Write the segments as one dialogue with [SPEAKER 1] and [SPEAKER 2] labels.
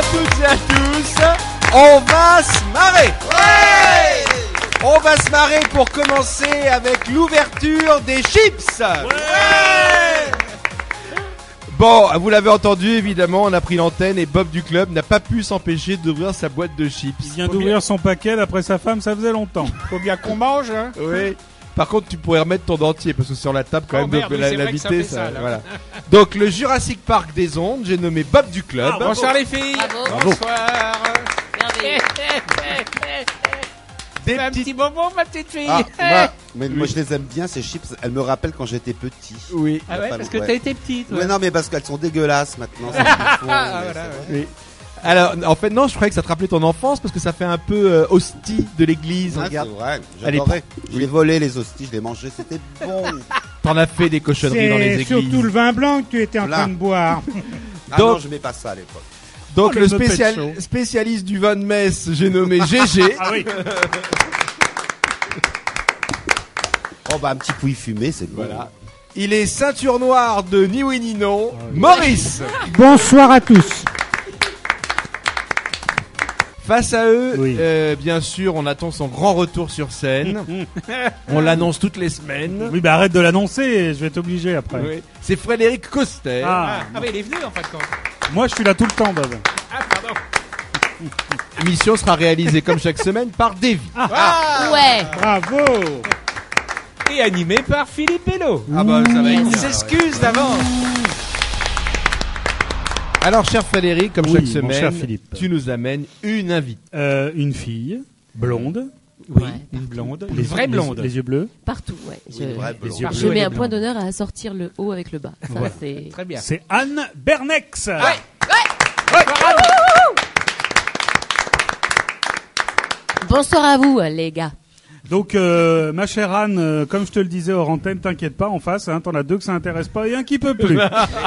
[SPEAKER 1] à toutes et à tous. On va se marrer. Ouais, on va se marrer pour commencer avec l'ouverture des chips. Ouais. Bon, vous l'avez entendu, évidemment, on a pris l'antenne et Bob du club n'a pas pu s'empêcher d'ouvrir sa boîte de chips.
[SPEAKER 2] Il vient d'ouvrir son paquet d'après sa femme, ça faisait longtemps.
[SPEAKER 3] Faut bien qu'on mange, hein.
[SPEAKER 1] Oui. Par contre, tu pourrais remettre ton dentier parce que sur la table, quand même,
[SPEAKER 3] merde,
[SPEAKER 1] donc,
[SPEAKER 3] oui, c'est
[SPEAKER 1] la
[SPEAKER 3] vrai que ça
[SPEAKER 1] vitesse.
[SPEAKER 3] fait ça, là.
[SPEAKER 1] Voilà. Donc, le Jurassic Park des ondes, j'ai nommé Bob du club.
[SPEAKER 3] Bonsoir les filles.
[SPEAKER 4] Bravo.
[SPEAKER 3] Bonsoir.
[SPEAKER 4] Merveilleux.
[SPEAKER 1] Des
[SPEAKER 3] Un
[SPEAKER 1] petites-
[SPEAKER 3] petit bonbon, ma petite fille.
[SPEAKER 5] Moi je les aime bien ces chips, elles me rappellent quand j'étais petit.
[SPEAKER 1] Oui.
[SPEAKER 3] Ah ouais, parce que
[SPEAKER 5] Ouais.
[SPEAKER 3] t'as été petite.
[SPEAKER 5] Ouais, non mais parce qu'elles sont dégueulasses maintenant. c'est ce qu'ils font, mais
[SPEAKER 3] voilà,
[SPEAKER 5] c'est-
[SPEAKER 1] Oui. Alors, en fait, non, je croyais que ça te rappelait ton enfance parce que ça fait un peu hostie de l'église.
[SPEAKER 5] Ouais,
[SPEAKER 1] Regarde,
[SPEAKER 5] c'est vrai,
[SPEAKER 1] Allez,
[SPEAKER 5] j'adorais. Je les volais les hosties, je les mangeais, c'était bon.
[SPEAKER 1] t'en as fait des cochonneries dans les
[SPEAKER 2] C'est
[SPEAKER 1] églises.
[SPEAKER 2] surtout le vin blanc que tu étais en train de boire.
[SPEAKER 5] Ah
[SPEAKER 1] Donc-
[SPEAKER 5] non, je mets pas ça à l'époque.
[SPEAKER 1] Donc,
[SPEAKER 2] Oh,
[SPEAKER 1] le
[SPEAKER 2] le Muppet Show.
[SPEAKER 1] spécialiste du vin de messe, j'ai nommé GG.
[SPEAKER 2] Ah oui.
[SPEAKER 5] Oh bah un petit pouille fumé, c'est bon.
[SPEAKER 1] Voilà. Il est ceinture noire de ni oui ni non, Maurice.
[SPEAKER 2] Bonsoir à tous.
[SPEAKER 1] Face à eux,
[SPEAKER 2] Oui.
[SPEAKER 1] bien sûr, on attend son grand retour sur scène. On l'annonce toutes les semaines.
[SPEAKER 2] Oui, bah arrête de l'annoncer, je vais t'obliger après.
[SPEAKER 1] Oui. C'est Frédéric Coster.
[SPEAKER 2] Ah.
[SPEAKER 3] Ah, mais il est venu en fin de compte.
[SPEAKER 2] Moi, je suis là tout le temps, Bob.
[SPEAKER 3] Ah, pardon.
[SPEAKER 1] L'émission sera réalisée comme chaque semaine par Davy.
[SPEAKER 4] Ouais.
[SPEAKER 2] Bravo.
[SPEAKER 3] Et animé par Philippe Bello.
[SPEAKER 1] Ah bah ça va être
[SPEAKER 3] On
[SPEAKER 1] bien.
[SPEAKER 3] s'excuse d'avance.
[SPEAKER 1] Alors, cher Frédéric, comme
[SPEAKER 2] Oui,
[SPEAKER 1] chaque
[SPEAKER 2] mon cher
[SPEAKER 1] semaine,
[SPEAKER 2] Philippe.
[SPEAKER 1] tu nous amènes une invitée.
[SPEAKER 2] Une fille, blonde,
[SPEAKER 3] Oui,
[SPEAKER 4] Ouais.
[SPEAKER 3] une blonde. Une
[SPEAKER 2] les-
[SPEAKER 3] vraie blonde.
[SPEAKER 2] les yeux bleus.
[SPEAKER 4] Partout, ouais.
[SPEAKER 5] Oui, une vraie blonde.
[SPEAKER 2] Les yeux
[SPEAKER 4] Je
[SPEAKER 2] bleus,
[SPEAKER 4] mets
[SPEAKER 2] elle
[SPEAKER 4] un
[SPEAKER 2] est
[SPEAKER 4] point
[SPEAKER 2] blonde.
[SPEAKER 4] d'honneur à assortir le haut avec le bas. Ça,
[SPEAKER 2] Voilà.
[SPEAKER 4] c'est...
[SPEAKER 3] Très bien.
[SPEAKER 2] C'est Anne Bernex.
[SPEAKER 4] Bonsoir à vous, les gars.
[SPEAKER 2] Donc, ma chère Anne, comme je te le disais hors antenne, t'inquiète pas, en face, hein, t'en as deux que ça intéresse pas et un qui peut plus. Donc,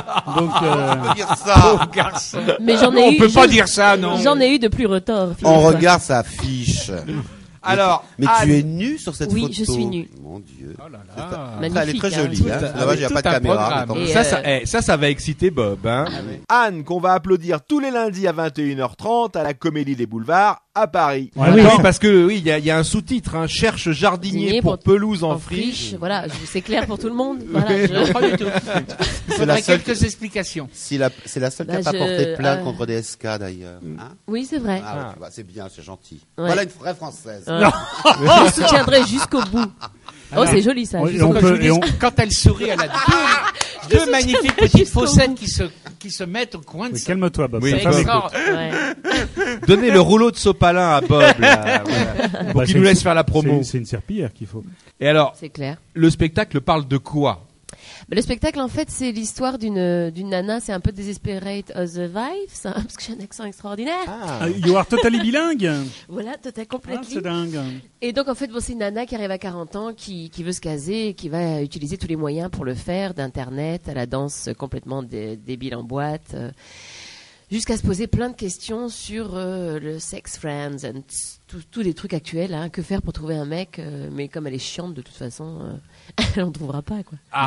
[SPEAKER 5] On peut dire ça.
[SPEAKER 3] Garçon.
[SPEAKER 4] Mais j'en ai
[SPEAKER 3] On
[SPEAKER 4] eu.
[SPEAKER 3] peut pas dire ça, non.
[SPEAKER 4] J'en ai eu de plus retors.
[SPEAKER 5] On
[SPEAKER 4] figure-toi.
[SPEAKER 5] regarde sa fiche.
[SPEAKER 1] Alors,
[SPEAKER 5] Mais
[SPEAKER 1] Anne,
[SPEAKER 5] tu es nu sur cette
[SPEAKER 4] Oui,
[SPEAKER 5] photo.
[SPEAKER 4] je suis nue.
[SPEAKER 5] Mon Dieu.
[SPEAKER 3] Oh là là.
[SPEAKER 4] Magnifique,
[SPEAKER 5] Elle est très
[SPEAKER 4] hein.
[SPEAKER 5] jolie.
[SPEAKER 4] Tout-
[SPEAKER 5] Hein.
[SPEAKER 1] avec
[SPEAKER 5] Dommage, il n'y a
[SPEAKER 3] tout
[SPEAKER 5] pas de
[SPEAKER 3] un
[SPEAKER 5] caméra.
[SPEAKER 3] programme.
[SPEAKER 5] mais quand
[SPEAKER 4] Et,
[SPEAKER 5] même.
[SPEAKER 1] ça va exciter Bob. Hein. Anne, qu'on va applaudir tous les lundis à 21h30 à la Comédie des Boulevards à Paris.
[SPEAKER 2] Ouais,
[SPEAKER 1] Oui,
[SPEAKER 2] oui.
[SPEAKER 1] parce que oui, il y a un sous-titre, hein, cherche jardinier
[SPEAKER 4] Jardinier
[SPEAKER 1] pour
[SPEAKER 4] pour-
[SPEAKER 1] pelouse en
[SPEAKER 4] En
[SPEAKER 1] friche.
[SPEAKER 4] friche, voilà, c'est clair pour tout le monde. Voilà,
[SPEAKER 1] Oui.
[SPEAKER 4] je-
[SPEAKER 3] Pas du tout. Il
[SPEAKER 5] la
[SPEAKER 3] faudrait
[SPEAKER 5] seule
[SPEAKER 3] quelques explications.
[SPEAKER 5] C'est la seule qui
[SPEAKER 4] Bah,
[SPEAKER 5] n'a pas
[SPEAKER 4] je-
[SPEAKER 5] porté plainte
[SPEAKER 4] ah.
[SPEAKER 5] contre des SK d'ailleurs. Hein
[SPEAKER 4] Oui, c'est vrai.
[SPEAKER 5] ah, ouais, tu vois, c'est bien, c'est gentil.
[SPEAKER 4] Ouais.
[SPEAKER 5] Voilà une vraie française.
[SPEAKER 4] Je soutiendrai jusqu'au bout. Oh, c'est joli ça.
[SPEAKER 2] Oui,
[SPEAKER 4] jusqu'au
[SPEAKER 2] on
[SPEAKER 4] bout.
[SPEAKER 3] Quand,
[SPEAKER 2] peut-
[SPEAKER 3] je vous dis, quand elle sourit, elle a deux magnifiques petites
[SPEAKER 4] jusqu'au
[SPEAKER 3] fossettes
[SPEAKER 4] bout.
[SPEAKER 3] qui se mettent au coin de
[SPEAKER 2] Oui,
[SPEAKER 3] ça.
[SPEAKER 2] calme-toi, Bob.
[SPEAKER 1] Oui,
[SPEAKER 2] Sa
[SPEAKER 3] C'est
[SPEAKER 2] femme
[SPEAKER 1] Bob.
[SPEAKER 2] écoute.
[SPEAKER 3] extra-
[SPEAKER 4] Ouais.
[SPEAKER 1] Donnez le rouleau de sopalin à Bob là, voilà, pour
[SPEAKER 2] Bah,
[SPEAKER 1] qu'il
[SPEAKER 2] c'est
[SPEAKER 1] nous
[SPEAKER 2] une-
[SPEAKER 1] laisse faire la promo.
[SPEAKER 2] C'est une serpillière qu'il faut.
[SPEAKER 1] Et alors,
[SPEAKER 4] C'est clair.
[SPEAKER 1] le spectacle parle de quoi?
[SPEAKER 4] Mais le spectacle, en fait, c'est l'histoire d'une nana. C'est un peu Desperate Housewives, ça, parce que j'ai un accent extraordinaire.
[SPEAKER 2] You are totally bilingue.
[SPEAKER 4] Voilà, tout est
[SPEAKER 2] Ah,
[SPEAKER 4] complètement.
[SPEAKER 2] c'est dingue.
[SPEAKER 4] Et donc, en fait, bon, c'est une nana qui arrive à 40 ans, qui veut se caser, et qui va utiliser tous les moyens pour le faire, d'Internet à la danse complètement débile en boîte, jusqu'à se poser plein de questions sur le sex friends, et tous les trucs actuels. Hein, que faire pour trouver un mec mais comme elle est chiante, de toute façon, elle en trouvera pas, quoi.
[SPEAKER 1] Ah,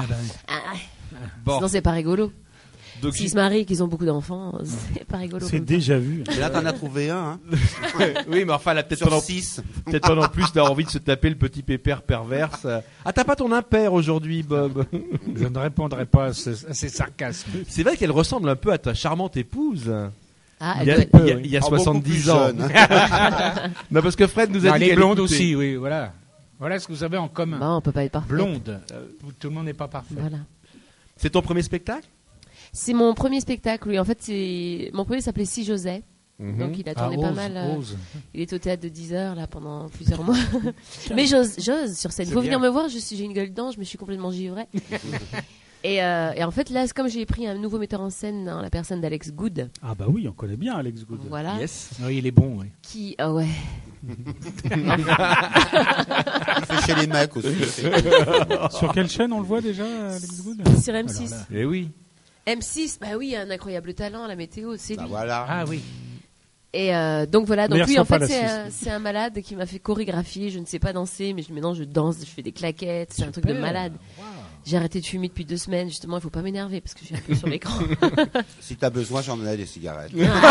[SPEAKER 1] bon.
[SPEAKER 4] Sinon, c'est pas rigolo.
[SPEAKER 1] Donc,
[SPEAKER 4] S'ils se marient et qu'ils ont beaucoup d'enfants, c'est pas rigolo.
[SPEAKER 2] C'est
[SPEAKER 4] comme ça.
[SPEAKER 2] déjà vu.
[SPEAKER 5] Et là, t'en as trouvé un, hein
[SPEAKER 1] oui, mais enfin, elle a peut-être
[SPEAKER 5] Sur
[SPEAKER 1] pas,
[SPEAKER 5] 6.
[SPEAKER 1] peut-être pas non plus d'avoir envie de se taper le petit pépère perverse. Ah, t'as pas ton impair aujourd'hui, Bob?
[SPEAKER 3] Je ne répondrai pas à ces sarcasmes.
[SPEAKER 1] C'est vrai qu'elle ressemble un peu à ta charmante épouse.
[SPEAKER 4] Ah,
[SPEAKER 1] Il y a,
[SPEAKER 4] elle doit-
[SPEAKER 1] il y a
[SPEAKER 5] Oh, beaucoup
[SPEAKER 1] 70
[SPEAKER 5] plus
[SPEAKER 1] ans.
[SPEAKER 5] jeune.
[SPEAKER 1] Non, parce que Fred nous a
[SPEAKER 3] Non,
[SPEAKER 1] dit
[SPEAKER 3] elle est
[SPEAKER 1] qu'elle
[SPEAKER 3] blonde
[SPEAKER 1] écoutait.
[SPEAKER 3] aussi, oui, voilà. Voilà ce que vous avez en commun.
[SPEAKER 4] Bon, on peut pas être parfait.
[SPEAKER 3] Blonde. Tout le monde n'est pas parfait.
[SPEAKER 4] Voilà.
[SPEAKER 1] C'est ton premier spectacle?
[SPEAKER 4] C'est mon premier spectacle, oui. En fait, mon premier s'appelait Si José.
[SPEAKER 1] Mhm.
[SPEAKER 4] Donc il a tourné pas
[SPEAKER 3] ose,
[SPEAKER 4] mal.
[SPEAKER 3] ose.
[SPEAKER 4] Il est au théâtre de 10 heures là pendant plusieurs mois. Mais j'ose sur scène.
[SPEAKER 3] C'est
[SPEAKER 4] Faut venir
[SPEAKER 3] bien.
[SPEAKER 4] me voir. J'ai une gueule d'ange, mais je suis complètement givrée. Et en fait là, c'est comme j'ai pris un nouveau metteur en scène dans la personne d'Alex Good.
[SPEAKER 2] Ah bah oui, on connaît bien Alex Good.
[SPEAKER 4] Voilà.
[SPEAKER 1] Yes.
[SPEAKER 3] Oui, il est bon, oui.
[SPEAKER 4] Qui ouais.
[SPEAKER 5] Il fait chez les mecs aussi.
[SPEAKER 2] Sur quelle chaîne on le voit déjà, Alex Good?
[SPEAKER 4] Sur M6.
[SPEAKER 2] Alors là.
[SPEAKER 1] Eh oui.
[SPEAKER 4] M6, bah oui, un incroyable talent, la météo, c'est
[SPEAKER 5] Bah
[SPEAKER 4] lui.
[SPEAKER 5] voilà.
[SPEAKER 3] Ah oui.
[SPEAKER 4] Et donc voilà, donc
[SPEAKER 2] D'ailleurs,
[SPEAKER 4] lui en
[SPEAKER 2] sympa,
[SPEAKER 4] fait
[SPEAKER 2] la
[SPEAKER 4] c'est un malade qui m'a fait chorégraphier. Je ne sais pas danser, mais maintenant je danse, je fais des claquettes, c'est un truc de malade. J'ai arrêté de fumer depuis 2 semaines, justement, il faut pas m'énerver parce que je suis un peu sur l'écran.
[SPEAKER 5] Si t'as besoin, j'en ai des cigarettes.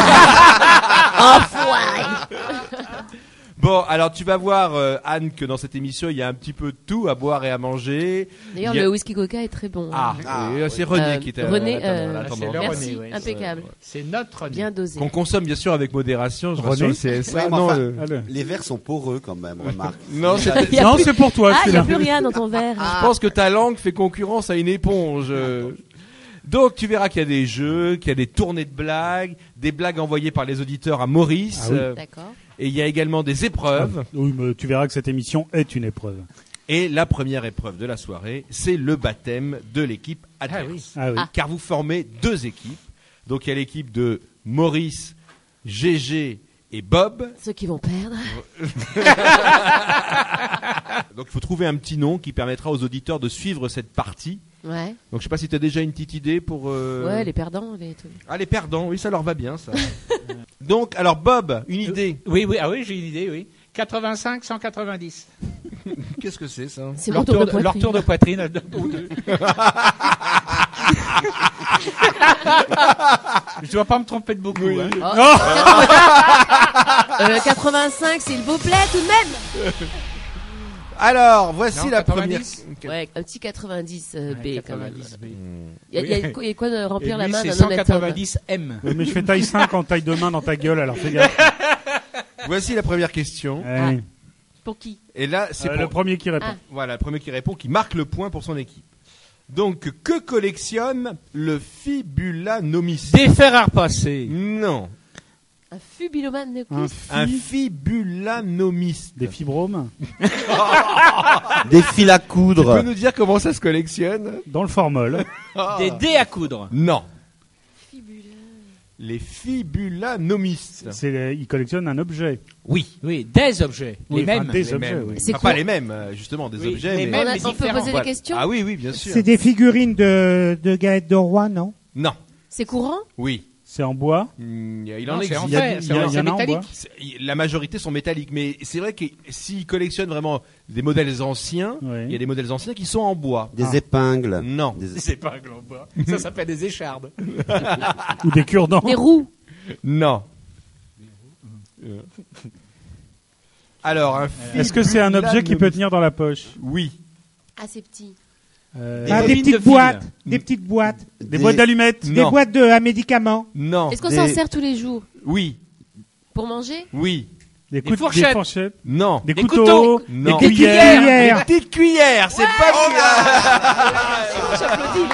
[SPEAKER 1] Bon, alors tu vas voir, Anne, que dans cette émission, il y a un petit peu de tout à boire et à manger.
[SPEAKER 4] D'ailleurs,
[SPEAKER 1] Il y a-
[SPEAKER 4] le whisky coca est très bon.
[SPEAKER 1] Et c'est René qui était
[SPEAKER 4] René,
[SPEAKER 1] à la
[SPEAKER 3] c'est
[SPEAKER 1] tendance.
[SPEAKER 3] le
[SPEAKER 4] Merci,
[SPEAKER 3] René, oui.
[SPEAKER 4] impeccable.
[SPEAKER 3] C'est notre René.
[SPEAKER 4] Bien dosé.
[SPEAKER 1] Qu'on consomme bien sûr avec modération, je
[SPEAKER 2] René
[SPEAKER 1] rassure le CSA.
[SPEAKER 5] Ouais, mais
[SPEAKER 1] non,
[SPEAKER 5] enfin,
[SPEAKER 2] Allez.
[SPEAKER 5] Les verres sont poreux quand même, remarque.
[SPEAKER 1] non,
[SPEAKER 5] Ça-
[SPEAKER 1] c'est-
[SPEAKER 4] Y a
[SPEAKER 2] Non,
[SPEAKER 4] plus-
[SPEAKER 2] c'est pour toi,
[SPEAKER 4] Ah, il n'y a
[SPEAKER 2] celui-là.
[SPEAKER 4] plus rien dans ton verre.
[SPEAKER 1] je pense que ta langue fait concurrence à une éponge. Donc tu verras qu'il y a des jeux, qu'il y a des tournées de blagues, des blagues envoyées par les auditeurs à Maurice,
[SPEAKER 2] Ah oui.
[SPEAKER 4] D'accord.
[SPEAKER 1] et il y a également des épreuves.
[SPEAKER 2] Oui, mais tu verras que cette émission est une épreuve.
[SPEAKER 1] Et la première épreuve de la soirée, c'est le baptême de l'équipe adverse.
[SPEAKER 2] Ah oui.
[SPEAKER 1] Car vous formez 2 équipes. Donc il y a l'équipe de Maurice, GG et Bob.
[SPEAKER 4] Ceux qui vont perdre.
[SPEAKER 1] Donc il faut trouver un petit nom qui permettra aux auditeurs de suivre cette partie.
[SPEAKER 4] Ouais.
[SPEAKER 1] Donc je sais pas si tu as déjà une petite idée pour...
[SPEAKER 4] Ouais, les perdants, les trucs.
[SPEAKER 1] Ah, les perdants, oui, ça leur va bien, ça. Donc, alors Bob, une idée.
[SPEAKER 3] Oui, j'ai une idée, oui. 85, 190.
[SPEAKER 1] Qu'est-ce que c'est, ça?
[SPEAKER 4] C'est
[SPEAKER 3] Leur
[SPEAKER 4] mon tour de
[SPEAKER 3] leur
[SPEAKER 4] poitrine.
[SPEAKER 3] tour de poitrine. Je dois pas me tromper de beaucoup. Hein.
[SPEAKER 4] Oh, 85, c'est le beau plaid tout de même.
[SPEAKER 1] Alors, voici
[SPEAKER 3] Non,
[SPEAKER 1] la
[SPEAKER 3] 90.
[SPEAKER 1] première...
[SPEAKER 4] Ouais, un petit 90 B quand même.
[SPEAKER 3] 90 B.
[SPEAKER 4] Il y a quoi de remplir
[SPEAKER 3] Et
[SPEAKER 4] la
[SPEAKER 3] lui,
[SPEAKER 4] main
[SPEAKER 3] c'est
[SPEAKER 4] d'un honnête homme.
[SPEAKER 3] 190 M.
[SPEAKER 2] Oui, mais je fais taille 5 en taille de main dans ta gueule, alors fais gaffe.
[SPEAKER 1] Voici la première question.
[SPEAKER 2] Allez.
[SPEAKER 4] Pour qui?
[SPEAKER 1] Et là, c'est
[SPEAKER 2] Le
[SPEAKER 1] pour...
[SPEAKER 2] premier qui répond.
[SPEAKER 4] Ah.
[SPEAKER 1] Voilà, le premier qui répond, qui marque le point pour son équipe. Donc, que collectionne le fibulanomiste?
[SPEAKER 3] Des fers à repasser.
[SPEAKER 1] Non.
[SPEAKER 4] Un fubilomane de
[SPEAKER 2] Un
[SPEAKER 4] plus.
[SPEAKER 1] Un fibulanomiste.
[SPEAKER 2] Des fibromes
[SPEAKER 5] Des fils à
[SPEAKER 1] Tu
[SPEAKER 5] coudre.
[SPEAKER 1] peux nous dire comment ça se collectionne?
[SPEAKER 2] dans le formol.
[SPEAKER 3] Des dés à coudre.
[SPEAKER 1] Non.
[SPEAKER 4] Fibula.
[SPEAKER 1] Les fibulanomistes.
[SPEAKER 2] Ils collectionnent un objet.
[SPEAKER 3] Oui, des objets.
[SPEAKER 2] Oui,
[SPEAKER 3] les
[SPEAKER 2] enfin,
[SPEAKER 3] mêmes.
[SPEAKER 2] des
[SPEAKER 1] Les
[SPEAKER 2] objets,
[SPEAKER 1] mêmes.
[SPEAKER 2] oui.
[SPEAKER 4] C'est
[SPEAKER 1] Enfin,
[SPEAKER 4] quoi
[SPEAKER 1] pas les mêmes, justement, des
[SPEAKER 3] Oui,
[SPEAKER 1] objets.
[SPEAKER 3] les
[SPEAKER 1] mais-
[SPEAKER 3] mêmes.
[SPEAKER 4] On peut
[SPEAKER 3] différents.
[SPEAKER 4] poser des questions?
[SPEAKER 1] Ah oui, oui, bien sûr.
[SPEAKER 6] C'est des figurines de Gaëtte de Roy, non?
[SPEAKER 1] Non.
[SPEAKER 4] C'est courant?
[SPEAKER 1] Oui.
[SPEAKER 2] C'est en bois.
[SPEAKER 1] Il en
[SPEAKER 3] Non, c'est en
[SPEAKER 1] existe.
[SPEAKER 2] Il y a-
[SPEAKER 3] fer,
[SPEAKER 2] il y
[SPEAKER 3] c'est
[SPEAKER 2] a-
[SPEAKER 3] en
[SPEAKER 2] il y en a en
[SPEAKER 3] métallique.
[SPEAKER 2] bois.
[SPEAKER 1] La majorité sont métalliques, mais c'est vrai que s'ils collectionnent vraiment des modèles anciens,
[SPEAKER 2] Oui.
[SPEAKER 1] il y a des modèles anciens qui sont en bois.
[SPEAKER 5] Des épingles.
[SPEAKER 1] Non.
[SPEAKER 3] Des épingles en bois. Ça s'appelle des échardes.
[SPEAKER 2] Ou des cure-dents.
[SPEAKER 4] Des roues?
[SPEAKER 1] Non. Alors, un
[SPEAKER 2] Est-ce que c'est un objet qui peut tenir dans la poche?
[SPEAKER 1] Oui.
[SPEAKER 4] Assez petit.
[SPEAKER 2] Euh,
[SPEAKER 6] Ah,
[SPEAKER 3] Des
[SPEAKER 6] des
[SPEAKER 3] bobines
[SPEAKER 6] petites
[SPEAKER 3] de fil.
[SPEAKER 6] boîtes. Des petites boîtes.
[SPEAKER 2] Des boîtes d'allumettes.
[SPEAKER 6] Des
[SPEAKER 1] Non.
[SPEAKER 6] boîtes à médicaments.
[SPEAKER 1] Non.
[SPEAKER 4] Est-ce qu'on
[SPEAKER 5] des-
[SPEAKER 4] s'en sert tous les jours?
[SPEAKER 1] Oui.
[SPEAKER 4] Pour manger?
[SPEAKER 1] Oui.
[SPEAKER 2] Des
[SPEAKER 3] Des fourchettes.
[SPEAKER 2] Des fourchettes.
[SPEAKER 1] Non.
[SPEAKER 2] Des
[SPEAKER 3] Des
[SPEAKER 2] couteaux.
[SPEAKER 3] couteaux.
[SPEAKER 1] Non.
[SPEAKER 2] Des cuillères.
[SPEAKER 6] cuillères.
[SPEAKER 1] Des petites cuillères, c'est pas
[SPEAKER 4] J'applaudis.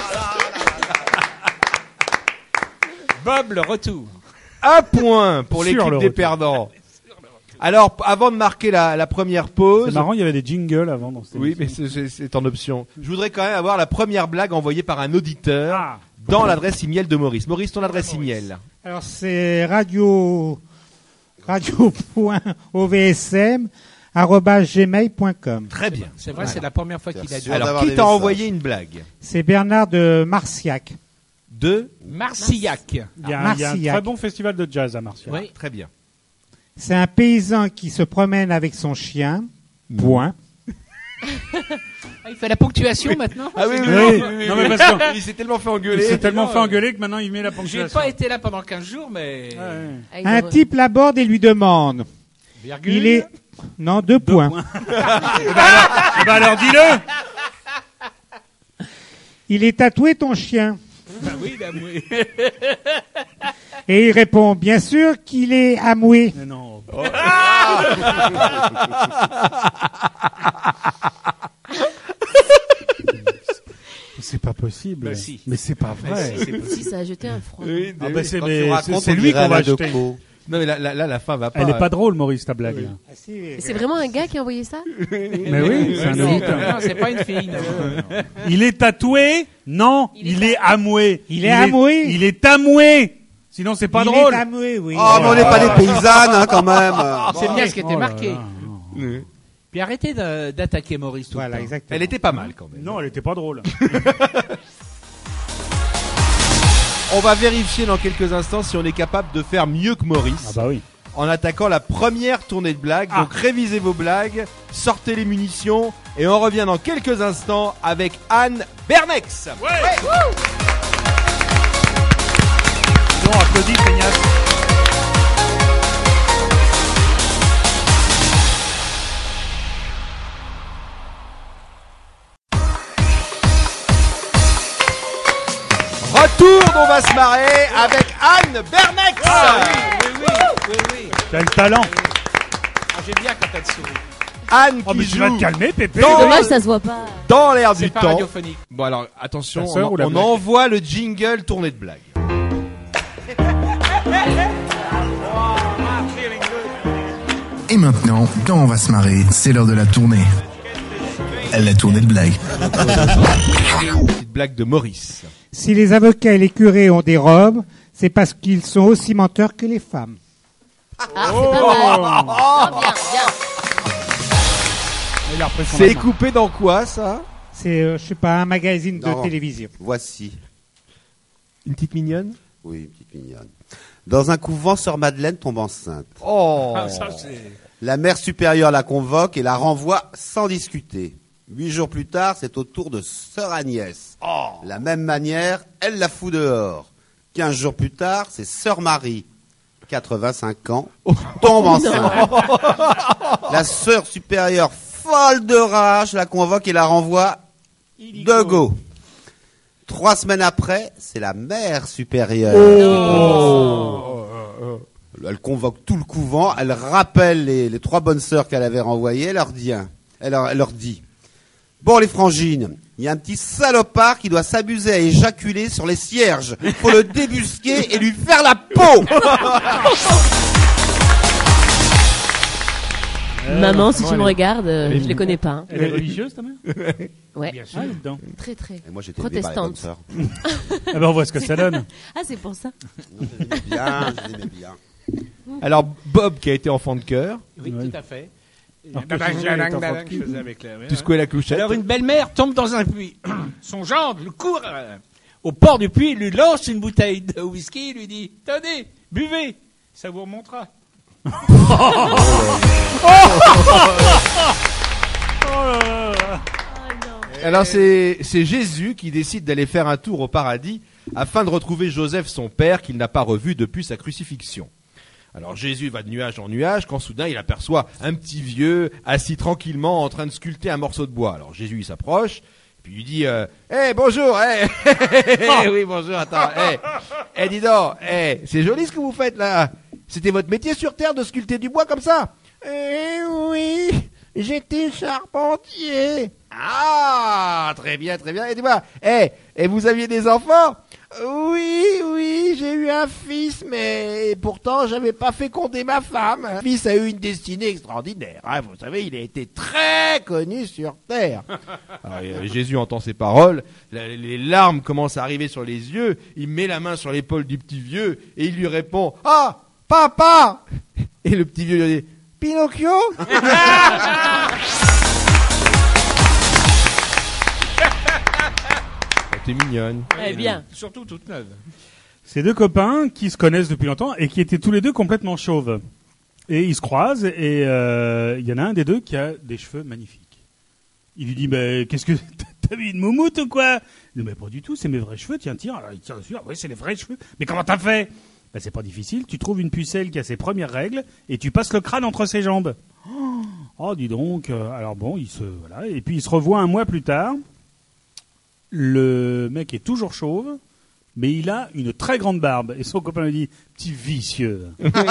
[SPEAKER 3] Bob, le retour.
[SPEAKER 1] un point pour
[SPEAKER 2] Sur
[SPEAKER 1] l'équipe
[SPEAKER 2] le
[SPEAKER 1] des
[SPEAKER 2] retour.
[SPEAKER 1] perdants. Alors, avant de marquer la première
[SPEAKER 2] C'est
[SPEAKER 1] pause.
[SPEAKER 2] marrant, il y avait des jingles avant dans cette
[SPEAKER 1] Oui, mais
[SPEAKER 2] émission.
[SPEAKER 1] c'est en option. Je voudrais quand même avoir la première blague envoyée par un auditeur
[SPEAKER 2] Ah.
[SPEAKER 1] dans l'adresse email de Maurice. Maurice, ton adresse email.
[SPEAKER 6] Alors, c'est radio.ovsm@gmail.com.
[SPEAKER 1] Très bien.
[SPEAKER 3] C'est vrai, c'est la première fois qu'il a dit.
[SPEAKER 5] Sûr
[SPEAKER 1] Alors,
[SPEAKER 5] d'avoir
[SPEAKER 1] qui
[SPEAKER 5] des
[SPEAKER 1] t'a
[SPEAKER 5] messages.
[SPEAKER 1] envoyé une blague?
[SPEAKER 6] C'est Bernard de Marciac.
[SPEAKER 1] De
[SPEAKER 3] Marcillac.
[SPEAKER 2] Il y a un
[SPEAKER 6] Marcillac.
[SPEAKER 2] très bon festival de jazz à Marseille.
[SPEAKER 3] Oui.
[SPEAKER 1] Très bien.
[SPEAKER 6] C'est un paysan qui se promène avec son chien. Point.
[SPEAKER 3] Ah, il fait la ponctuation maintenant.
[SPEAKER 1] Ah oui,
[SPEAKER 2] Oui. Non, mais parce que
[SPEAKER 1] Il s'est tellement fait
[SPEAKER 2] il
[SPEAKER 1] engueuler.
[SPEAKER 2] s'est tellement
[SPEAKER 3] non,
[SPEAKER 2] fait engueuler que maintenant il met la
[SPEAKER 3] J'ai
[SPEAKER 2] ponctuation.
[SPEAKER 3] pas été là pendant 15 jours, mais.
[SPEAKER 2] Ouais, ouais.
[SPEAKER 4] Avec
[SPEAKER 6] Un
[SPEAKER 4] des-
[SPEAKER 6] type l'aborde et lui demande.
[SPEAKER 3] Virgule.
[SPEAKER 6] Il est... Non, 2 points.
[SPEAKER 2] Eh ben alors dis-le.
[SPEAKER 6] Il est tatoué ton chien.
[SPEAKER 3] Bah oui, oui.
[SPEAKER 6] Et il répond, bien sûr qu'il est amoué.
[SPEAKER 2] Mais non. C'est pas possible.
[SPEAKER 3] Bah, si.
[SPEAKER 2] Mais c'est pas vrai.
[SPEAKER 4] Si, ça a jeté un froid.
[SPEAKER 1] Oui,
[SPEAKER 2] Ah
[SPEAKER 1] oui.
[SPEAKER 2] bah c'est
[SPEAKER 5] Quand
[SPEAKER 2] mais
[SPEAKER 5] tu racontes,
[SPEAKER 2] c'est
[SPEAKER 5] on
[SPEAKER 2] lui
[SPEAKER 5] dirait
[SPEAKER 2] qu'on va
[SPEAKER 5] Alain
[SPEAKER 2] acheter.
[SPEAKER 5] Decaux.
[SPEAKER 1] Non, mais là, la fin va pas.
[SPEAKER 2] Elle est pas drôle, Maurice, ta blague. là.
[SPEAKER 4] C'est vraiment un gars qui a envoyé ça?
[SPEAKER 2] Mais oui, c'est un
[SPEAKER 3] Non,
[SPEAKER 2] auditeur.
[SPEAKER 3] non, c'est pas une fille. non.
[SPEAKER 2] Il est tatoué? Non, il est amoué.
[SPEAKER 6] Il est amoué.
[SPEAKER 2] Il est amoué. Sinon c'est pas
[SPEAKER 6] il
[SPEAKER 2] drôle.
[SPEAKER 6] est amoué, oui.
[SPEAKER 5] Oh, mais on n'est pas des paysannes, hein, quand même.
[SPEAKER 3] C'est bien ce qui était
[SPEAKER 2] Oh là
[SPEAKER 3] marqué.
[SPEAKER 2] là, non.
[SPEAKER 3] Puis arrêtez d'attaquer Maurice tout
[SPEAKER 6] Voilà,
[SPEAKER 3] le temps.
[SPEAKER 6] exactement.
[SPEAKER 1] Elle était pas mal quand même.
[SPEAKER 2] Non, elle était pas drôle.
[SPEAKER 1] On va vérifier dans quelques instants si on est capable de faire mieux que Maurice
[SPEAKER 2] Ah bah oui.
[SPEAKER 1] en attaquant la première tournée de blagues.
[SPEAKER 2] Ah.
[SPEAKER 1] Donc révisez vos blagues, sortez les munitions Et on revient dans quelques instants avec Anne Bernex.
[SPEAKER 2] Bon, applaudis, feignasse.
[SPEAKER 1] Retour d'On va se marrer avec Anne Bernex.
[SPEAKER 3] Oui.
[SPEAKER 2] Quel talent.
[SPEAKER 3] J'aime bien quand elle sourit.
[SPEAKER 1] Anne
[SPEAKER 2] Oh,
[SPEAKER 1] qui
[SPEAKER 2] mais tu vas te
[SPEAKER 1] joue
[SPEAKER 2] calmer, Pépé.
[SPEAKER 1] Dans-
[SPEAKER 4] Dommage, ça se voit pas.
[SPEAKER 1] dans l'air
[SPEAKER 3] C'est
[SPEAKER 1] du
[SPEAKER 3] pas
[SPEAKER 1] temps.
[SPEAKER 3] radiophonique.
[SPEAKER 1] Bon alors attention,
[SPEAKER 2] Ta sœur ou la
[SPEAKER 1] on
[SPEAKER 2] blague
[SPEAKER 1] envoie le jingle tournée de blague.
[SPEAKER 7] Et maintenant, dans On va se marrer, c'est l'heure de la tournée. La tournée de blagues.
[SPEAKER 1] Petite blague de Maurice.
[SPEAKER 6] Si les avocats et les curés ont des robes, c'est parce qu'ils sont aussi menteurs que les femmes.
[SPEAKER 4] Ah, c'est pas mal. Non, bien.
[SPEAKER 2] Il a repris son
[SPEAKER 1] C'est
[SPEAKER 2] accent.
[SPEAKER 1] coupé dans quoi ça?
[SPEAKER 6] C'est, je sais pas, un magazine de
[SPEAKER 5] Non.
[SPEAKER 6] télévision.
[SPEAKER 5] Voici.
[SPEAKER 1] Une petite mignonne?
[SPEAKER 5] Oui, une petite mignonne. Dans un couvent, sœur Madeleine tombe enceinte.
[SPEAKER 1] Oh.
[SPEAKER 5] La mère supérieure la convoque et la renvoie sans discuter. 8 jours plus tard, c'est au tour de sœur Agnès. La même manière, elle la fout dehors. 15 jours plus tard, c'est sœur Marie, 85 ans, tombe enceinte. La sœur supérieure, folle de rage, la convoque et la renvoie de go. 3 semaines après, c'est la mère supérieure. Elle convoque tout le couvent, elle rappelle les 3 bonnes sœurs qu'elle avait renvoyées, elle leur dit bon les frangines, il y a un petit salopard qui doit s'abuser à éjaculer sur les cierges. Faut le débusquer et lui faire la peau.
[SPEAKER 4] Maman, si tu me regardes, je les connais pas. Hein.
[SPEAKER 2] Elle est religieuse, ta mère?
[SPEAKER 4] Ouais,
[SPEAKER 2] Bien sûr. Ah, dedans.
[SPEAKER 4] très très.
[SPEAKER 5] Et moi j'étais élevé par les bonnes
[SPEAKER 4] Protestante.
[SPEAKER 5] sœurs.
[SPEAKER 2] Ah ben, on voit ce que ça donne.
[SPEAKER 4] Ah, c'est pour ça.
[SPEAKER 5] Non, je les aimais bien, je les aimais bien.
[SPEAKER 1] Alors Bob qui a été enfant de cœur,
[SPEAKER 3] Oui,
[SPEAKER 2] Ouais.
[SPEAKER 3] tout à fait.
[SPEAKER 2] Alors que je faisais avec enfant de cul.
[SPEAKER 3] Je faisais avec la mère.
[SPEAKER 1] tu secouais la clochette.
[SPEAKER 3] Alors une belle-mère tombe dans un puits. Son gendre le court au port du puits, lui lance une bouteille de whisky, lui dit « Tenez, buvez, ça vous remontera.
[SPEAKER 1] Alors c'est Jésus qui décide d'aller faire un tour au paradis afin de retrouver Joseph son père qu'il n'a pas revu depuis sa crucifixion. Alors Jésus va de nuage en nuage quand soudain il aperçoit un petit vieux assis tranquillement en train de sculpter un morceau de bois. Alors Jésus il s'approche puis il lui dit bonjour, oui bonjour, attends, dis donc, c'est joli ce que vous faites là. C'était votre métier sur terre de sculpter du bois comme ça? Oui, j'étais charpentier. Ah, très bien. Et dis-moi, et vous aviez des enfants? Oui, j'ai eu un fils, mais pourtant j'avais pas fécondé ma femme. Le fils a eu une destinée extraordinaire. Hein, vous savez, il a été très connu sur terre. Alors, Jésus entend ces paroles, les larmes commencent à arriver sur les yeux. Il met la main sur l'épaule du petit vieux et il lui répond: ah, papa! Et le petit vieux lui dit: Pinocchio? T'es mignonne.
[SPEAKER 4] Eh bien.
[SPEAKER 3] Surtout toute neuve.
[SPEAKER 2] C'est 2 copains qui se connaissent depuis longtemps et qui étaient tous les 2 complètement chauves. Et ils se croisent et il y en a un des 2 qui a des cheveux magnifiques. Il lui dit: mais qu'est-ce que t'as vu une moumoute ou quoi? Il dit: mais pas du tout, c'est mes vrais cheveux, tiens. Alors il tire dessus: ah ouais, c'est les vrais cheveux. Mais comment t'as fait? Ben, c'est pas difficile, tu trouves une pucelle qui a ses premières règles et tu passes le crâne entre ses jambes. Oh, dis donc. Alors bon, voilà, et puis ils se revoient un mois plus tard. Le mec est toujours chauve, mais il a une très grande barbe. Et son copain lui dit: petit vicieux.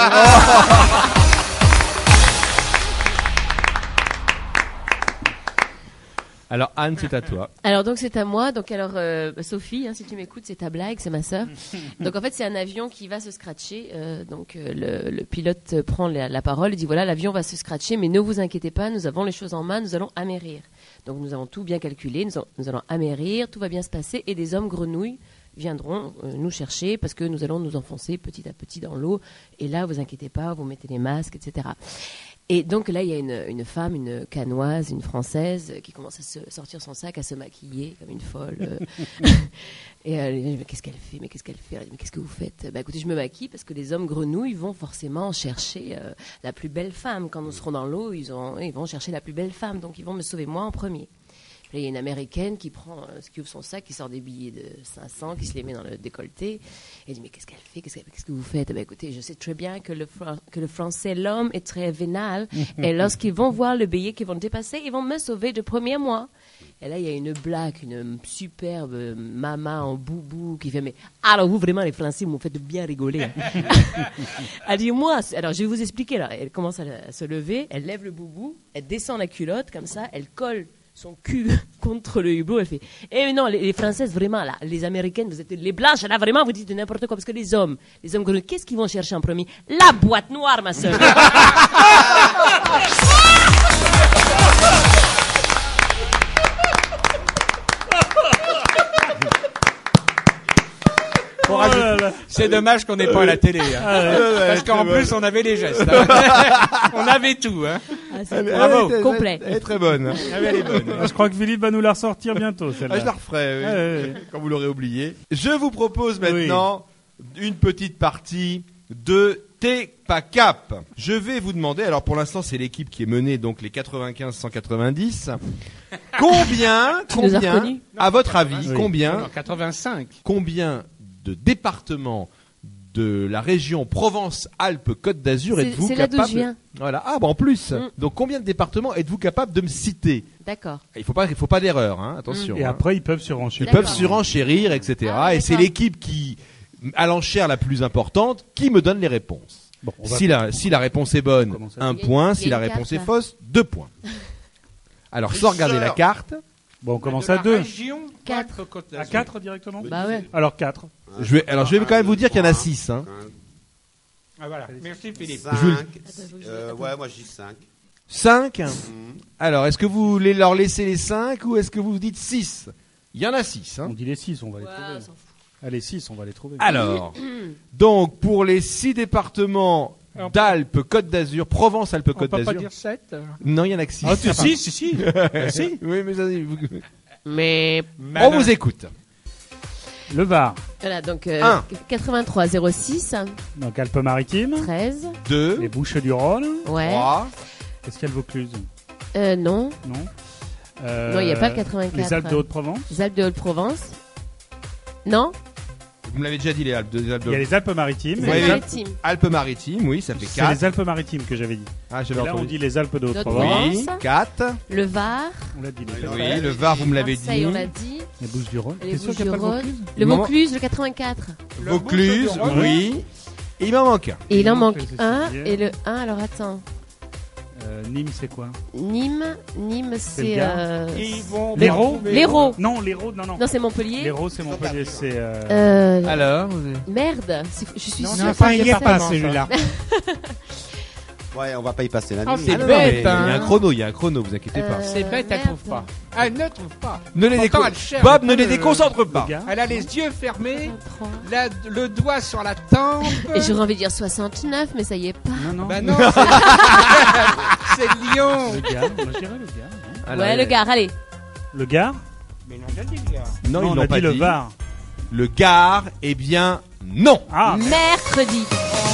[SPEAKER 1] Alors Anne, c'est à toi.
[SPEAKER 4] Alors donc c'est à moi. Donc alors Sophie, si tu m'écoutes, c'est ta blague, c'est ma sœur. Donc en fait c'est un avion qui va se scratcher. Le pilote prend la parole et dit: voilà, l'avion va se scratcher, mais ne vous inquiétez pas, nous avons les choses en main, nous allons amérir. Donc nous avons tout bien calculé, nous allons amérir, tout va bien se passer et des hommes grenouilles viendront nous chercher parce que nous allons nous enfoncer petit à petit dans l'eau. Et là, vous inquiétez pas, vous mettez les masques, etc. Et donc là, il y a une femme, une Canoise, une Française, qui commence à sortir son sac, à se maquiller comme une folle. Et elle dit, mais qu'est-ce qu'elle fait? Mais qu'est-ce qu'elle fait? Elle dit, mais qu'est-ce que vous faites? Bah écoutez, je me maquille parce que les hommes grenouilles vont forcément chercher la plus belle femme. Quand nous serons dans l'eau, ils vont chercher la plus belle femme. Donc ils vont me sauver moi en premier. Là, il y a une Américaine qui ouvre son sac, qui sort des billets de 500, qui se les met dans le décolleté. Elle dit, mais qu'est-ce qu'elle fait? Qu'est-ce que vous faites? Eh bien, écoutez, je sais très bien que le français, l'homme, est très vénal. Et lorsqu'ils vont voir le billet qu'ils vont dépasser, ils vont me sauver de premier mois. Et là, il y a une blague, une superbe maman en boubou qui fait, mais alors vous, vraiment, les Français, vous me faites bien rigoler. Elle dit, moi, alors je vais vous expliquer. Là. Elle commence à se lever, elle lève le boubou, elle descend la culotte, comme ça, elle colle son cul contre le hublot, elle fait eh non, les Françaises, vraiment, là, les Américaines, vous êtes les blanches, là, vraiment, vous dites n'importe quoi, parce que les hommes, qu'est-ce qu'ils vont chercher en premier? La boîte noire, ma sœur.
[SPEAKER 3] C'est dommage qu'on n'ait pas à la télé. Hein. Parce qu'en plus, on avait les gestes. Hein. On avait tout. Hein.
[SPEAKER 4] Bravo, complet.
[SPEAKER 5] Elle est très bonne.
[SPEAKER 3] Elle est bonne.
[SPEAKER 2] Je crois que Philippe va nous la ressortir bientôt, celle-là.
[SPEAKER 1] Je la referai,
[SPEAKER 2] oui.
[SPEAKER 1] Quand vous l'aurez oublié. Je vous propose maintenant une petite partie de TEPACAP. Je vais vous demander, alors pour l'instant c'est l'équipe qui est menée, donc les 95-190. Combien, à votre avis,
[SPEAKER 3] Non, 85.
[SPEAKER 1] combien de départements de la région Provence-Alpes-Côte d'Azur êtes-vous
[SPEAKER 4] C'est là d'où
[SPEAKER 1] capable
[SPEAKER 4] je viens.
[SPEAKER 1] Voilà. Ah, bah en plus. Donc combien de départements êtes-vous capable de me citer?
[SPEAKER 4] D'accord.
[SPEAKER 1] Il faut pas d'erreur, hein. Attention.
[SPEAKER 2] Et
[SPEAKER 1] hein.
[SPEAKER 2] après, ils peuvent surenchérir.
[SPEAKER 1] Ils peuvent surenchérir, etc.
[SPEAKER 4] Ah,
[SPEAKER 1] et c'est
[SPEAKER 4] d'accord.
[SPEAKER 1] l'équipe qui, à l'enchère la plus importante, qui me donne les réponses.
[SPEAKER 2] Bon,
[SPEAKER 1] Si la réponse est bonne,
[SPEAKER 2] commencer.
[SPEAKER 1] 1
[SPEAKER 4] Il y a
[SPEAKER 1] point.
[SPEAKER 4] une
[SPEAKER 1] Si la
[SPEAKER 4] carte,
[SPEAKER 1] réponse est
[SPEAKER 4] là.
[SPEAKER 1] fausse, 2 points. Alors, sans regarder la carte,
[SPEAKER 2] Bon, on commence
[SPEAKER 3] De
[SPEAKER 2] à
[SPEAKER 3] la
[SPEAKER 2] 2.
[SPEAKER 3] région,
[SPEAKER 4] 4.
[SPEAKER 3] Côte
[SPEAKER 2] À
[SPEAKER 3] d'Azur.
[SPEAKER 2] 4 directement?
[SPEAKER 4] Bah ouais.
[SPEAKER 2] Alors 4.
[SPEAKER 1] je vais quand même vous dire qu'il y en a 6. Hein.
[SPEAKER 3] Ah, voilà. Merci Philippe.
[SPEAKER 5] 5. Ouais, moi je dis 5.
[SPEAKER 1] 5. Alors, est-ce que vous voulez leur laisser les 5 ou est-ce que vous dites 6? Il y en a 6. Hein.
[SPEAKER 2] On dit les 6, on va les
[SPEAKER 4] Ouais,
[SPEAKER 2] trouver.
[SPEAKER 4] on s'en fout.
[SPEAKER 2] Allez, 6, on va les trouver.
[SPEAKER 1] Alors, donc pour les 6 départements d'Alpes, Côte d'Azur,
[SPEAKER 3] On
[SPEAKER 1] Provence-Alpes-Côte
[SPEAKER 3] peut pas
[SPEAKER 1] d'Azur.
[SPEAKER 3] dire 7.
[SPEAKER 1] Non, il y en a que 6.
[SPEAKER 3] Ah, si. Si.
[SPEAKER 1] Oui, mais
[SPEAKER 4] Mais
[SPEAKER 1] on vous écoute.
[SPEAKER 2] Le Var,
[SPEAKER 4] voilà, donc
[SPEAKER 1] 1.
[SPEAKER 4] 83 06
[SPEAKER 2] donc Alpes-Maritimes,
[SPEAKER 4] 13.
[SPEAKER 1] 2,
[SPEAKER 2] les Bouches-du-Rhône.
[SPEAKER 4] Ouais.
[SPEAKER 1] 3,
[SPEAKER 2] Est-ce qu'il y a le Vaucluse?
[SPEAKER 4] Non.
[SPEAKER 2] Non.
[SPEAKER 4] Non, il n'y a pas le 84.
[SPEAKER 2] Les Alpes de Haute-Provence.
[SPEAKER 4] Les Alpes de Haute-Provence. Non.
[SPEAKER 1] vous me l'avez déjà dit les Alpes.
[SPEAKER 2] Il y a les Alpes-Maritimes.
[SPEAKER 4] Les
[SPEAKER 1] Ouais,
[SPEAKER 4] Alpes
[SPEAKER 1] les
[SPEAKER 4] maritimes.
[SPEAKER 1] Alpes-Maritimes, oui, ça fait
[SPEAKER 2] C'est
[SPEAKER 1] 4.
[SPEAKER 2] les Alpes-Maritimes que j'avais dit.
[SPEAKER 1] Ah,
[SPEAKER 2] Et
[SPEAKER 1] j'avais
[SPEAKER 2] là, on
[SPEAKER 1] entendu.
[SPEAKER 2] dit les Alpes de
[SPEAKER 4] Haute-Provence.
[SPEAKER 2] Haute-Provence.
[SPEAKER 1] Oui, 4.
[SPEAKER 4] Le Var.
[SPEAKER 2] On l'a dit. Les,
[SPEAKER 1] Oui, le Var, vous me l'avez dit.
[SPEAKER 4] Marseille, on l'a dit.
[SPEAKER 2] les Bouches-du-Rhône.
[SPEAKER 4] Les
[SPEAKER 2] T'es sûr qu'il n'y a pas le
[SPEAKER 4] Bouches-du-Rhône.
[SPEAKER 2] Vaucluse?
[SPEAKER 4] Le
[SPEAKER 1] Non.
[SPEAKER 4] Vaucluse, le 84.
[SPEAKER 1] Vaucluse,
[SPEAKER 3] Bouches-du-Rhône.
[SPEAKER 1] oui. Et il m'en manque un.
[SPEAKER 4] Et il en manque
[SPEAKER 2] Vaucluse,
[SPEAKER 4] un.
[SPEAKER 2] c'est
[SPEAKER 4] Et le 1, alors attends.
[SPEAKER 2] Nîmes, c'est quoi?
[SPEAKER 4] Nîmes,
[SPEAKER 2] le
[SPEAKER 4] c'est.
[SPEAKER 2] Gard.
[SPEAKER 3] Ils vont
[SPEAKER 2] L'Hérault.
[SPEAKER 3] retrouver-
[SPEAKER 4] L'Hérault.
[SPEAKER 2] Non, l'Hérault, non.
[SPEAKER 4] Non, c'est Montpellier.
[SPEAKER 2] L'Hérault, c'est Montpellier. C'est.
[SPEAKER 1] Alors
[SPEAKER 4] Merde. Je suis
[SPEAKER 6] Non,
[SPEAKER 4] sûre
[SPEAKER 6] enfin,
[SPEAKER 4] que
[SPEAKER 6] il n'y
[SPEAKER 4] c'est
[SPEAKER 6] est pas
[SPEAKER 4] ça.
[SPEAKER 6] celui-là.
[SPEAKER 5] Ouais, on va pas y passer la
[SPEAKER 3] Ah,
[SPEAKER 5] nuit.
[SPEAKER 3] c'est
[SPEAKER 5] hein.
[SPEAKER 1] non, mais
[SPEAKER 3] bête,
[SPEAKER 1] il y a
[SPEAKER 3] hein.
[SPEAKER 1] un chrono, vous inquiétez pas.
[SPEAKER 3] C'est bête, elle
[SPEAKER 4] Merde.
[SPEAKER 3] trouve pas. Elle ne trouve pas.
[SPEAKER 1] Ne les
[SPEAKER 3] Pourtant,
[SPEAKER 1] déco-
[SPEAKER 3] elle cherche.
[SPEAKER 1] Bob, ne les déconcentre pas.
[SPEAKER 2] Le Gard.
[SPEAKER 3] Elle a les yeux fermés,
[SPEAKER 4] 23.
[SPEAKER 3] le doigt sur la tempe.
[SPEAKER 4] Et j'aurais envie de dire 69, mais ça y est pas.
[SPEAKER 2] Non, non.
[SPEAKER 3] Bah non, c'est Lyon.
[SPEAKER 2] Le Gard. Moi, je dirais le Gard. non
[SPEAKER 1] Alors,
[SPEAKER 4] Ouais, le Gard, allez.
[SPEAKER 2] Le Gard?
[SPEAKER 3] Mais non, j'ai dit le gars.
[SPEAKER 1] Non, ils
[SPEAKER 2] on
[SPEAKER 1] n'ont
[SPEAKER 2] a
[SPEAKER 1] pas
[SPEAKER 2] dit le
[SPEAKER 1] dit.
[SPEAKER 2] Var.
[SPEAKER 1] Le Gard, eh bien, non.
[SPEAKER 2] Ah,
[SPEAKER 4] Mercredi.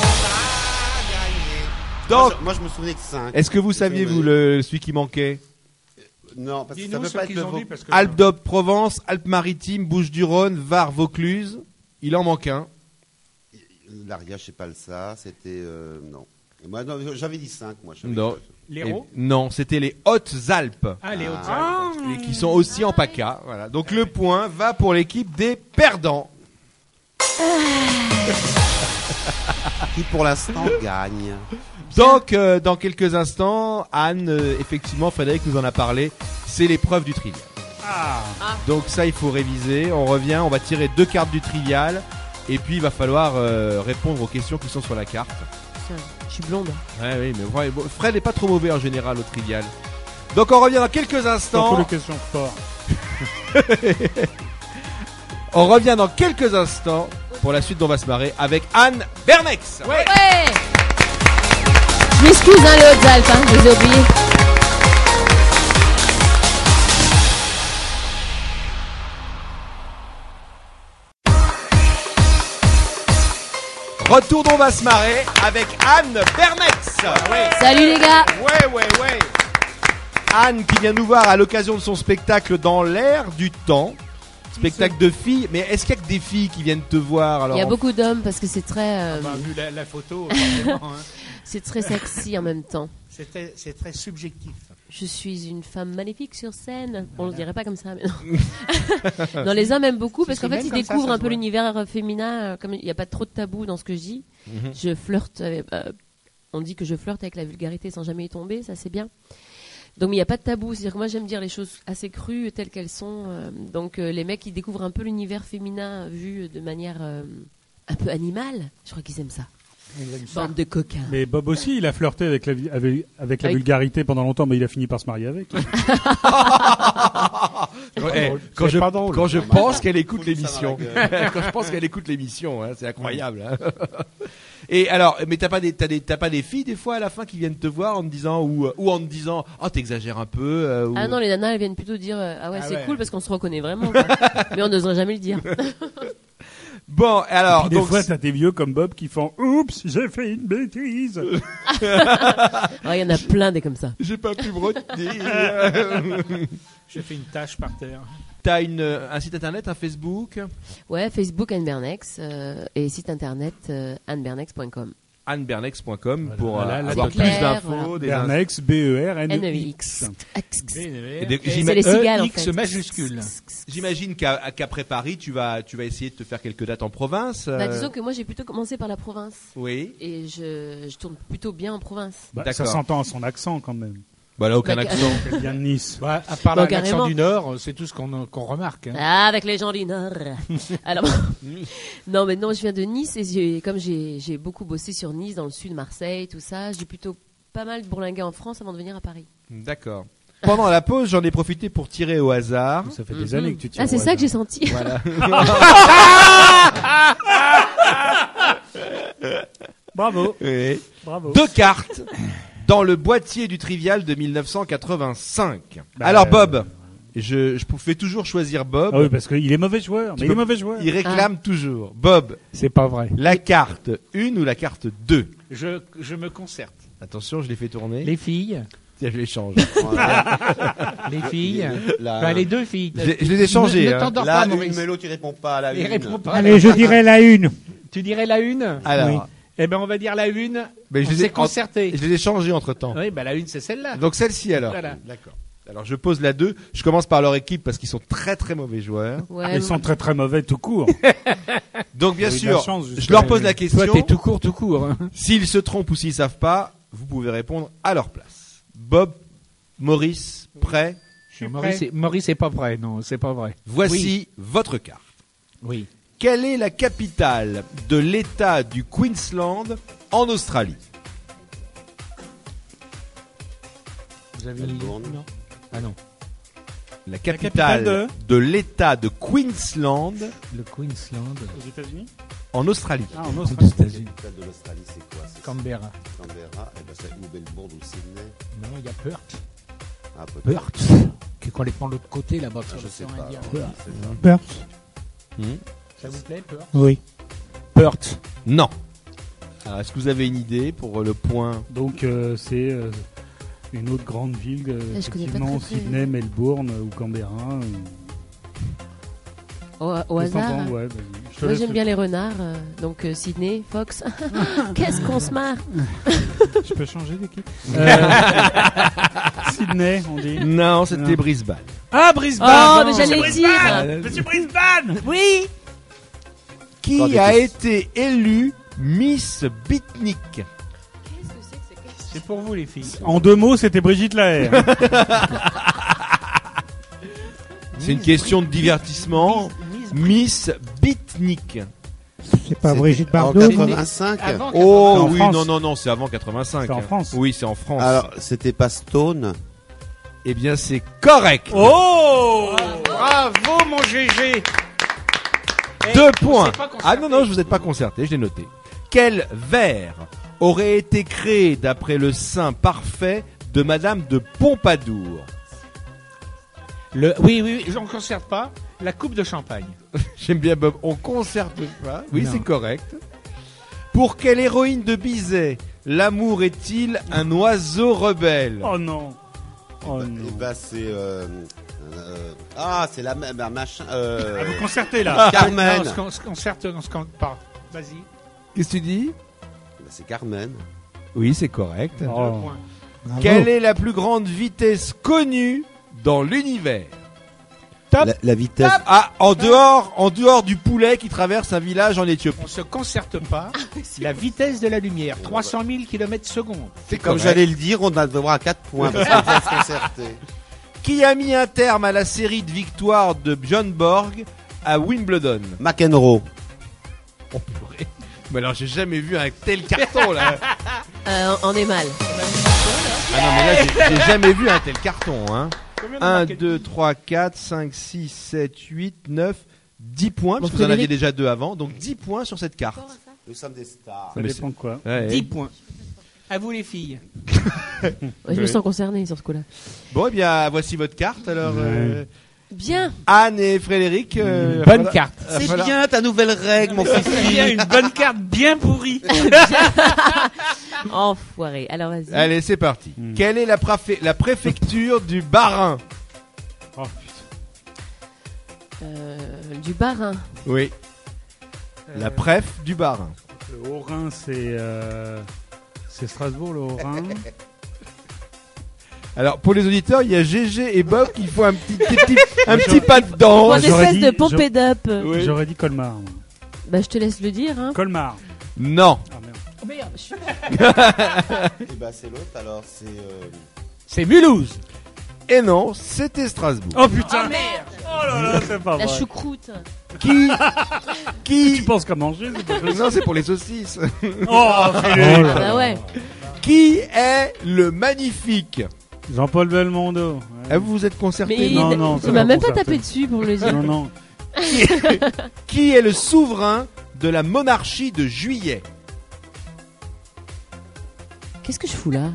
[SPEAKER 1] Donc,
[SPEAKER 5] Moi je me souvenais que 5.
[SPEAKER 1] est-ce que vous saviez, vous, celui qui manquait?
[SPEAKER 5] Non, parce que ça
[SPEAKER 3] Dis-nous
[SPEAKER 5] peut
[SPEAKER 3] ce
[SPEAKER 5] pas être
[SPEAKER 3] qu'ils
[SPEAKER 5] le
[SPEAKER 3] ont dit,
[SPEAKER 5] Vaucluse.
[SPEAKER 3] parce que...
[SPEAKER 1] Alpes d'Haute-Provence, Alpes-Maritimes, Bouches-du-Rhône, Var, Vaucluse. Il en manque un.
[SPEAKER 5] L'Ariège, c'est pas le ça. C'était. Non. Et moi, non, j'avais dit 5, moi. je savais
[SPEAKER 1] Non.
[SPEAKER 5] que-
[SPEAKER 3] L'Hérault.
[SPEAKER 1] Non, c'était les Hautes-Alpes.
[SPEAKER 3] Ah, les Hautes-Alpes.
[SPEAKER 1] Et qui sont aussi en PACA. Voilà. Donc le point va pour l'équipe des perdants.
[SPEAKER 5] Qui pour l'instant gagne.
[SPEAKER 1] Donc, dans quelques instants, Anne, effectivement, Frédéric nous en a parlé, c'est l'épreuve du trivial. Donc ça, il faut réviser. On revient, on va tirer 2 cartes du trivial. Et puis, il va falloir répondre aux questions qui sont sur la carte.
[SPEAKER 4] Tiens, je suis blonde.
[SPEAKER 1] Ouais, oui, mais ouais, bon, Fred n'est pas trop mauvais en général au trivial. Donc, on revient dans quelques
[SPEAKER 2] surtout
[SPEAKER 1] instants.
[SPEAKER 2] les questions fortes.
[SPEAKER 1] On revient dans quelques instants pour la suite d'On va se marrer avec Anne Bernex.
[SPEAKER 4] Ouais. Je m'excuse, les Hautes-Alpes, je les ai oubliés.
[SPEAKER 1] Retour d'On va se marrer avec Anne Bernex.
[SPEAKER 4] Salut les gars.
[SPEAKER 1] Ouais. Anne qui vient nous voir à l'occasion de son spectacle Dans l'air du temps. Spectacle de filles. Mais est-ce qu'il y a que des filles qui viennent te voir alors?
[SPEAKER 4] Il y a beaucoup d'hommes parce que c'est très,
[SPEAKER 3] Vu la photo, forcément, hein.
[SPEAKER 4] c'est très sexy en même temps.
[SPEAKER 3] C'est très subjectif.
[SPEAKER 4] Je suis une femme maléfique sur scène. Bon, on le dirait pas comme ça, mais non. Non, les hommes aiment beaucoup parce qu'en fait, ils découvrent un peu l'univers féminin. Comme il n'y a pas trop de tabou dans ce que je dis, je flirte. On dit que je flirte avec la vulgarité sans jamais y tomber, ça c'est bien. Donc, il n'y a pas de tabou. C'est-à-dire que moi, j'aime dire les choses assez crues, telles qu'elles sont. Donc, les mecs, ils découvrent un peu l'univers féminin vu de manière un peu animale. Je crois qu'ils aiment ça. Bande de coquins.
[SPEAKER 2] Mais Bob aussi, il a flirté avec la vulgarité pendant longtemps, mais il a fini par se marier avec.
[SPEAKER 1] Quand je pense qu'elle écoute l'émission. Quand je pense qu'elle écoute l'émission, hein, c'est incroyable. Hein. Et alors, mais t'as pas des filles des fois à la fin qui viennent te voir en te disant ou en te disant, oh t'exagères un peu.
[SPEAKER 4] Ah non, les nanas elles viennent plutôt dire, c'est cool parce qu'on se reconnaît vraiment. Quoi. Mais on n'oserait jamais le dire.
[SPEAKER 1] Bon, alors.
[SPEAKER 2] Et puis des fois, t'as des vieux comme Bob qui font oups, j'ai fait une bêtise.
[SPEAKER 4] Il y en a plein des comme ça.
[SPEAKER 1] J'ai pas pu me retenir.
[SPEAKER 3] J'ai fait une tâche par terre.
[SPEAKER 1] T'as un site internet, un Facebook?
[SPEAKER 4] Ouais, Facebook Anne Bernex et site internet annebernex.com.
[SPEAKER 1] annebernex.com pour
[SPEAKER 2] voilà,
[SPEAKER 1] avoir
[SPEAKER 4] clair,
[SPEAKER 1] plus d'infos.
[SPEAKER 4] voilà.
[SPEAKER 2] Bernex, B-E-R-N-E-X.
[SPEAKER 4] C'est
[SPEAKER 3] X
[SPEAKER 4] les cigales en fait.
[SPEAKER 3] majuscule.
[SPEAKER 1] J'imagine qu'après Paris, tu vas essayer de te faire quelques dates en province.
[SPEAKER 4] Disons que moi j'ai plutôt commencé par la province.
[SPEAKER 1] Oui.
[SPEAKER 4] Et je tourne plutôt bien en province.
[SPEAKER 2] Ça s'entend à son accent quand même.
[SPEAKER 1] Bah là, aucun accent.
[SPEAKER 2] Elle vient de Nice.
[SPEAKER 3] À part
[SPEAKER 4] Bon,
[SPEAKER 3] l'accent
[SPEAKER 4] carrément.
[SPEAKER 3] du Nord, c'est tout ce qu'on remarque. Hein.
[SPEAKER 4] Ah, avec les gens du Nord. Alors, non, mais non, je viens de Nice et comme j'ai beaucoup bossé sur Nice, dans le sud, Marseille, tout ça, j'ai plutôt pas mal bourlingué en France avant de venir à Paris.
[SPEAKER 1] D'accord. Pendant la pause, j'en ai profité pour tirer au hasard.
[SPEAKER 2] Ça fait des années que tu tires.
[SPEAKER 4] Ah, c'est ça que j'ai senti.
[SPEAKER 1] Voilà.
[SPEAKER 2] Bravo.
[SPEAKER 1] Oui.
[SPEAKER 2] Bravo.
[SPEAKER 1] 2 cartes dans le boîtier du Trivial de 1985.
[SPEAKER 2] Bah,
[SPEAKER 1] Alors Bob, je fais toujours choisir Bob.
[SPEAKER 2] Ah oui, parce qu'il est mauvais joueur. Mais il est mauvais joueur.
[SPEAKER 1] Il réclame toujours. Bob,
[SPEAKER 3] C'est pas vrai.
[SPEAKER 1] la carte 1 ou la carte 2?
[SPEAKER 3] Je me concerte.
[SPEAKER 1] Attention, je l'ai fait tourner.
[SPEAKER 3] Les filles,
[SPEAKER 1] Tiens, je les change.
[SPEAKER 3] les filles,
[SPEAKER 5] La-
[SPEAKER 3] les deux filles.
[SPEAKER 1] Je les ai changées.
[SPEAKER 3] Ne
[SPEAKER 1] Hein.
[SPEAKER 3] t'endors
[SPEAKER 5] La
[SPEAKER 3] pas,
[SPEAKER 5] une,
[SPEAKER 3] Maurice.
[SPEAKER 5] Mélo, tu réponds pas à la
[SPEAKER 3] Il
[SPEAKER 5] une.
[SPEAKER 3] répond pas.
[SPEAKER 6] Allez, je dirais la une.
[SPEAKER 3] Tu dirais la une?
[SPEAKER 1] Alors,
[SPEAKER 6] Oui.
[SPEAKER 3] Eh ben, on va dire la une.
[SPEAKER 1] mais
[SPEAKER 3] On s'est concerté.
[SPEAKER 1] Je les ai changées entre temps.
[SPEAKER 3] Oui, la une, c'est celle-là.
[SPEAKER 1] Donc celle-ci alors.
[SPEAKER 3] Voilà.
[SPEAKER 1] D'accord. Alors je pose la 2. Je commence par leur équipe parce qu'ils sont très très mauvais joueurs.
[SPEAKER 4] Ouais,
[SPEAKER 2] Ils sont très très mauvais tout court.
[SPEAKER 1] Donc bien
[SPEAKER 2] Ils ont eu de la
[SPEAKER 1] sûr,
[SPEAKER 2] chance,
[SPEAKER 1] je
[SPEAKER 2] jusqu'à-
[SPEAKER 1] leur pose la question.
[SPEAKER 3] Toi, t'es tout court. Hein.
[SPEAKER 1] S'ils se trompent ou s'ils savent pas, vous pouvez répondre à leur place. Bob, Maurice, prêt?
[SPEAKER 3] Maurice est pas vrai, non, c'est pas vrai.
[SPEAKER 1] Voici votre carte.
[SPEAKER 3] Oui.
[SPEAKER 1] Quelle est la capitale de l'État du Queensland en Australie?
[SPEAKER 3] Vous avez
[SPEAKER 5] Melbourne.
[SPEAKER 3] Non. Ah non.
[SPEAKER 1] La
[SPEAKER 2] capitale
[SPEAKER 1] capitale de l'État de Queensland
[SPEAKER 3] Le Queensland.
[SPEAKER 2] Aux États-Unis?
[SPEAKER 1] en Australie.
[SPEAKER 2] Ah, en
[SPEAKER 3] Aux
[SPEAKER 2] Australie.
[SPEAKER 3] États-Unis.
[SPEAKER 5] La capitale de l'Australie, c'est quoi? C'est
[SPEAKER 3] Canberra.
[SPEAKER 5] Canberra. Eh ben, c'est ou Melbourne ou Sydney.
[SPEAKER 3] Non, il y a Perth.
[SPEAKER 5] Ah, peut-être.
[SPEAKER 3] Perth. Qui est complètement de l'autre côté là-bas sur
[SPEAKER 5] Je sais
[SPEAKER 3] l'océan
[SPEAKER 5] pas.
[SPEAKER 3] Indien.
[SPEAKER 5] C'est ça.
[SPEAKER 6] Perth.
[SPEAKER 3] Ça vous plaît, Perth?
[SPEAKER 6] Oui.
[SPEAKER 3] Perth.
[SPEAKER 1] Non. Alors, est-ce que vous avez une idée pour le point?
[SPEAKER 2] Donc c'est une autre grande ville,
[SPEAKER 4] je connais pas
[SPEAKER 2] effectivement,
[SPEAKER 4] très, très.
[SPEAKER 2] Sydney, Melbourne ou Canberra.
[SPEAKER 4] Au hasard.
[SPEAKER 2] Ouais, vas-y. Je te
[SPEAKER 4] Moi
[SPEAKER 2] laisse
[SPEAKER 4] j'aime
[SPEAKER 2] le-
[SPEAKER 4] bien les renards, donc Sydney, Fox. Qu'est-ce qu'on se marre.
[SPEAKER 2] Je peux changer d'équipe. Sydney, on dit.
[SPEAKER 1] Non, c'était
[SPEAKER 2] Non.
[SPEAKER 1] Brisbane.
[SPEAKER 2] Ah, Brisbane.
[SPEAKER 4] Oh,
[SPEAKER 2] non.
[SPEAKER 4] mais j'allais le dire.
[SPEAKER 2] Monsieur Brisbane.
[SPEAKER 4] Oui.
[SPEAKER 1] Qui
[SPEAKER 5] Attendez,
[SPEAKER 1] a
[SPEAKER 5] qu'est-ce-
[SPEAKER 1] été élue Miss Bitnik?
[SPEAKER 4] Qu'est-ce que c'est que cette question?
[SPEAKER 3] C'est pour vous, les filles.
[SPEAKER 2] En 2 mots, c'était Brigitte Lahaye.
[SPEAKER 1] C'est une question de divertissement. Miss Bitnik.
[SPEAKER 6] C'est pas
[SPEAKER 5] C'était
[SPEAKER 6] Brigitte
[SPEAKER 5] En
[SPEAKER 6] Bardot.
[SPEAKER 5] 85.
[SPEAKER 3] Avant
[SPEAKER 1] Oh
[SPEAKER 2] C'est en
[SPEAKER 1] oui,
[SPEAKER 2] France.
[SPEAKER 1] non, c'est avant 85.
[SPEAKER 2] C'est en France.
[SPEAKER 1] Oui, c'est en France.
[SPEAKER 5] Alors, c'était pas Stone.
[SPEAKER 1] Eh bien, c'est correct.
[SPEAKER 2] Oh.
[SPEAKER 3] Bravo, mon GG.
[SPEAKER 1] 2 points.
[SPEAKER 3] s'est pas concerté.
[SPEAKER 1] Ah non, je vous ai pas concerté, je l'ai noté. Quel vers aurait été créé d'après le sein parfait de Madame de Pompadour?
[SPEAKER 3] Oui, on ne concerte pas. La coupe de champagne.
[SPEAKER 1] J'aime bien Bob. On concerte pas. Oui,
[SPEAKER 6] Non.
[SPEAKER 1] c'est correct. Pour quelle héroïne de Bizet l'amour est-il un oiseau rebelle?
[SPEAKER 2] Oh non. Oh
[SPEAKER 5] Et
[SPEAKER 2] non.
[SPEAKER 5] bah c'est c'est la même machin.
[SPEAKER 2] Ah, vous concertez là.
[SPEAKER 5] Carmen.
[SPEAKER 3] Non, on se concerte, on se compte pas. Vas-y.
[SPEAKER 1] Qu'est-ce que tu dis?
[SPEAKER 5] Bah, c'est Carmen.
[SPEAKER 1] Oui, c'est correct.
[SPEAKER 3] Deux
[SPEAKER 2] Oh.
[SPEAKER 3] points.
[SPEAKER 6] Bravo.
[SPEAKER 1] Quelle est la plus grande vitesse connue dans l'univers?
[SPEAKER 5] La vitesse.
[SPEAKER 1] En dehors du poulet qui traverse un village en Éthiopie.
[SPEAKER 3] On se concerte pas. La vitesse de la lumière, 300 000 km/s.
[SPEAKER 1] C'est
[SPEAKER 5] Comme
[SPEAKER 1] correct.
[SPEAKER 5] j'allais le dire, on a le droit à 4 points parce qu'on va se concerter.
[SPEAKER 1] Qui a mis un terme à la série de victoires de Björn Borg à Wimbledon?
[SPEAKER 5] McEnroe.
[SPEAKER 1] Oh purée. Mais alors j'ai jamais vu un tel carton là.
[SPEAKER 4] On est mal.
[SPEAKER 1] Ah non mais là j'ai jamais vu un tel carton hein. 1, 2, 3, 4, 5, 6, 7, 8, 9, 10 points, parce que vous en aviez
[SPEAKER 4] Frédéric.
[SPEAKER 1] déjà 2 avant, donc 10 points sur cette carte.
[SPEAKER 5] Nous sommes des stars.
[SPEAKER 2] Ça
[SPEAKER 1] mais
[SPEAKER 2] dépend de quoi.
[SPEAKER 1] Ouais,
[SPEAKER 3] 10
[SPEAKER 1] ouais.
[SPEAKER 3] points. À vous les filles.
[SPEAKER 4] Ouais, je me sens concernée sur ce coup-là.
[SPEAKER 1] Bon eh bien voici votre carte alors.
[SPEAKER 4] Bien.
[SPEAKER 1] Anne et Frédéric.
[SPEAKER 3] Bonne carte.
[SPEAKER 5] C'est bien ta nouvelle règle, mon fils.
[SPEAKER 3] Il y a une bonne carte bien pourrie.
[SPEAKER 4] Enfoiré. Alors vas-y.
[SPEAKER 1] Allez c'est parti. Quelle est la préfecture du Bas-Rhin?
[SPEAKER 2] Oh putain.
[SPEAKER 4] Du Bas-Rhin.
[SPEAKER 1] Oui. La préf du Bas-Rhin.
[SPEAKER 2] Le Haut-Rhin, c'est Strasbourg, le Haut-Rhin.
[SPEAKER 1] Alors pour les auditeurs, il y a GG et Bob qui font un petit pas de danse.
[SPEAKER 4] Une
[SPEAKER 2] j'aurais
[SPEAKER 4] espèce
[SPEAKER 2] dit-
[SPEAKER 4] de pompée d'up.
[SPEAKER 1] Oui.
[SPEAKER 2] J'aurais dit Colmar. moi.
[SPEAKER 4] Bah, je te laisse le dire. Hein.
[SPEAKER 2] Colmar.
[SPEAKER 1] Non.
[SPEAKER 2] Ah merde.
[SPEAKER 4] Oh, merde.
[SPEAKER 5] Et bah c'est l'autre alors, c'est
[SPEAKER 3] C'est Mulhouse.
[SPEAKER 1] Et non, c'était Strasbourg.
[SPEAKER 2] Oh putain.
[SPEAKER 4] Oh, merde.
[SPEAKER 2] Oh là là, c'est pas
[SPEAKER 4] La
[SPEAKER 2] vrai.
[SPEAKER 4] choucroute.
[SPEAKER 1] Qui
[SPEAKER 2] Tu penses qu'à manger, c'est pas possible.
[SPEAKER 1] Non, c'est pour les saucisses.
[SPEAKER 2] Oh, Frédéric.
[SPEAKER 4] Bah ouais.
[SPEAKER 1] Qui est le magnifique?
[SPEAKER 2] Jean-Paul Belmondo. Ouais.
[SPEAKER 1] Ah, vous vous êtes concerté?
[SPEAKER 4] Mais
[SPEAKER 2] Non,
[SPEAKER 4] il,
[SPEAKER 2] non,
[SPEAKER 4] il
[SPEAKER 2] ça
[SPEAKER 4] m'a
[SPEAKER 2] va
[SPEAKER 4] même pas
[SPEAKER 2] concerter.
[SPEAKER 4] tapé dessus pour le dire.
[SPEAKER 2] Non, non.
[SPEAKER 1] Qui est le souverain de la monarchie de Juillet?
[SPEAKER 4] Qu'est-ce que je fous là?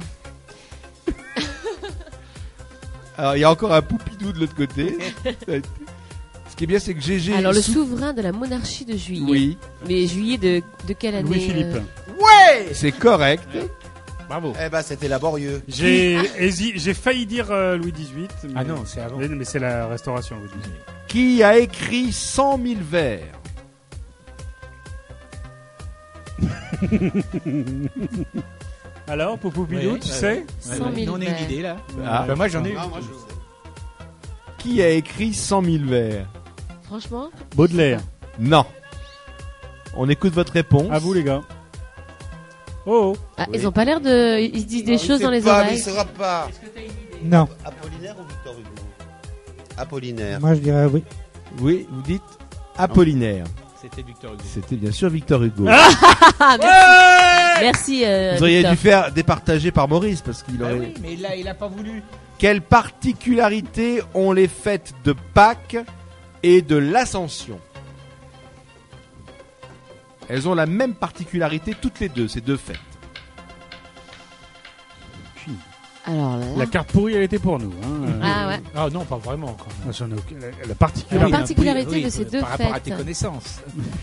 [SPEAKER 1] Alors, il y a encore un Poupidou de l'autre côté. Ce qui est bien, c'est que GG.
[SPEAKER 4] Alors, le souverain de la monarchie de Juillet.
[SPEAKER 1] Oui.
[SPEAKER 4] Mais Juillet de quelle année
[SPEAKER 2] Louis-Philippe.
[SPEAKER 1] Ouais! C'est correct.
[SPEAKER 3] Bravo.
[SPEAKER 5] Eh bah c'était laborieux.
[SPEAKER 2] J'ai failli dire Louis XVIII. Mais...
[SPEAKER 3] Ah non, c'est avant.
[SPEAKER 2] Mais c'est la restauration, Louis XVIII.
[SPEAKER 1] Qui a écrit 100 000 vers?
[SPEAKER 2] Alors, Poupou-Pidou,
[SPEAKER 3] Ouais,
[SPEAKER 2] tu sais
[SPEAKER 4] 100 000
[SPEAKER 3] Nous, on a une
[SPEAKER 4] vers.
[SPEAKER 3] idée là.
[SPEAKER 1] Ah.
[SPEAKER 3] Bah, moi j'en ai eu.
[SPEAKER 5] Non, moi je sais.
[SPEAKER 1] Qui a écrit 100 000 vers?
[SPEAKER 4] Franchement,
[SPEAKER 2] Baudelaire.
[SPEAKER 1] Non. On écoute votre réponse.
[SPEAKER 2] À vous, les gars. Oh,
[SPEAKER 4] ah,
[SPEAKER 5] Oui.
[SPEAKER 4] ils ont pas l'air de. Ils se disent des choses dans les
[SPEAKER 5] Mais
[SPEAKER 4] oreilles.
[SPEAKER 5] il saura pas.
[SPEAKER 6] Non,
[SPEAKER 5] Apollinaire ou Victor Hugo? Apollinaire.
[SPEAKER 6] moi je dirais oui.
[SPEAKER 1] Oui, vous dites Apollinaire.
[SPEAKER 3] C'était Victor Hugo.
[SPEAKER 1] C'était bien sûr Victor Hugo.
[SPEAKER 4] Ah, merci.
[SPEAKER 1] Vous auriez
[SPEAKER 4] Victor.
[SPEAKER 1] dû faire départager par Maurice parce qu'il
[SPEAKER 3] Bah
[SPEAKER 1] aurait.
[SPEAKER 3] oui, mais là il a pas voulu.
[SPEAKER 1] Quelle particularité ont les fêtes de Pâques et de l'Ascension? Elles ont la même particularité toutes les deux, ces deux fêtes.
[SPEAKER 4] Alors là.
[SPEAKER 2] la carte pourrie, elle était pour nous. Hein.
[SPEAKER 4] Ah ouais.
[SPEAKER 3] Ah non, pas vraiment. Quand même.
[SPEAKER 2] Ah, j'en ai aucun- la
[SPEAKER 4] La
[SPEAKER 2] particularité.
[SPEAKER 4] particularité de ces deux
[SPEAKER 3] par rapport à tes
[SPEAKER 4] fêtes.
[SPEAKER 3] connaissances.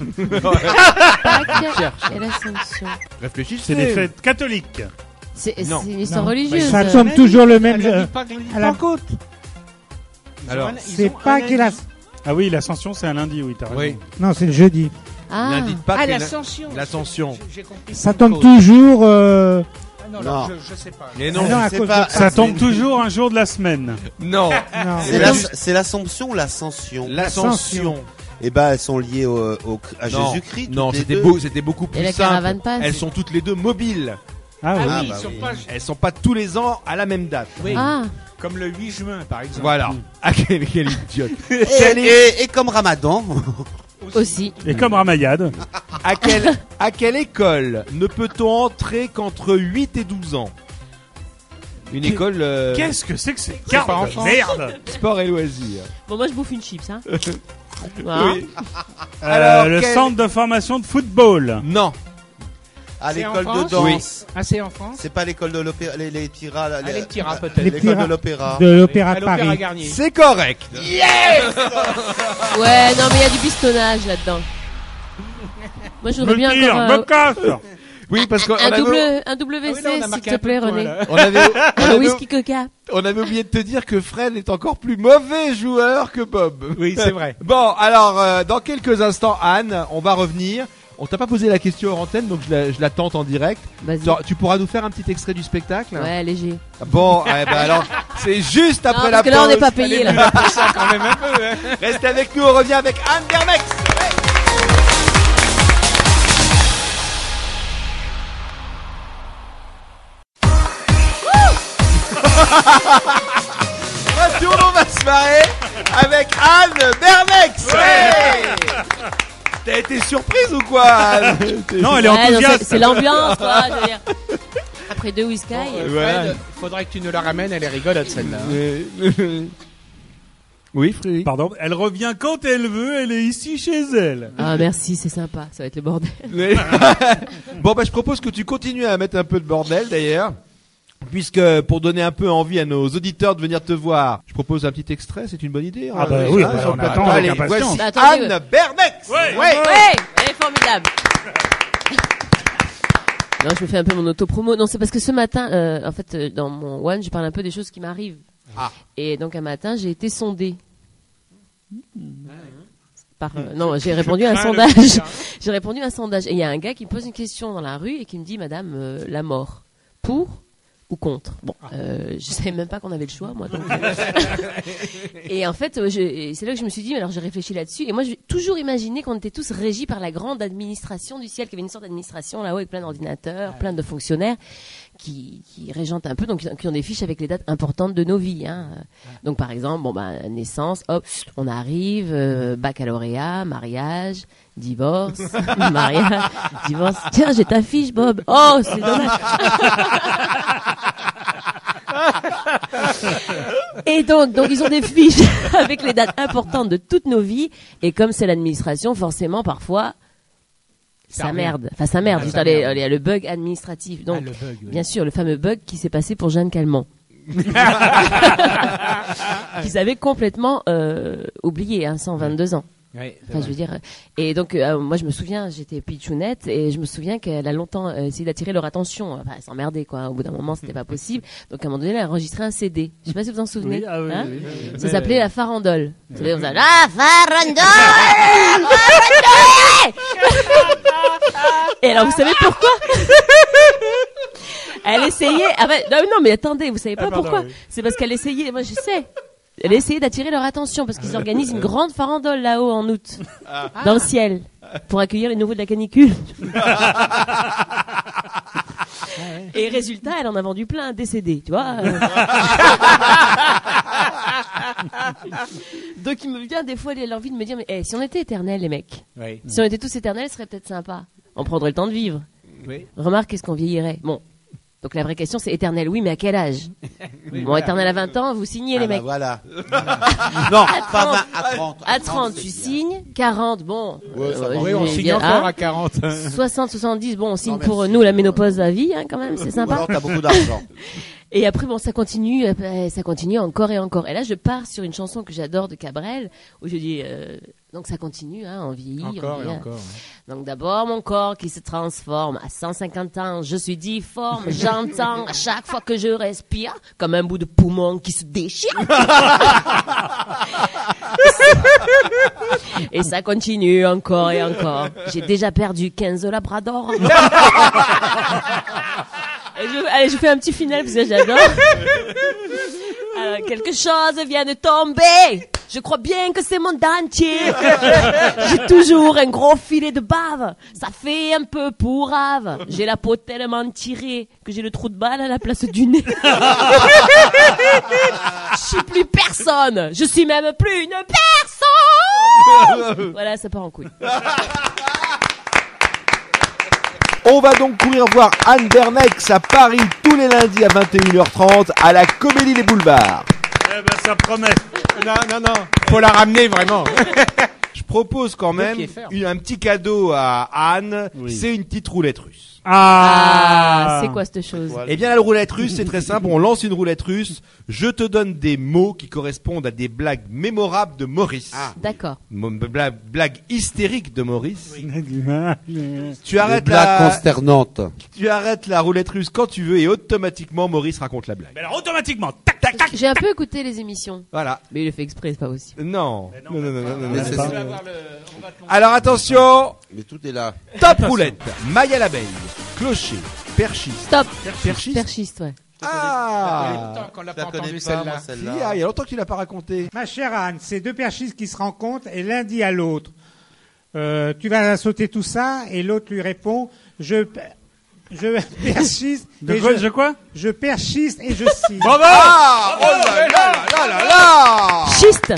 [SPEAKER 4] Pâques et l'Ascension.
[SPEAKER 1] Réfléchissez.
[SPEAKER 2] C'est des fêtes catholiques.
[SPEAKER 4] C'est
[SPEAKER 1] Non.
[SPEAKER 4] une histoire
[SPEAKER 6] Non.
[SPEAKER 4] religieuse.
[SPEAKER 6] Ça tombe toujours le même.
[SPEAKER 3] À
[SPEAKER 6] la
[SPEAKER 3] côte.
[SPEAKER 1] Alors,
[SPEAKER 6] C'est pas qu'il a.
[SPEAKER 2] Ah oui, l'ascension, c'est un lundi, oui, t'as raison.
[SPEAKER 1] Oui.
[SPEAKER 6] Non, c'est le jeudi.
[SPEAKER 4] Ah,
[SPEAKER 1] Lundi de Pâques
[SPEAKER 3] Ah,
[SPEAKER 1] et
[SPEAKER 3] l'ascension.
[SPEAKER 1] l'Ascension.
[SPEAKER 3] J'ai compris.
[SPEAKER 6] Ça tombe toujours.
[SPEAKER 3] Ah, non,
[SPEAKER 5] Non.
[SPEAKER 3] je sais pas.
[SPEAKER 1] Mais non,
[SPEAKER 6] Ah non, à
[SPEAKER 5] c'est
[SPEAKER 6] cause
[SPEAKER 5] pas-
[SPEAKER 6] de-
[SPEAKER 2] Ça tombe toujours un jour de la semaine.
[SPEAKER 1] non.
[SPEAKER 6] Non.
[SPEAKER 5] C'est la- c'est l'Assomption ou l'Ascension?
[SPEAKER 1] L'Ascension.
[SPEAKER 5] Eh ben, elles sont liées à
[SPEAKER 1] Non.
[SPEAKER 5] Jésus-Christ. toutes
[SPEAKER 1] Non,
[SPEAKER 5] les
[SPEAKER 1] c'était
[SPEAKER 5] deux.
[SPEAKER 1] c'était beaucoup
[SPEAKER 4] et
[SPEAKER 1] plus
[SPEAKER 4] la
[SPEAKER 1] simple.
[SPEAKER 4] caravane passe.
[SPEAKER 1] Elles sont toutes les deux mobiles.
[SPEAKER 2] Ah oui.
[SPEAKER 3] Ah oui,
[SPEAKER 5] bah
[SPEAKER 3] ils sont
[SPEAKER 5] oui.
[SPEAKER 3] pas.
[SPEAKER 1] Elles sont pas tous les ans à la même date.
[SPEAKER 3] Oui.
[SPEAKER 4] Ah,
[SPEAKER 3] Comme le 8 juin, par exemple.
[SPEAKER 1] Voilà. Ah, quel idiote.
[SPEAKER 5] Et comme Ramadan.
[SPEAKER 4] aussi.
[SPEAKER 2] Et comme Ramayad.
[SPEAKER 1] À quelle école ne peut-on entrer qu'entre 8 et 12 ans? Une école
[SPEAKER 2] Qu'est-ce que c'est que ces
[SPEAKER 1] pas en
[SPEAKER 2] cartes
[SPEAKER 1] France.
[SPEAKER 2] Merde.
[SPEAKER 1] sport et loisirs.
[SPEAKER 4] Bon, moi je bouffe une chips, hein. Voilà.
[SPEAKER 1] Oui. Alors,
[SPEAKER 2] Le
[SPEAKER 1] quel-
[SPEAKER 2] centre de formation de football.
[SPEAKER 1] Non.
[SPEAKER 5] À
[SPEAKER 3] C'est en
[SPEAKER 5] l'école de
[SPEAKER 3] France
[SPEAKER 5] danse.
[SPEAKER 3] Ah, c'est en France.
[SPEAKER 5] C'est pas l'école de l'opéra, les tiras, là,
[SPEAKER 3] Les tiras, peut-être.
[SPEAKER 6] Les
[SPEAKER 5] L'école
[SPEAKER 6] tiras.
[SPEAKER 5] de l'opéra.
[SPEAKER 6] De l'Opéra
[SPEAKER 3] À
[SPEAKER 6] de
[SPEAKER 3] l'Opéra
[SPEAKER 6] Paris.
[SPEAKER 3] Garnier.
[SPEAKER 1] C'est correct.
[SPEAKER 4] Ouais, non, mais il y a du bistonnage là-dedans. Moi, je voudrais bien
[SPEAKER 2] tire,
[SPEAKER 4] encore
[SPEAKER 2] me casse.
[SPEAKER 1] Oui, parce qu'on
[SPEAKER 4] un
[SPEAKER 1] avait,
[SPEAKER 4] WC,
[SPEAKER 3] Ah oui, là, on a
[SPEAKER 4] s'il
[SPEAKER 3] marqué
[SPEAKER 4] te
[SPEAKER 3] un peu
[SPEAKER 4] plaît,
[SPEAKER 3] de points,
[SPEAKER 4] René.
[SPEAKER 3] là.
[SPEAKER 4] Un whisky coca.
[SPEAKER 1] on avait oublié de te dire que Fred est encore plus mauvais joueur que Bob.
[SPEAKER 3] Oui, c'est vrai.
[SPEAKER 1] Bon, alors, dans quelques instants, Anne, on va revenir. On t'a pas posé la question hors antenne, donc je la tente en direct.
[SPEAKER 4] Vas-y.
[SPEAKER 1] Genre, tu pourras nous faire un petit extrait du spectacle?
[SPEAKER 4] Ouais, léger.
[SPEAKER 1] Bon, eh ben alors, c'est juste
[SPEAKER 4] Non,
[SPEAKER 1] après
[SPEAKER 4] parce
[SPEAKER 1] la
[SPEAKER 4] que là, on
[SPEAKER 1] pause.
[SPEAKER 4] n'est pas payé, là.
[SPEAKER 3] Quand même un peu, hein.
[SPEAKER 1] Restez avec nous, on revient avec Anne Bermex. Retour, on va se marrer avec Anne Bermex. T'as été surprise ou quoi, Anne?
[SPEAKER 2] Non, elle est
[SPEAKER 4] Ouais, non,
[SPEAKER 2] enthousiaste.
[SPEAKER 4] c'est l'ambiance, quoi. Je veux dire. Après 2 whisky.
[SPEAKER 3] Fred, faudrait que tu nous la ramènes, elle est rigolote celle-là.
[SPEAKER 1] Oui, Frédéric.
[SPEAKER 2] Pardon, elle revient quand elle veut, elle est ici chez elle.
[SPEAKER 4] Ah, merci, c'est sympa. Ça va être le bordel.
[SPEAKER 1] Bon, bah, je propose que tu continues à mettre un peu de bordel, d'ailleurs. Puisque, pour donner un peu envie à nos auditeurs de venir te voir, je propose un petit extrait, c'est une bonne idée.
[SPEAKER 2] Ah bah oui, bah,
[SPEAKER 1] sur
[SPEAKER 2] on
[SPEAKER 1] le plateau.
[SPEAKER 2] attend avec
[SPEAKER 1] Allez,
[SPEAKER 2] impatience.
[SPEAKER 1] voici
[SPEAKER 4] Bah, attendez,
[SPEAKER 1] Anne Bermex.
[SPEAKER 2] Ouais.
[SPEAKER 4] Ouais, elle est formidable. Non, je me fais un peu mon autopromo. Non, c'est parce que ce matin, en fait, dans mon One, je parle un peu des choses qui m'arrivent.
[SPEAKER 1] Ah.
[SPEAKER 4] Et donc, un matin, j'ai été sondée. Non, j'ai répondu à un sondage. J'ai répondu à un sondage. Et il y a un gars qui me pose une question dans la rue et qui me dit, madame, la mort, pour ou contre? Bon, je savais même pas qu'on avait le choix, moi. Donc, et en fait, c'est là que je me suis dit, mais alors j'ai réfléchi là-dessus, et moi j'ai toujours imaginé qu'on était tous régis par la grande administration du ciel, qu'il y avait une sorte d'administration là-haut avec plein d'ordinateurs, plein de fonctionnaires qui régentent un peu, donc qui ont des fiches avec les dates importantes de nos vies. Hein. Donc par exemple, bon bah naissance, hop, on arrive, baccalauréat, mariage, divorce, mariage, divorce. Tiens, j'ai ta fiche, Bob. Oh, c'est dommage. Et donc ils ont des fiches avec les dates importantes de toutes nos vies. Et comme c'est l'administration, forcément, parfois, ça merde. Enfin, ça merde. Il y a le bug administratif. Donc,
[SPEAKER 3] le bug, oui.
[SPEAKER 4] bien sûr, le fameux bug qui s'est passé pour Jeanne Calment. Qu'ils avaient complètement oublié, hein, 122 ans.
[SPEAKER 3] Oui,
[SPEAKER 4] Enfin, je veux dire. Et donc, moi, je me souviens, j'étais pitchounette et je me souviens qu'elle a longtemps essayé d'attirer leur attention. Enfin, elle s'emmerdait, quoi. Au bout d'un moment, c'était pas possible. Donc, à un moment donné, elle a enregistré un CD. Je sais pas si vous en souvenez.
[SPEAKER 2] Oui, ah oui,
[SPEAKER 4] Hein
[SPEAKER 2] oui, oui.
[SPEAKER 4] Ça s'appelait La Farandole. Vous savez, vous avez, La Farandole! Et alors, vous savez pourquoi? Elle essayait. Ah ben, non, mais attendez, vous savez pas
[SPEAKER 2] pardon,
[SPEAKER 4] pourquoi?
[SPEAKER 2] oui.
[SPEAKER 4] C'est parce qu'elle essayait. Moi, je sais. Elle essayait d'attirer leur attention parce qu'ils organisent une grande farandole là-haut en août, dans le ciel, pour accueillir les nouveaux de la canicule. Et résultat, elle en a vendu plein, décédés, tu vois. Donc il me vient des fois l'envie de me dire, mais si on était éternels, les mecs,
[SPEAKER 3] Oui.
[SPEAKER 4] si on était tous éternels, ce serait peut-être sympa. On prendrait le temps de vivre.
[SPEAKER 3] Oui.
[SPEAKER 4] Remarque, qu'est-ce qu'on vieillirait? Bon. Donc la vraie question, c'est éternel, oui, mais à quel âge? Bon,
[SPEAKER 3] voilà.
[SPEAKER 4] éternel à 20 ans, vous signez, les
[SPEAKER 5] Ah bah
[SPEAKER 4] mecs.
[SPEAKER 5] voilà. Non, pas 20, à 30.
[SPEAKER 4] À 30, tu signes. 40, bon.
[SPEAKER 5] Ouais, ça va.
[SPEAKER 3] Oui, on
[SPEAKER 4] je vais
[SPEAKER 3] signe
[SPEAKER 4] dire,
[SPEAKER 3] encore
[SPEAKER 4] hein.
[SPEAKER 3] à 40.
[SPEAKER 4] 60, 70, bon, on signe
[SPEAKER 5] Non,
[SPEAKER 4] pour
[SPEAKER 5] merci.
[SPEAKER 4] nous la ménopause à vie, hein, quand même, c'est
[SPEAKER 5] Ou
[SPEAKER 4] sympa.
[SPEAKER 5] alors t'as beaucoup d'argent.
[SPEAKER 4] Et après, bon, ça continue encore et encore. Et là, je pars sur une chanson que j'adore de Cabrel, où je dis, donc ça continue, hein, on vieillit.
[SPEAKER 3] Encore
[SPEAKER 4] on
[SPEAKER 3] et
[SPEAKER 4] vieillit.
[SPEAKER 3] encore.
[SPEAKER 4] Donc d'abord, mon corps qui se transforme. À 150 ans, je suis difforme. J'entends à chaque fois que je respire, comme un bout de poumon qui se déchire. Et ça continue encore et encore. J'ai déjà perdu 15 labradors. Allez, je fais un petit final parce que j'adore. Alors, quelque chose vient de tomber. Je crois bien que c'est mon dentier. J'ai toujours un gros filet de bave. Ça fait un peu pourrave. J'ai la peau tellement tirée que j'ai le trou de balle à la place du nez. Je suis plus personne. Je suis même plus une personne. Voilà, ça part en couille.
[SPEAKER 1] On va donc courir voir Anne Bermex à Paris tous les lundis à 21h30 à la Comédie des Boulevards.
[SPEAKER 2] Eh ben, ça promet.
[SPEAKER 3] Non. Faut la ramener, vraiment.
[SPEAKER 1] Je propose quand même
[SPEAKER 3] qui est ferme.
[SPEAKER 1] un petit cadeau à Anne.
[SPEAKER 2] Oui.
[SPEAKER 1] C'est une petite roulette russe.
[SPEAKER 4] Ah, c'est quoi cette chose?
[SPEAKER 1] Eh bien, la roulette russe, c'est très simple. On lance une roulette russe. Je te donne des mots qui correspondent à des blagues mémorables de Maurice.
[SPEAKER 4] D'accord.
[SPEAKER 1] Blagues hystériques de Maurice. Tu
[SPEAKER 5] Des
[SPEAKER 1] arrêtes
[SPEAKER 5] blagues consternantes.
[SPEAKER 1] tu arrêtes la roulette russe quand tu veux et automatiquement Maurice raconte la blague.
[SPEAKER 2] Mais alors automatiquement, tac tac tac.
[SPEAKER 4] J'ai un peu écouté les émissions,
[SPEAKER 1] Voilà.
[SPEAKER 4] mais il le fait exprès, c'est pas possible.
[SPEAKER 1] Non. Non.
[SPEAKER 5] Mais c'est-
[SPEAKER 1] Alors attention,
[SPEAKER 5] Mais tout est là.
[SPEAKER 1] top roulette. Maille à l'abeille, clocher, perchiste.
[SPEAKER 4] Stop.
[SPEAKER 1] Perchiste.
[SPEAKER 4] Perchiste, ouais.
[SPEAKER 3] Ça fait
[SPEAKER 1] Ah.
[SPEAKER 3] longtemps qu'on l'a
[SPEAKER 5] Je
[SPEAKER 3] pas
[SPEAKER 5] la connais
[SPEAKER 3] entendu
[SPEAKER 5] pas, moi,
[SPEAKER 3] celle-là.
[SPEAKER 5] celle-là.
[SPEAKER 1] Il y a longtemps que tu l'as pas raconté.
[SPEAKER 6] Ma chère Anne, c'est deux perchistes qui se rencontrent et l'un dit à l'autre, tu vas sauter tout ça, et l'autre lui répond, je persiste
[SPEAKER 2] De
[SPEAKER 6] et
[SPEAKER 2] quoi, je quoi?
[SPEAKER 6] je persiste et je signe.
[SPEAKER 2] Bravo!
[SPEAKER 1] Ah, oh là là là là là.
[SPEAKER 4] Schiste.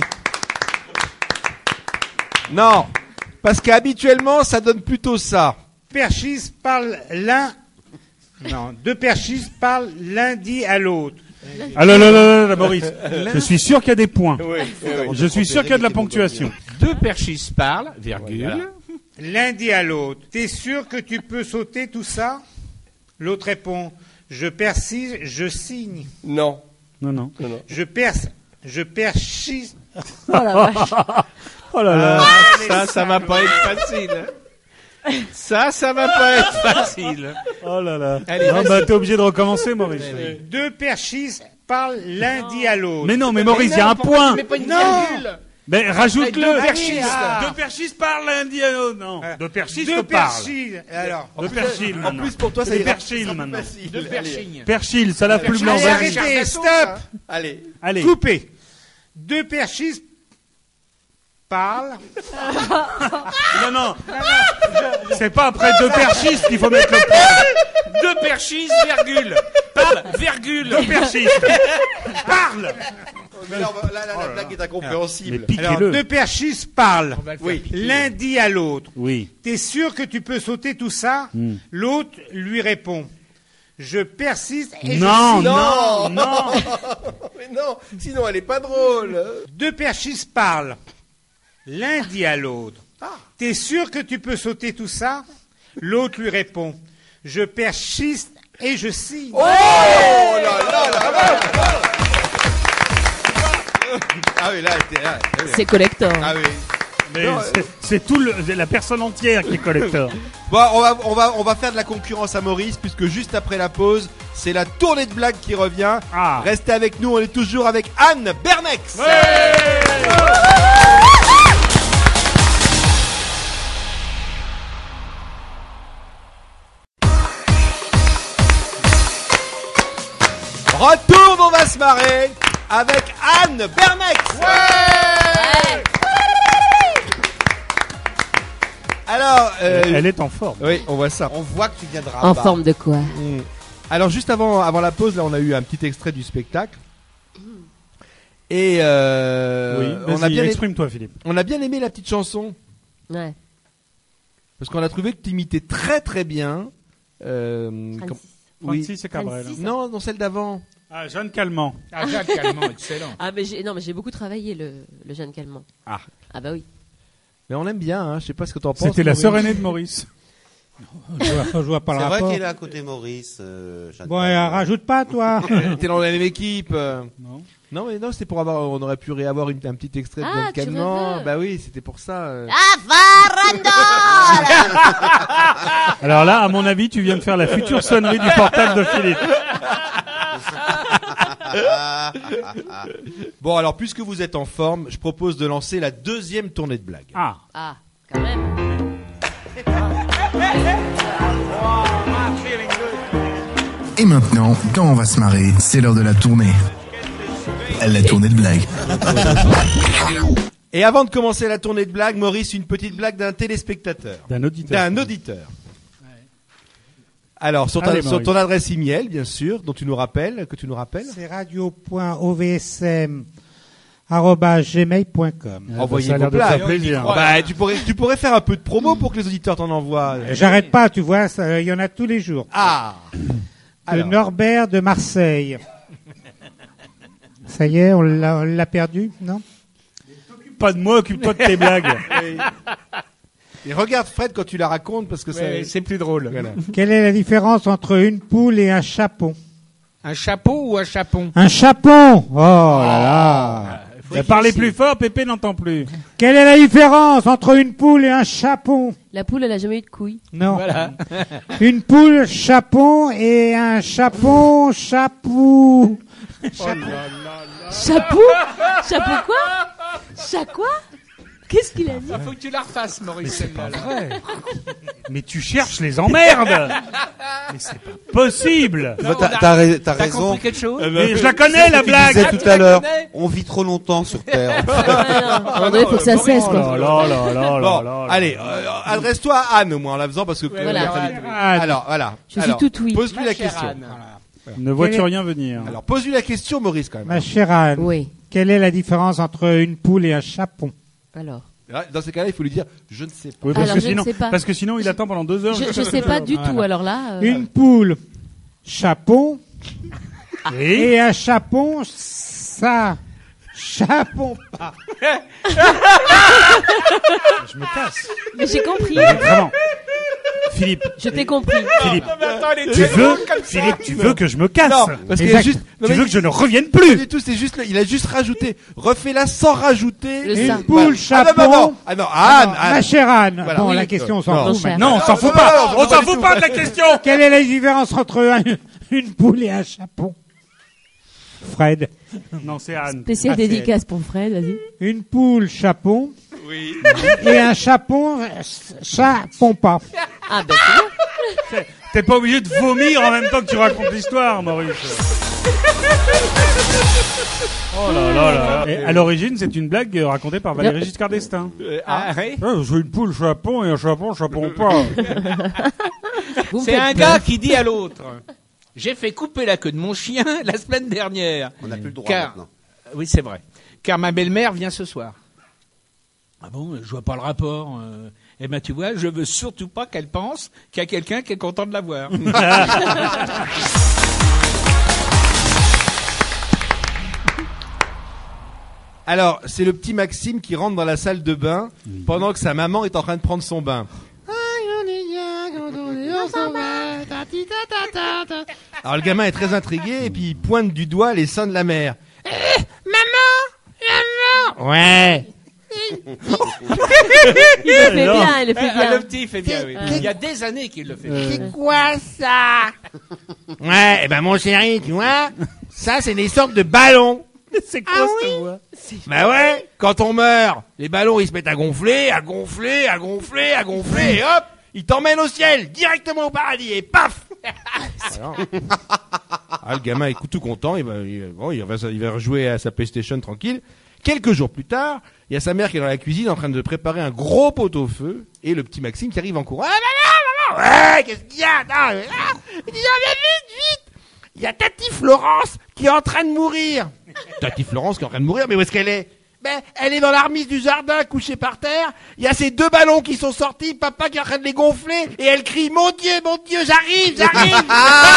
[SPEAKER 1] Non, parce qu'habituellement ça donne plutôt ça.
[SPEAKER 6] Perchistes parlent l'un, non, deux perchistes parlent l'un dit à l'autre.
[SPEAKER 2] Ah là là là là, Maurice. Je suis sûr qu'il y a des points. Je suis sûr qu'il y a de la ponctuation.
[SPEAKER 3] Deux perchistes parlent, virgule.
[SPEAKER 6] L'un dit à l'autre, t'es sûr que tu peux sauter tout ça? L'autre répond, je persiste, je signe.
[SPEAKER 8] Non.
[SPEAKER 2] Non.
[SPEAKER 6] Je persiste.
[SPEAKER 4] Oh la vache.
[SPEAKER 2] Oh là là.
[SPEAKER 3] Ça va pas être facile. Ça va pas être facile.
[SPEAKER 2] Oh là là.
[SPEAKER 3] Allez,
[SPEAKER 2] Non, bah, t'es obligé de recommencer, Maurice.
[SPEAKER 6] Deux perchistes parlent l'un dit à l'autre.
[SPEAKER 2] Mais non, mais Maurice, il y a un point.
[SPEAKER 3] Mais pas une virgule.
[SPEAKER 2] Mais rajoute-le.
[SPEAKER 3] Deux perchistes.
[SPEAKER 2] Deux perchistes parlent lundi à l'autre. Non. Deux perchistes
[SPEAKER 6] Deux
[SPEAKER 2] parlent.
[SPEAKER 6] perchistes. Alors,
[SPEAKER 2] Deux perchils.
[SPEAKER 1] En
[SPEAKER 2] maintenant.
[SPEAKER 1] plus pour toi
[SPEAKER 2] C'est
[SPEAKER 1] c'est
[SPEAKER 2] perchil maintenant.
[SPEAKER 3] Deux perchignes.
[SPEAKER 2] Perchil, ça l'a plus blanc.
[SPEAKER 6] allez,
[SPEAKER 3] Perchil.
[SPEAKER 6] arrêtez,
[SPEAKER 3] Chargasso,
[SPEAKER 6] stop,
[SPEAKER 3] ça.
[SPEAKER 8] Allez.
[SPEAKER 2] Allez.
[SPEAKER 6] coupez. Deux perchistes parlent.
[SPEAKER 2] Non. C'est pas après deux perchistes qu'il faut mettre le point.
[SPEAKER 3] Deux perchistes, virgule. Parle, virgule.
[SPEAKER 2] Deux perchistes. Parle.
[SPEAKER 5] Mais non, la blague est
[SPEAKER 2] Mais
[SPEAKER 5] incompréhensible.
[SPEAKER 6] Alors,
[SPEAKER 2] piquez-le.
[SPEAKER 6] deux perchistes parlent.
[SPEAKER 3] On va le faire
[SPEAKER 5] Oui.
[SPEAKER 3] piquer.
[SPEAKER 6] L'un dit à l'autre,
[SPEAKER 2] Oui.
[SPEAKER 6] t'es sûr que tu peux sauter tout ça? L'autre lui répond, je persiste et
[SPEAKER 2] Non,
[SPEAKER 6] je signe.
[SPEAKER 2] non.
[SPEAKER 5] Mais non, sinon elle est pas drôle.
[SPEAKER 6] Deux perchistes parlent. L'un dit à l'autre, t'es sûr que tu peux sauter tout ça? L'autre lui répond, je persiste et je signe.
[SPEAKER 5] Oh là là là là. Ah oui, là, là.
[SPEAKER 4] C'est collector.
[SPEAKER 5] Ah oui.
[SPEAKER 2] Mais c'est tout la personne entière qui est collector.
[SPEAKER 1] Bon, on va faire de la concurrence à Maurice puisque juste après la pause, c'est la tournée de blagues qui revient.
[SPEAKER 2] Ah.
[SPEAKER 1] Restez avec nous, on est toujours avec Anne Bernex. Retour, on va se marrer avec Anne Bernex. Alors,
[SPEAKER 2] Elle est en forme.
[SPEAKER 1] oui, on voit ça.
[SPEAKER 5] On voit que tu viens de
[SPEAKER 4] En
[SPEAKER 5] Rabat.
[SPEAKER 4] forme de quoi?
[SPEAKER 1] Alors juste avant la pause, là, on a eu un petit extrait du spectacle. Et
[SPEAKER 2] Oui.
[SPEAKER 1] on a
[SPEAKER 2] Vas-y,
[SPEAKER 1] bien
[SPEAKER 2] exprime-toi, Philippe.
[SPEAKER 1] on a bien aimé la petite chanson
[SPEAKER 4] Ouais.
[SPEAKER 1] parce qu'on a trouvé que tu imitais très très bien. Oui.
[SPEAKER 2] Francis et Cabrel.
[SPEAKER 4] Francis.
[SPEAKER 1] Non, celle d'avant.
[SPEAKER 2] Ah, Jeanne Calment.
[SPEAKER 3] Ah, Jacques Calment, excellent.
[SPEAKER 4] Ah, mais j'ai beaucoup travaillé le jeune Calment.
[SPEAKER 1] Ah.
[SPEAKER 4] Ah bah oui.
[SPEAKER 1] Mais on l'aime bien, hein. Je sais pas ce que t'en penses.
[SPEAKER 2] C'était la
[SPEAKER 1] Maurice.
[SPEAKER 2] sœur aînée de Maurice.
[SPEAKER 6] Je vois pas le
[SPEAKER 5] C'est vrai
[SPEAKER 6] rapport.
[SPEAKER 5] qu'il est à côté de Maurice. Jeanne
[SPEAKER 6] Bon,
[SPEAKER 5] Calment.
[SPEAKER 6] rajoute pas, toi.
[SPEAKER 1] T'es dans la même équipe.
[SPEAKER 2] Non.
[SPEAKER 1] Non, mais non, c'était pour avoir. On aurait pu réavoir un petit extrait de
[SPEAKER 4] Ah,
[SPEAKER 1] Jeanne
[SPEAKER 4] tu
[SPEAKER 1] Calment.
[SPEAKER 4] rêves.
[SPEAKER 1] Bah oui, c'était pour ça.
[SPEAKER 2] Alors là, à mon avis, tu viens de faire la future sonnerie du portable de Philippe.
[SPEAKER 1] Bon, alors puisque vous êtes en forme, je propose de lancer la deuxième tournée de blagues.
[SPEAKER 2] Ah.
[SPEAKER 4] Ah, quand même.
[SPEAKER 7] Et maintenant, dans On va se marrer, c'est l'heure de la tournée. La tournée de blagues.
[SPEAKER 1] Et avant de commencer la tournée de blagues, Maurice, une petite blague d'un téléspectateur.
[SPEAKER 2] D'un auditeur.
[SPEAKER 1] D'un auditeur. Alors, sur
[SPEAKER 2] Allez,
[SPEAKER 1] ton
[SPEAKER 2] Maurice.
[SPEAKER 1] adresse email, bien sûr, dont tu nous rappelles, que tu nous rappelles.
[SPEAKER 6] C'est radio.ovsm@gmail.com.
[SPEAKER 1] Envoyez
[SPEAKER 2] Ça a l'air
[SPEAKER 1] vos
[SPEAKER 2] de faire
[SPEAKER 1] blagues.
[SPEAKER 2] plaisir.
[SPEAKER 1] Bah, tu pourrais faire un peu de promo pour que les auditeurs t'en envoient.
[SPEAKER 6] J'arrête pas, tu vois, il y en a tous les jours.
[SPEAKER 1] Ah.
[SPEAKER 6] De
[SPEAKER 1] Alors.
[SPEAKER 6] Norbert de Marseille. Ça y est, on l'a perdu, non?
[SPEAKER 2] pas de moi, occupe-toi de tes blagues.
[SPEAKER 1] Et regarde Fred quand tu la racontes parce que
[SPEAKER 3] Ouais,
[SPEAKER 1] ça.
[SPEAKER 3] c'est plus drôle.
[SPEAKER 1] Voilà.
[SPEAKER 6] Quelle est la différence entre une poule et un chapon?
[SPEAKER 3] Un chapeau ou un chapon?
[SPEAKER 6] Un chapon! Oh là là!
[SPEAKER 2] Parlez plus fort, Pépé n'entend plus.
[SPEAKER 6] Quelle est la différence entre une poule et un chapon?
[SPEAKER 4] La poule, elle a jamais eu de couilles.
[SPEAKER 6] Non.
[SPEAKER 3] Voilà.
[SPEAKER 6] Une poule chapon et un chapon chapou.
[SPEAKER 4] Chapeau? Chapeau quoi? Chat quoi? Qu'est-ce qu'il a dit?
[SPEAKER 3] Faut que tu la refasses, Maurice. Celle-là, là.
[SPEAKER 2] Mais tu cherches les emmerdes. Mais c'est pas possible.
[SPEAKER 5] Tu vois,
[SPEAKER 3] Non,
[SPEAKER 5] t'as
[SPEAKER 3] T'as
[SPEAKER 5] raison.
[SPEAKER 3] compris quelque chose?
[SPEAKER 2] Mais je la connais, la
[SPEAKER 5] Tu
[SPEAKER 2] blague.
[SPEAKER 5] disais
[SPEAKER 3] Ah,
[SPEAKER 5] tout
[SPEAKER 3] tu la
[SPEAKER 5] à l'heure,
[SPEAKER 3] connais
[SPEAKER 5] on vit trop longtemps sur Terre.
[SPEAKER 4] Ouais, non. À un moment donné, faut que ça cesse,
[SPEAKER 2] Oh
[SPEAKER 4] quoi.
[SPEAKER 2] là là là là
[SPEAKER 1] Bon,
[SPEAKER 2] là là.
[SPEAKER 1] allez, adresse-toi à Anne au moins en la faisant parce que.
[SPEAKER 4] Voilà.
[SPEAKER 1] Alors, voilà.
[SPEAKER 4] Je suis
[SPEAKER 1] Alors,
[SPEAKER 4] tout oui.
[SPEAKER 1] Pose-lui
[SPEAKER 3] Ma
[SPEAKER 1] la
[SPEAKER 3] chère
[SPEAKER 1] question.
[SPEAKER 3] Anne.
[SPEAKER 2] Ne vois-tu rien venir?
[SPEAKER 1] Alors, pose-lui la question, Maurice, quand même.
[SPEAKER 6] Ma chère Anne,
[SPEAKER 4] Oui.
[SPEAKER 6] quelle est la différence entre une poule et un chapon?
[SPEAKER 4] Alors.
[SPEAKER 1] Dans ces cas-là, il faut lui dire je ne sais pas.
[SPEAKER 2] Oui, parce
[SPEAKER 4] Alors,
[SPEAKER 2] que
[SPEAKER 4] je ne
[SPEAKER 2] sinon,
[SPEAKER 4] sais pas.
[SPEAKER 2] parce que sinon, il attend pendant 2 heures.
[SPEAKER 4] Je sais pas du tout, alors là.
[SPEAKER 6] Une poule chapon
[SPEAKER 2] Et
[SPEAKER 6] et un chapon ça chapon pas.
[SPEAKER 2] je me casse.
[SPEAKER 4] Mais j'ai compris.
[SPEAKER 2] Vraiment. Philippe,
[SPEAKER 4] Je t'ai compris.
[SPEAKER 2] Philippe,
[SPEAKER 3] Non, mais attends, elle est
[SPEAKER 2] tu
[SPEAKER 3] tellement
[SPEAKER 2] veux,
[SPEAKER 3] comme ça.
[SPEAKER 2] Philippe, tu veux que je me casse?
[SPEAKER 1] Non, parce qu'il a
[SPEAKER 6] Exact.
[SPEAKER 1] juste. Non,
[SPEAKER 2] Tu
[SPEAKER 1] mais
[SPEAKER 2] veux que je ne revienne
[SPEAKER 1] pas
[SPEAKER 2] plus?
[SPEAKER 1] du tout, c'est juste, il a juste rajouté. Refais-la sans rajouter.
[SPEAKER 4] Le
[SPEAKER 6] Une
[SPEAKER 4] ça.
[SPEAKER 6] poule
[SPEAKER 1] Ah non, non, non.
[SPEAKER 6] chapon.
[SPEAKER 1] Ah non, Anne,
[SPEAKER 6] Ma
[SPEAKER 1] Anne.
[SPEAKER 6] chère Anne,
[SPEAKER 1] Voilà.
[SPEAKER 6] bon,
[SPEAKER 1] Oui.
[SPEAKER 6] la question on
[SPEAKER 1] Non.
[SPEAKER 6] s'en
[SPEAKER 4] Mon
[SPEAKER 6] fout
[SPEAKER 4] cher.
[SPEAKER 6] maintenant.
[SPEAKER 2] Non, on s'en fout
[SPEAKER 1] non,
[SPEAKER 2] pas.
[SPEAKER 1] non,
[SPEAKER 2] On
[SPEAKER 1] non,
[SPEAKER 2] s'en
[SPEAKER 1] du
[SPEAKER 2] fout
[SPEAKER 1] tout.
[SPEAKER 2] pas de la question.
[SPEAKER 6] Quelle est la différence entre une poule et un chapon? Fred,
[SPEAKER 2] Non, c'est Anne.
[SPEAKER 4] Spéciale dédicace pour Fred, vas-y.
[SPEAKER 6] une poule chapon
[SPEAKER 1] Oui.
[SPEAKER 6] et un chapon chapon pas.
[SPEAKER 4] Ah, ben c'est bien.
[SPEAKER 2] T'es pas obligé de vomir en même temps que tu racontes l'histoire, Maurice. Oh là là là. Et à l'origine, c'est une blague racontée par Valéry Giscard d'Estaing.
[SPEAKER 3] Ah, oui.
[SPEAKER 2] J'ai une poule chapon et un chapon pas.
[SPEAKER 4] Vous me
[SPEAKER 3] C'est
[SPEAKER 4] faites
[SPEAKER 3] un
[SPEAKER 4] peur.
[SPEAKER 3] gars qui dit à l'autre j'ai fait couper la queue de mon chien la semaine dernière.
[SPEAKER 5] On n'a plus le droit
[SPEAKER 3] Car-
[SPEAKER 5] maintenant.
[SPEAKER 3] Oui, c'est vrai. Car ma belle-mère vient ce soir. Ah bon, je vois pas le rapport. Eh ben, tu vois, je veux surtout pas qu'elle pense qu'il y a quelqu'un qui est content de la voir.
[SPEAKER 1] Alors, c'est le petit Maxime qui rentre dans la salle de bain pendant que sa maman est en train de prendre son bain. Alors le gamin est très intrigué et puis il pointe du doigt les seins de la mère.
[SPEAKER 6] Ouais.
[SPEAKER 4] Il le fait bien, il le fait
[SPEAKER 3] Ah,
[SPEAKER 4] bien.
[SPEAKER 3] le petit, il fait bien, oui. Il y a des années qu'il le fait bien.
[SPEAKER 1] Quoi ça? Ouais, eh ben mon chéri, tu vois, ça c'est des sortes de ballons.
[SPEAKER 2] C'est quoi cette voix?
[SPEAKER 1] Bah ouais, quand on meurt, les ballons ils se mettent à gonfler, à gonfler, à gonfler, à gonfler, et hop, ils t'emmènent au ciel, directement au paradis, et paf. Ah, le gamin est tout content, il va rejouer à sa PlayStation tranquille. Quelques jours plus tard, il y a sa mère qui est dans la cuisine en train de préparer un gros pot-au-feu, et le petit Maxime qui arrive en courant. Ah maman, ouais, qu'est-ce qu'il y a? Attends, il dit, vite, il y a Tati Florence qui est en train de mourir. Tati Florence qui est en train de mourir, mais où est-ce qu'elle est? Ben, elle est dans la remise du jardin, couchée par terre. Il y a ces 2 ballons qui sont sortis, papa qui est en train de les gonfler, et elle crie, mon Dieu, j'arrive.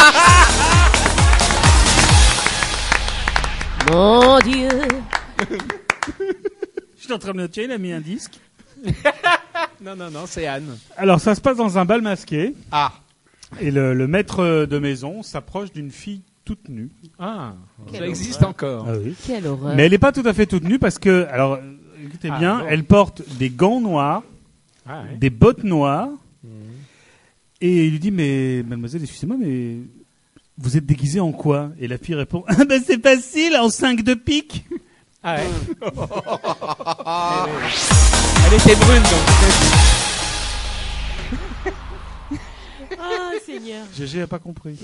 [SPEAKER 4] Mon Dieu.
[SPEAKER 2] Je suis en train de me dire, il a mis un disque.
[SPEAKER 3] Non, c'est Anne.
[SPEAKER 2] Alors, ça se passe dans un bal masqué.
[SPEAKER 1] Ah.
[SPEAKER 2] Et le maître de maison s'approche d'une fille toute nue.
[SPEAKER 3] Ah,
[SPEAKER 4] Quelle
[SPEAKER 3] ça existe encore.
[SPEAKER 2] Ah oui.
[SPEAKER 4] Quelle horreur.
[SPEAKER 2] Mais elle n'est pas tout à fait toute nue parce que, alors, écoutez
[SPEAKER 3] Ah,
[SPEAKER 2] bien,
[SPEAKER 3] bon.
[SPEAKER 2] elle porte des gants noirs,
[SPEAKER 3] Ah, ouais.
[SPEAKER 2] des bottes noires, et il lui dit, mais mademoiselle, excusez-moi, mais vous êtes déguisée en quoi? Et la fille répond, ah ben c'est facile, en 5 de pique.
[SPEAKER 3] Ah ouais. Elle était brune, donc.
[SPEAKER 4] Ah, Seigneur.
[SPEAKER 2] GG a pas compris.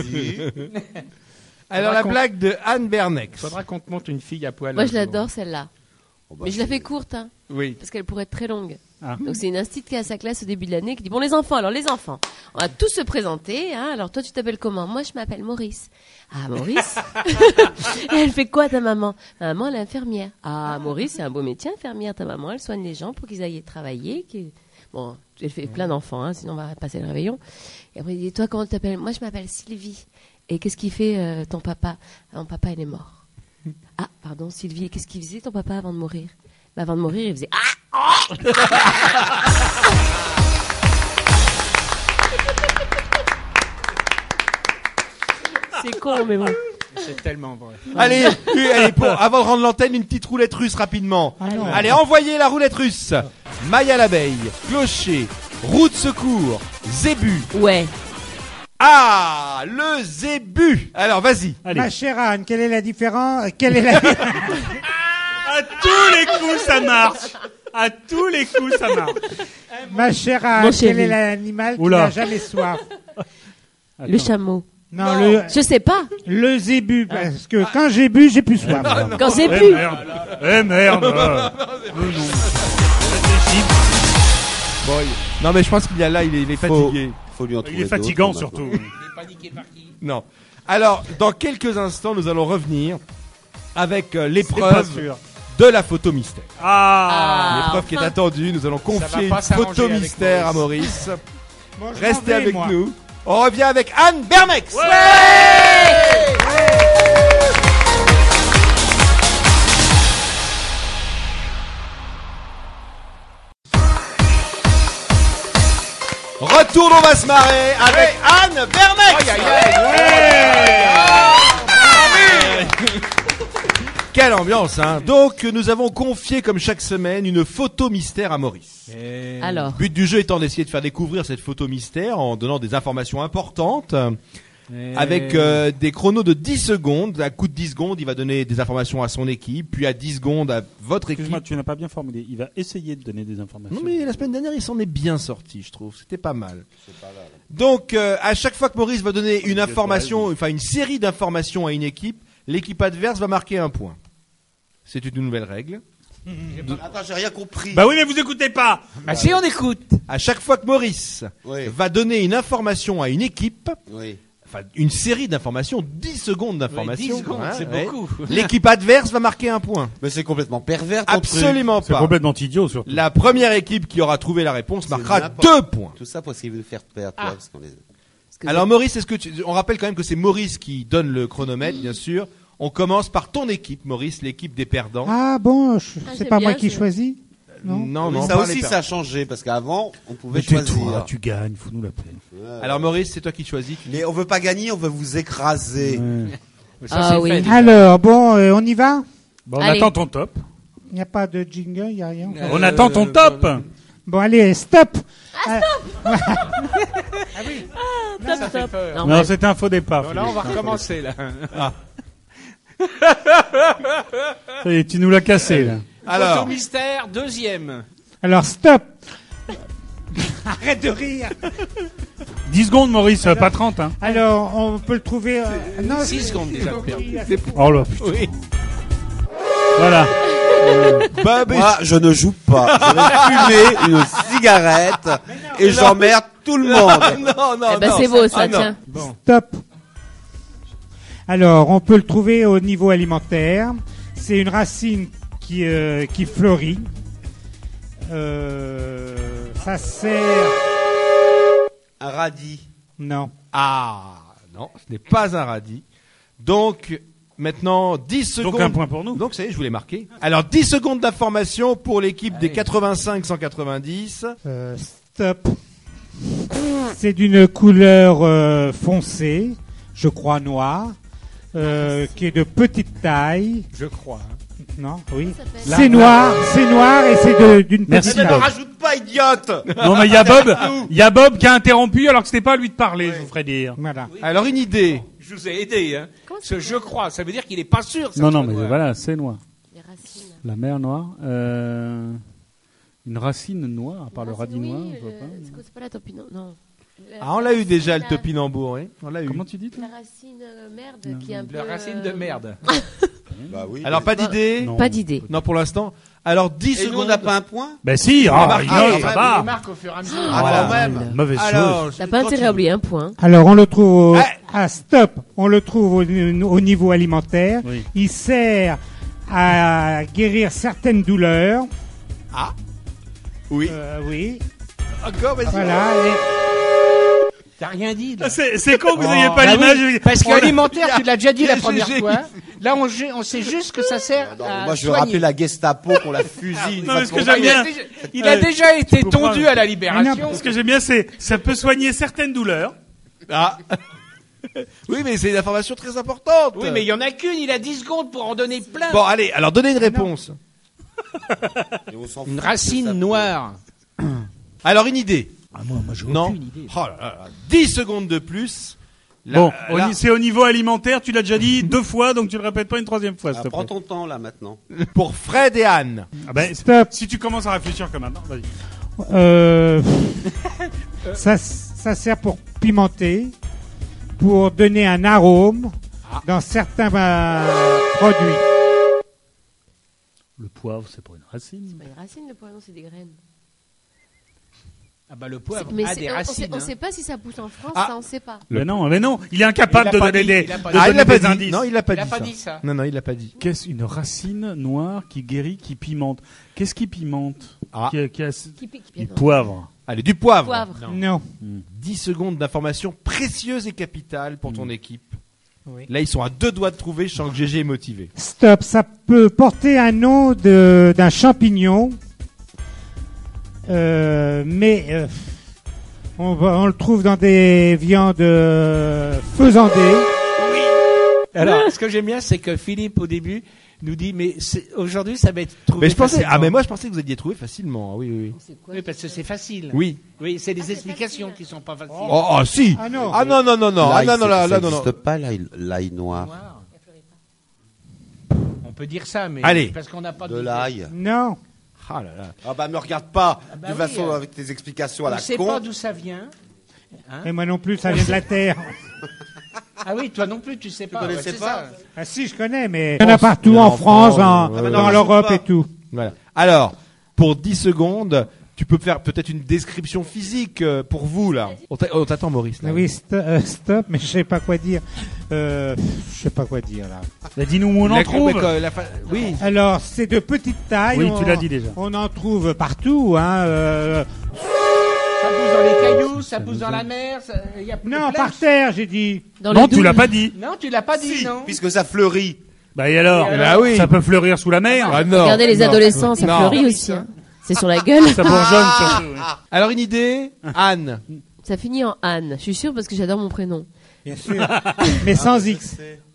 [SPEAKER 1] Alors la blague de Anne Bernex.
[SPEAKER 3] Faudra qu'on te monte une fille à poil.
[SPEAKER 4] Moi,
[SPEAKER 3] un
[SPEAKER 4] je
[SPEAKER 3] jour.
[SPEAKER 4] l'adore, celle-là.
[SPEAKER 5] Oh, bah,
[SPEAKER 4] Mais je la fais courte, hein,
[SPEAKER 1] Oui.
[SPEAKER 4] parce qu'elle pourrait être très longue.
[SPEAKER 2] Ah.
[SPEAKER 4] Donc, c'est une instite qui est à sa classe au début de l'année qui dit, bon, les enfants, on va tous se présenter, hein. Alors, toi, tu t'appelles comment? Moi, je m'appelle Maurice. Ah, Maurice? Et elle fait quoi, ta maman? Ma maman, elle est infirmière. Ah, Maurice, c'est un beau métier, infirmière. Ta maman, elle soigne les gens pour qu'ils aillent travailler. Bon, elle fait plein d'enfants, hein, sinon on va passer le réveillon. Et après, il dit, toi, comment tu t'appelles? Moi, je m'appelle Sylvie. Et qu'est-ce qu'il fait, ton papa? Ah, mon papa, il est mort. Ah, pardon, Sylvie, et qu'est-ce qu'il faisait, ton papa, avant de mourir? Bah, avant de mourir, il faisait C'est con, mais bon.
[SPEAKER 3] C'est tellement vrai.
[SPEAKER 1] Allez, avant de rendre l'antenne, une petite roulette russe rapidement. Allez, envoyez la roulette russe. Maya l'abeille, clocher, roue de secours, zébu.
[SPEAKER 4] Ouais.
[SPEAKER 1] Ah, le zébu. Alors, vas-y.
[SPEAKER 2] Allez.
[SPEAKER 6] Ma chère Anne, quelle est la différence? Quelle est la...
[SPEAKER 2] À tous les coups, ça marche. À tous les coups, ça marche.
[SPEAKER 6] Ma chère
[SPEAKER 4] Mon
[SPEAKER 6] Anne,
[SPEAKER 4] chéri.
[SPEAKER 6] quel est l'animal qui
[SPEAKER 2] Oula.
[SPEAKER 6] n'a jamais soif?
[SPEAKER 4] Le chameau.
[SPEAKER 6] Non,
[SPEAKER 4] Je sais pas.
[SPEAKER 6] le zébu, parce que quand j'ai bu, j'ai plus soif.
[SPEAKER 4] Quand c'est
[SPEAKER 2] Eh
[SPEAKER 4] bu.
[SPEAKER 2] merde. Eh merde.
[SPEAKER 1] Bon, non, mais je pense qu'il y a là, il est fatigué.
[SPEAKER 5] Faut lui en trouver
[SPEAKER 2] Il est
[SPEAKER 5] d'autres,
[SPEAKER 2] fatigant
[SPEAKER 5] maintenant.
[SPEAKER 2] surtout.
[SPEAKER 3] Il est paniqué par qui?
[SPEAKER 1] Non. Alors, dans quelques instants, nous allons revenir avec
[SPEAKER 2] Pas
[SPEAKER 1] l'épreuve
[SPEAKER 2] sûr.
[SPEAKER 1] de la photo mystère.
[SPEAKER 2] Ah.
[SPEAKER 1] L'épreuve qui est attendue, nous allons
[SPEAKER 3] va
[SPEAKER 1] confier
[SPEAKER 3] pas
[SPEAKER 1] une
[SPEAKER 3] s'arranger
[SPEAKER 1] photo
[SPEAKER 3] avec
[SPEAKER 1] mystère à Maurice.
[SPEAKER 6] Bon, je m'en
[SPEAKER 1] Restez
[SPEAKER 6] vais,
[SPEAKER 1] avec
[SPEAKER 6] moi.
[SPEAKER 1] nous. On revient avec Anne Bermex. Retour, on va se marrer avec Anne Bermex. Quelle ambiance, hein. Donc, nous avons confié, comme chaque semaine, une photo mystère à Maurice.
[SPEAKER 4] Alors.
[SPEAKER 1] Le but du jeu étant d'essayer de faire découvrir cette photo mystère en donnant des informations importantes. Avec des chronos de 10 secondes. À coup de 10 secondes, il va donner des informations à son équipe. Puis à 10 secondes à votre équipe.
[SPEAKER 2] Excuse-moi, tu n'as pas bien formulé. Il va essayer de donner des informations.
[SPEAKER 1] Non, mais la semaine dernière, il s'en est bien sorti, je trouve. C'était pas mal. Donc, à chaque fois que Maurice va donner une information, enfin une série d'informations à une équipe, l'équipe adverse va marquer un point. C'est une nouvelle règle.
[SPEAKER 5] Attends, j'ai rien compris.
[SPEAKER 2] Bah oui, mais vous écoutez pas.
[SPEAKER 3] Bah si, on écoute.
[SPEAKER 1] À chaque fois que Maurice
[SPEAKER 5] Oui.
[SPEAKER 1] va donner une information à une équipe,
[SPEAKER 5] Oui.
[SPEAKER 1] enfin une série d'informations, 10 secondes d'informations,
[SPEAKER 3] 10 secondes,
[SPEAKER 1] hein,
[SPEAKER 3] c'est
[SPEAKER 1] ouais.
[SPEAKER 3] beaucoup.
[SPEAKER 1] L'équipe adverse va marquer un point.
[SPEAKER 5] Mais c'est complètement pervers ton truc.
[SPEAKER 1] Absolument
[SPEAKER 2] C'est
[SPEAKER 1] pas.
[SPEAKER 2] complètement idiot, surtout.
[SPEAKER 1] La première équipe qui aura trouvé la réponse
[SPEAKER 5] C'est
[SPEAKER 1] marquera
[SPEAKER 5] n'importe-
[SPEAKER 1] 2 points.
[SPEAKER 5] Tout ça pour essayer de nous faire perdre, tu vois, parce qu'on est...
[SPEAKER 4] Parce que
[SPEAKER 1] Alors Maurice, on rappelle quand même que c'est Maurice qui donne le chronomètre, bien sûr. On commence par ton équipe, Maurice, l'équipe des perdants.
[SPEAKER 6] Ah bon,
[SPEAKER 4] Ah,
[SPEAKER 6] c'est
[SPEAKER 4] j'aime
[SPEAKER 6] pas moi
[SPEAKER 4] bien,
[SPEAKER 6] qui
[SPEAKER 4] c'est-
[SPEAKER 6] choisis? Non.
[SPEAKER 1] Non,
[SPEAKER 5] Mais
[SPEAKER 1] non,
[SPEAKER 5] ça
[SPEAKER 1] pas
[SPEAKER 5] aussi,
[SPEAKER 1] les
[SPEAKER 5] ça a changé, parce qu'avant, on pouvait
[SPEAKER 2] Mais tais-toi,
[SPEAKER 5] choisir.
[SPEAKER 2] tu gagnes, fous-nous la paix.
[SPEAKER 1] perdants. Alors Maurice, c'est toi qui choisis.
[SPEAKER 5] Mais on veut pas gagner, on veut vous écraser.
[SPEAKER 3] Ça,
[SPEAKER 4] Ah
[SPEAKER 3] c'est
[SPEAKER 4] oui.
[SPEAKER 3] fait.
[SPEAKER 6] Alors, bon, on y va?
[SPEAKER 2] Bon, on
[SPEAKER 4] Allez.
[SPEAKER 2] attend ton top.
[SPEAKER 6] Il n'y a pas de jingle, il n'y a rien.
[SPEAKER 2] On attend ton top.
[SPEAKER 6] Bon, allez, stop!
[SPEAKER 4] Top,
[SPEAKER 3] Ça fait
[SPEAKER 4] top.
[SPEAKER 3] peur.
[SPEAKER 4] Non,
[SPEAKER 2] Non,
[SPEAKER 4] mais-
[SPEAKER 2] c'était un faux départ.
[SPEAKER 3] Bon, là, on va recommencer, là.
[SPEAKER 2] Ça y est, tu nous l'as cassé, là.
[SPEAKER 1] Alors,
[SPEAKER 3] Photo mystère, deuxième.
[SPEAKER 6] Alors, stop! Arrête de rire!
[SPEAKER 2] 10 secondes, Maurice, pas 30, hein.
[SPEAKER 6] Alors, on peut le trouver... non,
[SPEAKER 3] 6 secondes déjà de perdu.
[SPEAKER 2] Oh là, putain.
[SPEAKER 1] oui.
[SPEAKER 2] Voilà.
[SPEAKER 1] Bah, mais-
[SPEAKER 5] Moi, je ne joue pas. Je vais fumer une cigarette et j'emmerde tout le monde.
[SPEAKER 1] non, non,
[SPEAKER 4] Eh ben,
[SPEAKER 1] non.
[SPEAKER 4] c'est beau, ça,
[SPEAKER 1] Ah, non.
[SPEAKER 4] tiens.
[SPEAKER 6] Stop. Alors, on peut le trouver au niveau alimentaire. C'est une racine qui fleurit. Ça sert...
[SPEAKER 5] Un radis.
[SPEAKER 6] Non.
[SPEAKER 1] Ah, non, ce n'est pas un radis. Donc, maintenant, 10 secondes.
[SPEAKER 2] Donc un point pour nous.
[SPEAKER 1] Donc, ça y est, je vous l'ai marqué. Alors, 10 secondes d'information pour l'équipe des 85-190.
[SPEAKER 6] Stop. C'est d'une couleur foncée, je crois noire, qui est de petite taille.
[SPEAKER 3] Je crois.
[SPEAKER 6] Non, oui.
[SPEAKER 4] Ça
[SPEAKER 6] C'est noir et c'est d'une
[SPEAKER 2] Merci,
[SPEAKER 6] petite
[SPEAKER 5] Ne
[SPEAKER 6] taille.
[SPEAKER 2] Bob.
[SPEAKER 5] rajoute pas, idiote.
[SPEAKER 2] Non, mais il y a Bob qui a interrompu alors que c'était pas à lui de parler, je vous ferai dire.
[SPEAKER 6] Voilà.
[SPEAKER 1] Alors, une idée.
[SPEAKER 3] Je vous ai aidé, hein.
[SPEAKER 4] Comment
[SPEAKER 3] Ce je crois, ça veut dire qu'il est pas sûr. ça
[SPEAKER 2] Non,
[SPEAKER 3] soit
[SPEAKER 2] non, mais
[SPEAKER 3] noir.
[SPEAKER 2] voilà, c'est noir.
[SPEAKER 4] Les racines.
[SPEAKER 2] La mer noire. Une racine noire, à part le radis noir, je vois pas.
[SPEAKER 4] C'est pas la topino, non.
[SPEAKER 1] Ah, on l'a eu déjà, le topinambour, oui. On l'a eu.
[SPEAKER 2] Comment tu dis, toi?
[SPEAKER 4] La racine merde qui est un peu.
[SPEAKER 3] La racine de merde.
[SPEAKER 5] Bah oui.
[SPEAKER 1] Alors, pas d'idée?
[SPEAKER 2] Non.
[SPEAKER 4] Pas d'idée.
[SPEAKER 1] Non, pour l'instant. Alors, 10
[SPEAKER 5] Et nous, on
[SPEAKER 1] secondes.
[SPEAKER 5] n'a pas un point?
[SPEAKER 2] Ben si,
[SPEAKER 1] marqué.
[SPEAKER 2] il note,
[SPEAKER 1] Ah,
[SPEAKER 2] ça va.
[SPEAKER 3] Il marque au fur et à mesure.
[SPEAKER 5] Ah,
[SPEAKER 1] voilà.
[SPEAKER 5] quand même.
[SPEAKER 2] Mauvaise chose.
[SPEAKER 1] Alors,
[SPEAKER 4] T'as pas intérêt à oublier un point.
[SPEAKER 6] Alors on le trouve
[SPEAKER 1] Ouais.
[SPEAKER 6] à stop. On le trouve au niveau alimentaire.
[SPEAKER 2] Oui.
[SPEAKER 6] Il sert à guérir certaines douleurs.
[SPEAKER 1] oui.
[SPEAKER 6] Oui.
[SPEAKER 1] Encore, vas-y.
[SPEAKER 6] Voilà.
[SPEAKER 3] T'as rien dit, là.
[SPEAKER 2] Ah, c'est con que vous n'ayez pas
[SPEAKER 3] Bah
[SPEAKER 2] l'image.
[SPEAKER 3] oui, parce
[SPEAKER 2] On l'a-
[SPEAKER 3] qu'alimentaire, tu l'as déjà dit la
[SPEAKER 1] J'ai-
[SPEAKER 3] première
[SPEAKER 1] j'ai-
[SPEAKER 3] fois. Là, on sait juste que ça sert
[SPEAKER 5] Non,
[SPEAKER 3] à
[SPEAKER 5] moi, je veux
[SPEAKER 3] soigner.
[SPEAKER 5] rappeler la Gestapo qu'on la fusille. une
[SPEAKER 2] Non,
[SPEAKER 5] fois
[SPEAKER 2] mais ce
[SPEAKER 5] pour
[SPEAKER 2] que
[SPEAKER 3] Ah,
[SPEAKER 2] j'aime
[SPEAKER 3] il a
[SPEAKER 2] bien,
[SPEAKER 3] déjà- il a déjà été
[SPEAKER 2] comprends.
[SPEAKER 3] tondu à la Libération.
[SPEAKER 2] ce que j'aime bien, c'est ça peut soigner certaines douleurs.
[SPEAKER 1] Ah. Oui, mais c'est une information très importante.
[SPEAKER 3] Oui, mais il y en a qu'une, il a 10 secondes pour en donner plein.
[SPEAKER 1] Bon, allez, alors donnez une réponse.
[SPEAKER 5] Et on s'en fout
[SPEAKER 3] Une
[SPEAKER 5] que
[SPEAKER 3] racine
[SPEAKER 5] ça-
[SPEAKER 3] noire.
[SPEAKER 1] Alors, une idée.
[SPEAKER 3] Ah, moi, j'ai
[SPEAKER 1] Non.
[SPEAKER 3] aucune idée.
[SPEAKER 1] Oh là là, 10 secondes de plus. Là,
[SPEAKER 2] Bon,
[SPEAKER 1] là,
[SPEAKER 2] c'est au niveau alimentaire, tu l'as déjà dit 2 fois, donc tu le répètes pas une 3e fois, s'il
[SPEAKER 5] Ah,
[SPEAKER 2] te
[SPEAKER 5] prends
[SPEAKER 2] plaît.
[SPEAKER 5] ton temps là maintenant.
[SPEAKER 1] pour Fred et Anne.
[SPEAKER 2] Ah ben,
[SPEAKER 8] Stop.
[SPEAKER 2] si tu commences à réfléchir comme maintenant, vas-y.
[SPEAKER 8] Ça sert pour pimenter, pour donner un arôme dans certains produits.
[SPEAKER 2] Le poivre, c'est pas une racine.
[SPEAKER 4] C'est pas une racine, le poivron, c'est des graines.
[SPEAKER 3] Ah bah le poivre
[SPEAKER 4] Mais
[SPEAKER 3] a
[SPEAKER 4] c'est-
[SPEAKER 3] des racines.
[SPEAKER 4] on
[SPEAKER 3] hein.
[SPEAKER 4] sait pas si ça pousse en France,
[SPEAKER 1] Ah.
[SPEAKER 4] ça on sait pas.
[SPEAKER 2] Mais non, il est incapable
[SPEAKER 3] Il
[SPEAKER 2] de
[SPEAKER 3] a pas
[SPEAKER 2] donner
[SPEAKER 3] dit,
[SPEAKER 2] des,
[SPEAKER 3] il a pas
[SPEAKER 2] de
[SPEAKER 3] dit.
[SPEAKER 1] il
[SPEAKER 2] donner
[SPEAKER 1] l'a pas
[SPEAKER 2] des
[SPEAKER 1] dit.
[SPEAKER 2] indices.
[SPEAKER 1] Non, il l'a pas
[SPEAKER 3] Il a
[SPEAKER 1] dit
[SPEAKER 3] pas
[SPEAKER 1] ça.
[SPEAKER 3] dit ça.
[SPEAKER 1] Non, il l'a pas dit.
[SPEAKER 2] Qu'est-ce une racine noire qui guérit, qui pimente? Qu'est-ce qui pimente?
[SPEAKER 1] Ah.
[SPEAKER 2] Qui a
[SPEAKER 4] Qui pique, qui
[SPEAKER 2] du
[SPEAKER 4] pique.
[SPEAKER 2] poivre.
[SPEAKER 1] Allez, du poivre.
[SPEAKER 4] Poivre.
[SPEAKER 8] Non.
[SPEAKER 1] 10 secondes d'informations précieuses et capitales pour ton équipe.
[SPEAKER 3] Oui.
[SPEAKER 1] Là, ils sont à 2 doigts de trouver. Je sens que GG est motivé.
[SPEAKER 8] Stop. Ça peut porter un nom d'un champignon, mais on le trouve dans des viandes faisandées.
[SPEAKER 3] Alors, ce que j'aime bien, c'est que Philippe, au début, nous dit, mais aujourd'hui, ça va être trouvé.
[SPEAKER 1] Mais je pensais,
[SPEAKER 3] facilement.
[SPEAKER 1] moi, je pensais que vous alliez trouvé facilement. Ah, oui, oui, oui.
[SPEAKER 4] C'est quoi
[SPEAKER 3] Oui, parce que c'est facile.
[SPEAKER 1] Oui.
[SPEAKER 3] Oui, c'est les explications qui sont pas faciles.
[SPEAKER 1] Oh, si.
[SPEAKER 8] Ah non.
[SPEAKER 1] Ah non, non, non, non. Ah
[SPEAKER 5] L'ail,
[SPEAKER 1] non, non, là,
[SPEAKER 5] ça
[SPEAKER 1] là, non, non.
[SPEAKER 5] n'existe pas l'ail noir.
[SPEAKER 3] Noir. On peut dire ça, mais
[SPEAKER 1] Allez.
[SPEAKER 3] parce qu'on n'a pas
[SPEAKER 5] De l'ail.
[SPEAKER 8] Non.
[SPEAKER 1] Ah là là.
[SPEAKER 5] Ah bah me regarde pas.
[SPEAKER 3] bah
[SPEAKER 5] De toute
[SPEAKER 3] oui,
[SPEAKER 5] façon avec tes explications à
[SPEAKER 3] On
[SPEAKER 5] la
[SPEAKER 3] ne sait
[SPEAKER 5] con.
[SPEAKER 3] pas d'où ça vient.
[SPEAKER 8] Et moi non plus, ça vient de la terre.
[SPEAKER 3] Ah oui, toi non plus, tu sais pas.
[SPEAKER 5] connaissais
[SPEAKER 3] c'est
[SPEAKER 5] pas
[SPEAKER 3] ça.
[SPEAKER 8] Ah si, je connais, mais il y en a partout en France, dans l'Europe et tout.
[SPEAKER 1] Voilà. Alors, pour 10 secondes, tu peux faire peut-être une description physique pour vous, là. On t'attend, Maurice. Là.
[SPEAKER 8] Oui, stop, mais je sais pas quoi dire. Je sais pas quoi dire là.
[SPEAKER 2] Bah, dis-nous où on en trouve.
[SPEAKER 1] Oui.
[SPEAKER 8] Alors, c'est de petite taille.
[SPEAKER 2] Oui, tu l'as dit déjà.
[SPEAKER 8] On en trouve partout, hein.
[SPEAKER 3] Ça pousse dans les cailloux, ça pousse dans la mer. Il y a
[SPEAKER 8] Non,
[SPEAKER 3] plein
[SPEAKER 8] par
[SPEAKER 3] de-
[SPEAKER 8] terre, j'ai dit.
[SPEAKER 4] Dans
[SPEAKER 2] Non,
[SPEAKER 4] le
[SPEAKER 2] tu
[SPEAKER 4] Doubs.
[SPEAKER 2] l'as pas dit.
[SPEAKER 3] Non, tu l'as pas dit, non.
[SPEAKER 5] Puisque ça fleurit.
[SPEAKER 2] Bah et alors?
[SPEAKER 3] Bah
[SPEAKER 1] oui.
[SPEAKER 2] Ça peut fleurir sous la mer.
[SPEAKER 1] Ah non.
[SPEAKER 4] Regardez les
[SPEAKER 1] non.
[SPEAKER 4] adolescents, ça
[SPEAKER 1] Non.
[SPEAKER 4] fleurit aussi. Hein. C'est sur la gueule.
[SPEAKER 2] Ça bourgeonne surtout. oui.
[SPEAKER 1] Alors, une idée, Anne.
[SPEAKER 4] Ça finit en Anne. Je suis sûre parce que j'adore mon prénom.
[SPEAKER 8] Bien sûr. Mais sans X.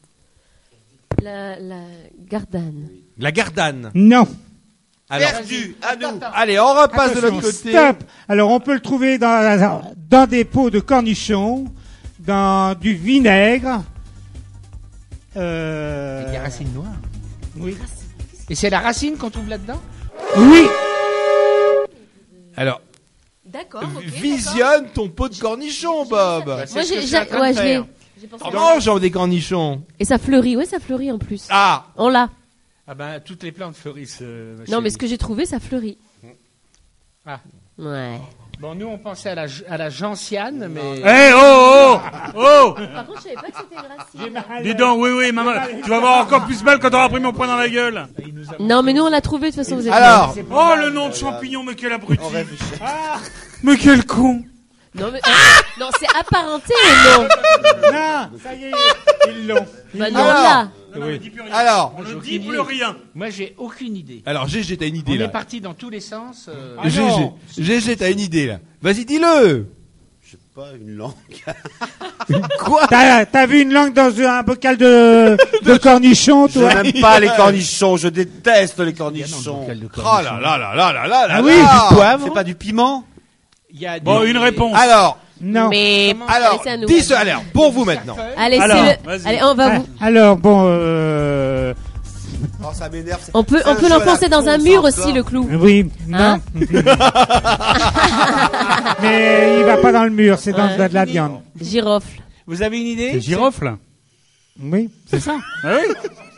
[SPEAKER 4] La Gardane.
[SPEAKER 1] La Gardane.
[SPEAKER 8] Non.
[SPEAKER 1] Alors,
[SPEAKER 5] Perdu, à nous.
[SPEAKER 1] allez, on repasse de
[SPEAKER 8] Attention,
[SPEAKER 1] l'autre côté.
[SPEAKER 8] Stop. Alors, on peut le trouver dans des pots de cornichons, dans du vinaigre.
[SPEAKER 3] Il y a des racines noires.
[SPEAKER 8] Oui.
[SPEAKER 3] Et c'est la racine qu'on trouve là-dedans.
[SPEAKER 8] Oui.
[SPEAKER 1] Alors,
[SPEAKER 4] D'accord.
[SPEAKER 1] visionne ton pot de cornichon, Bob.
[SPEAKER 3] Bah,
[SPEAKER 4] Moi,
[SPEAKER 3] c'est ce que
[SPEAKER 4] j'ai,
[SPEAKER 3] je suis en train de
[SPEAKER 4] ouais, je l'ai.
[SPEAKER 3] faire.
[SPEAKER 4] J'ai pensé
[SPEAKER 1] On mange genre des cornichons.
[SPEAKER 4] Et ça fleurit, ouais, ça fleurit en plus.
[SPEAKER 1] Ah.
[SPEAKER 4] On l'a.
[SPEAKER 3] Ah ben, toutes les plantes fleurissent.
[SPEAKER 4] Non, mais ce que j'ai trouvé, ça fleurit.
[SPEAKER 3] Ah.
[SPEAKER 4] Ouais.
[SPEAKER 3] Bon, nous, on pensait à la gentiane, mais...
[SPEAKER 2] Eh, oh, oh, oh!
[SPEAKER 4] Par contre, je savais pas que c'était une racine.
[SPEAKER 2] Dis donc, oui, maman, tu vas avoir encore plus mal quand t'auras pris mon poing dans la gueule.
[SPEAKER 4] Non, mais nous, on l'a trouvé, de toute façon, vous êtes
[SPEAKER 1] Alors,
[SPEAKER 2] Oh, le nom de champignon, mais quel abruti.
[SPEAKER 5] On réfléchit.
[SPEAKER 2] Mais quel con.
[SPEAKER 4] Non, mais, non, c'est apparenté, mais non.
[SPEAKER 8] Non, ça y est, ils l'ont.
[SPEAKER 4] Bah, non,
[SPEAKER 1] Alors.
[SPEAKER 4] là.
[SPEAKER 1] alors,
[SPEAKER 2] On ne dit plus rien.
[SPEAKER 3] Moi, j'ai aucune idée.
[SPEAKER 1] alors, GG, t'as une
[SPEAKER 3] On
[SPEAKER 1] idée,
[SPEAKER 3] est
[SPEAKER 1] là.
[SPEAKER 3] parti dans tous les sens.
[SPEAKER 8] Ah non.
[SPEAKER 1] GG, t'as une idée, là. Vas-y, dis-le.
[SPEAKER 5] Je sais pas, une langue.
[SPEAKER 1] Quoi?
[SPEAKER 8] T'as vu une langue dans un bocal de cornichons,
[SPEAKER 5] Je
[SPEAKER 8] toi?
[SPEAKER 5] n'aime pas les cornichons, je déteste les cornichons.
[SPEAKER 1] Oh là là là là là là là.
[SPEAKER 8] Ah oui,
[SPEAKER 1] là.
[SPEAKER 8] du poivre.
[SPEAKER 5] C'est pas du piment?
[SPEAKER 3] Il y a
[SPEAKER 2] Bon,
[SPEAKER 3] des-
[SPEAKER 2] une réponse.
[SPEAKER 1] Alors,
[SPEAKER 8] Non.
[SPEAKER 4] Mais,
[SPEAKER 1] alors,
[SPEAKER 4] allez, c'est à nous.
[SPEAKER 1] 10 alors, pour vous maintenant.
[SPEAKER 4] Allez,
[SPEAKER 2] Alors,
[SPEAKER 4] c'est le,
[SPEAKER 2] vas-y.
[SPEAKER 4] allez, on va
[SPEAKER 8] Ah,
[SPEAKER 4] vous.
[SPEAKER 8] alors, bon,
[SPEAKER 5] Oh, ça m'énerve.
[SPEAKER 4] On peut
[SPEAKER 5] C'est un jeu à
[SPEAKER 4] l'enfoncer
[SPEAKER 5] la
[SPEAKER 4] dans un
[SPEAKER 5] con,
[SPEAKER 4] mur
[SPEAKER 5] ça,
[SPEAKER 4] aussi,
[SPEAKER 5] encore.
[SPEAKER 4] le clou.
[SPEAKER 8] oui, non.
[SPEAKER 4] Hein
[SPEAKER 8] Mais il va pas dans le mur, c'est dans
[SPEAKER 4] Ouais.
[SPEAKER 8] de la viande.
[SPEAKER 4] Girofle.
[SPEAKER 3] Vous avez une idée?
[SPEAKER 2] C'est girofle.
[SPEAKER 8] Oui.
[SPEAKER 2] C'est ça. Ah oui.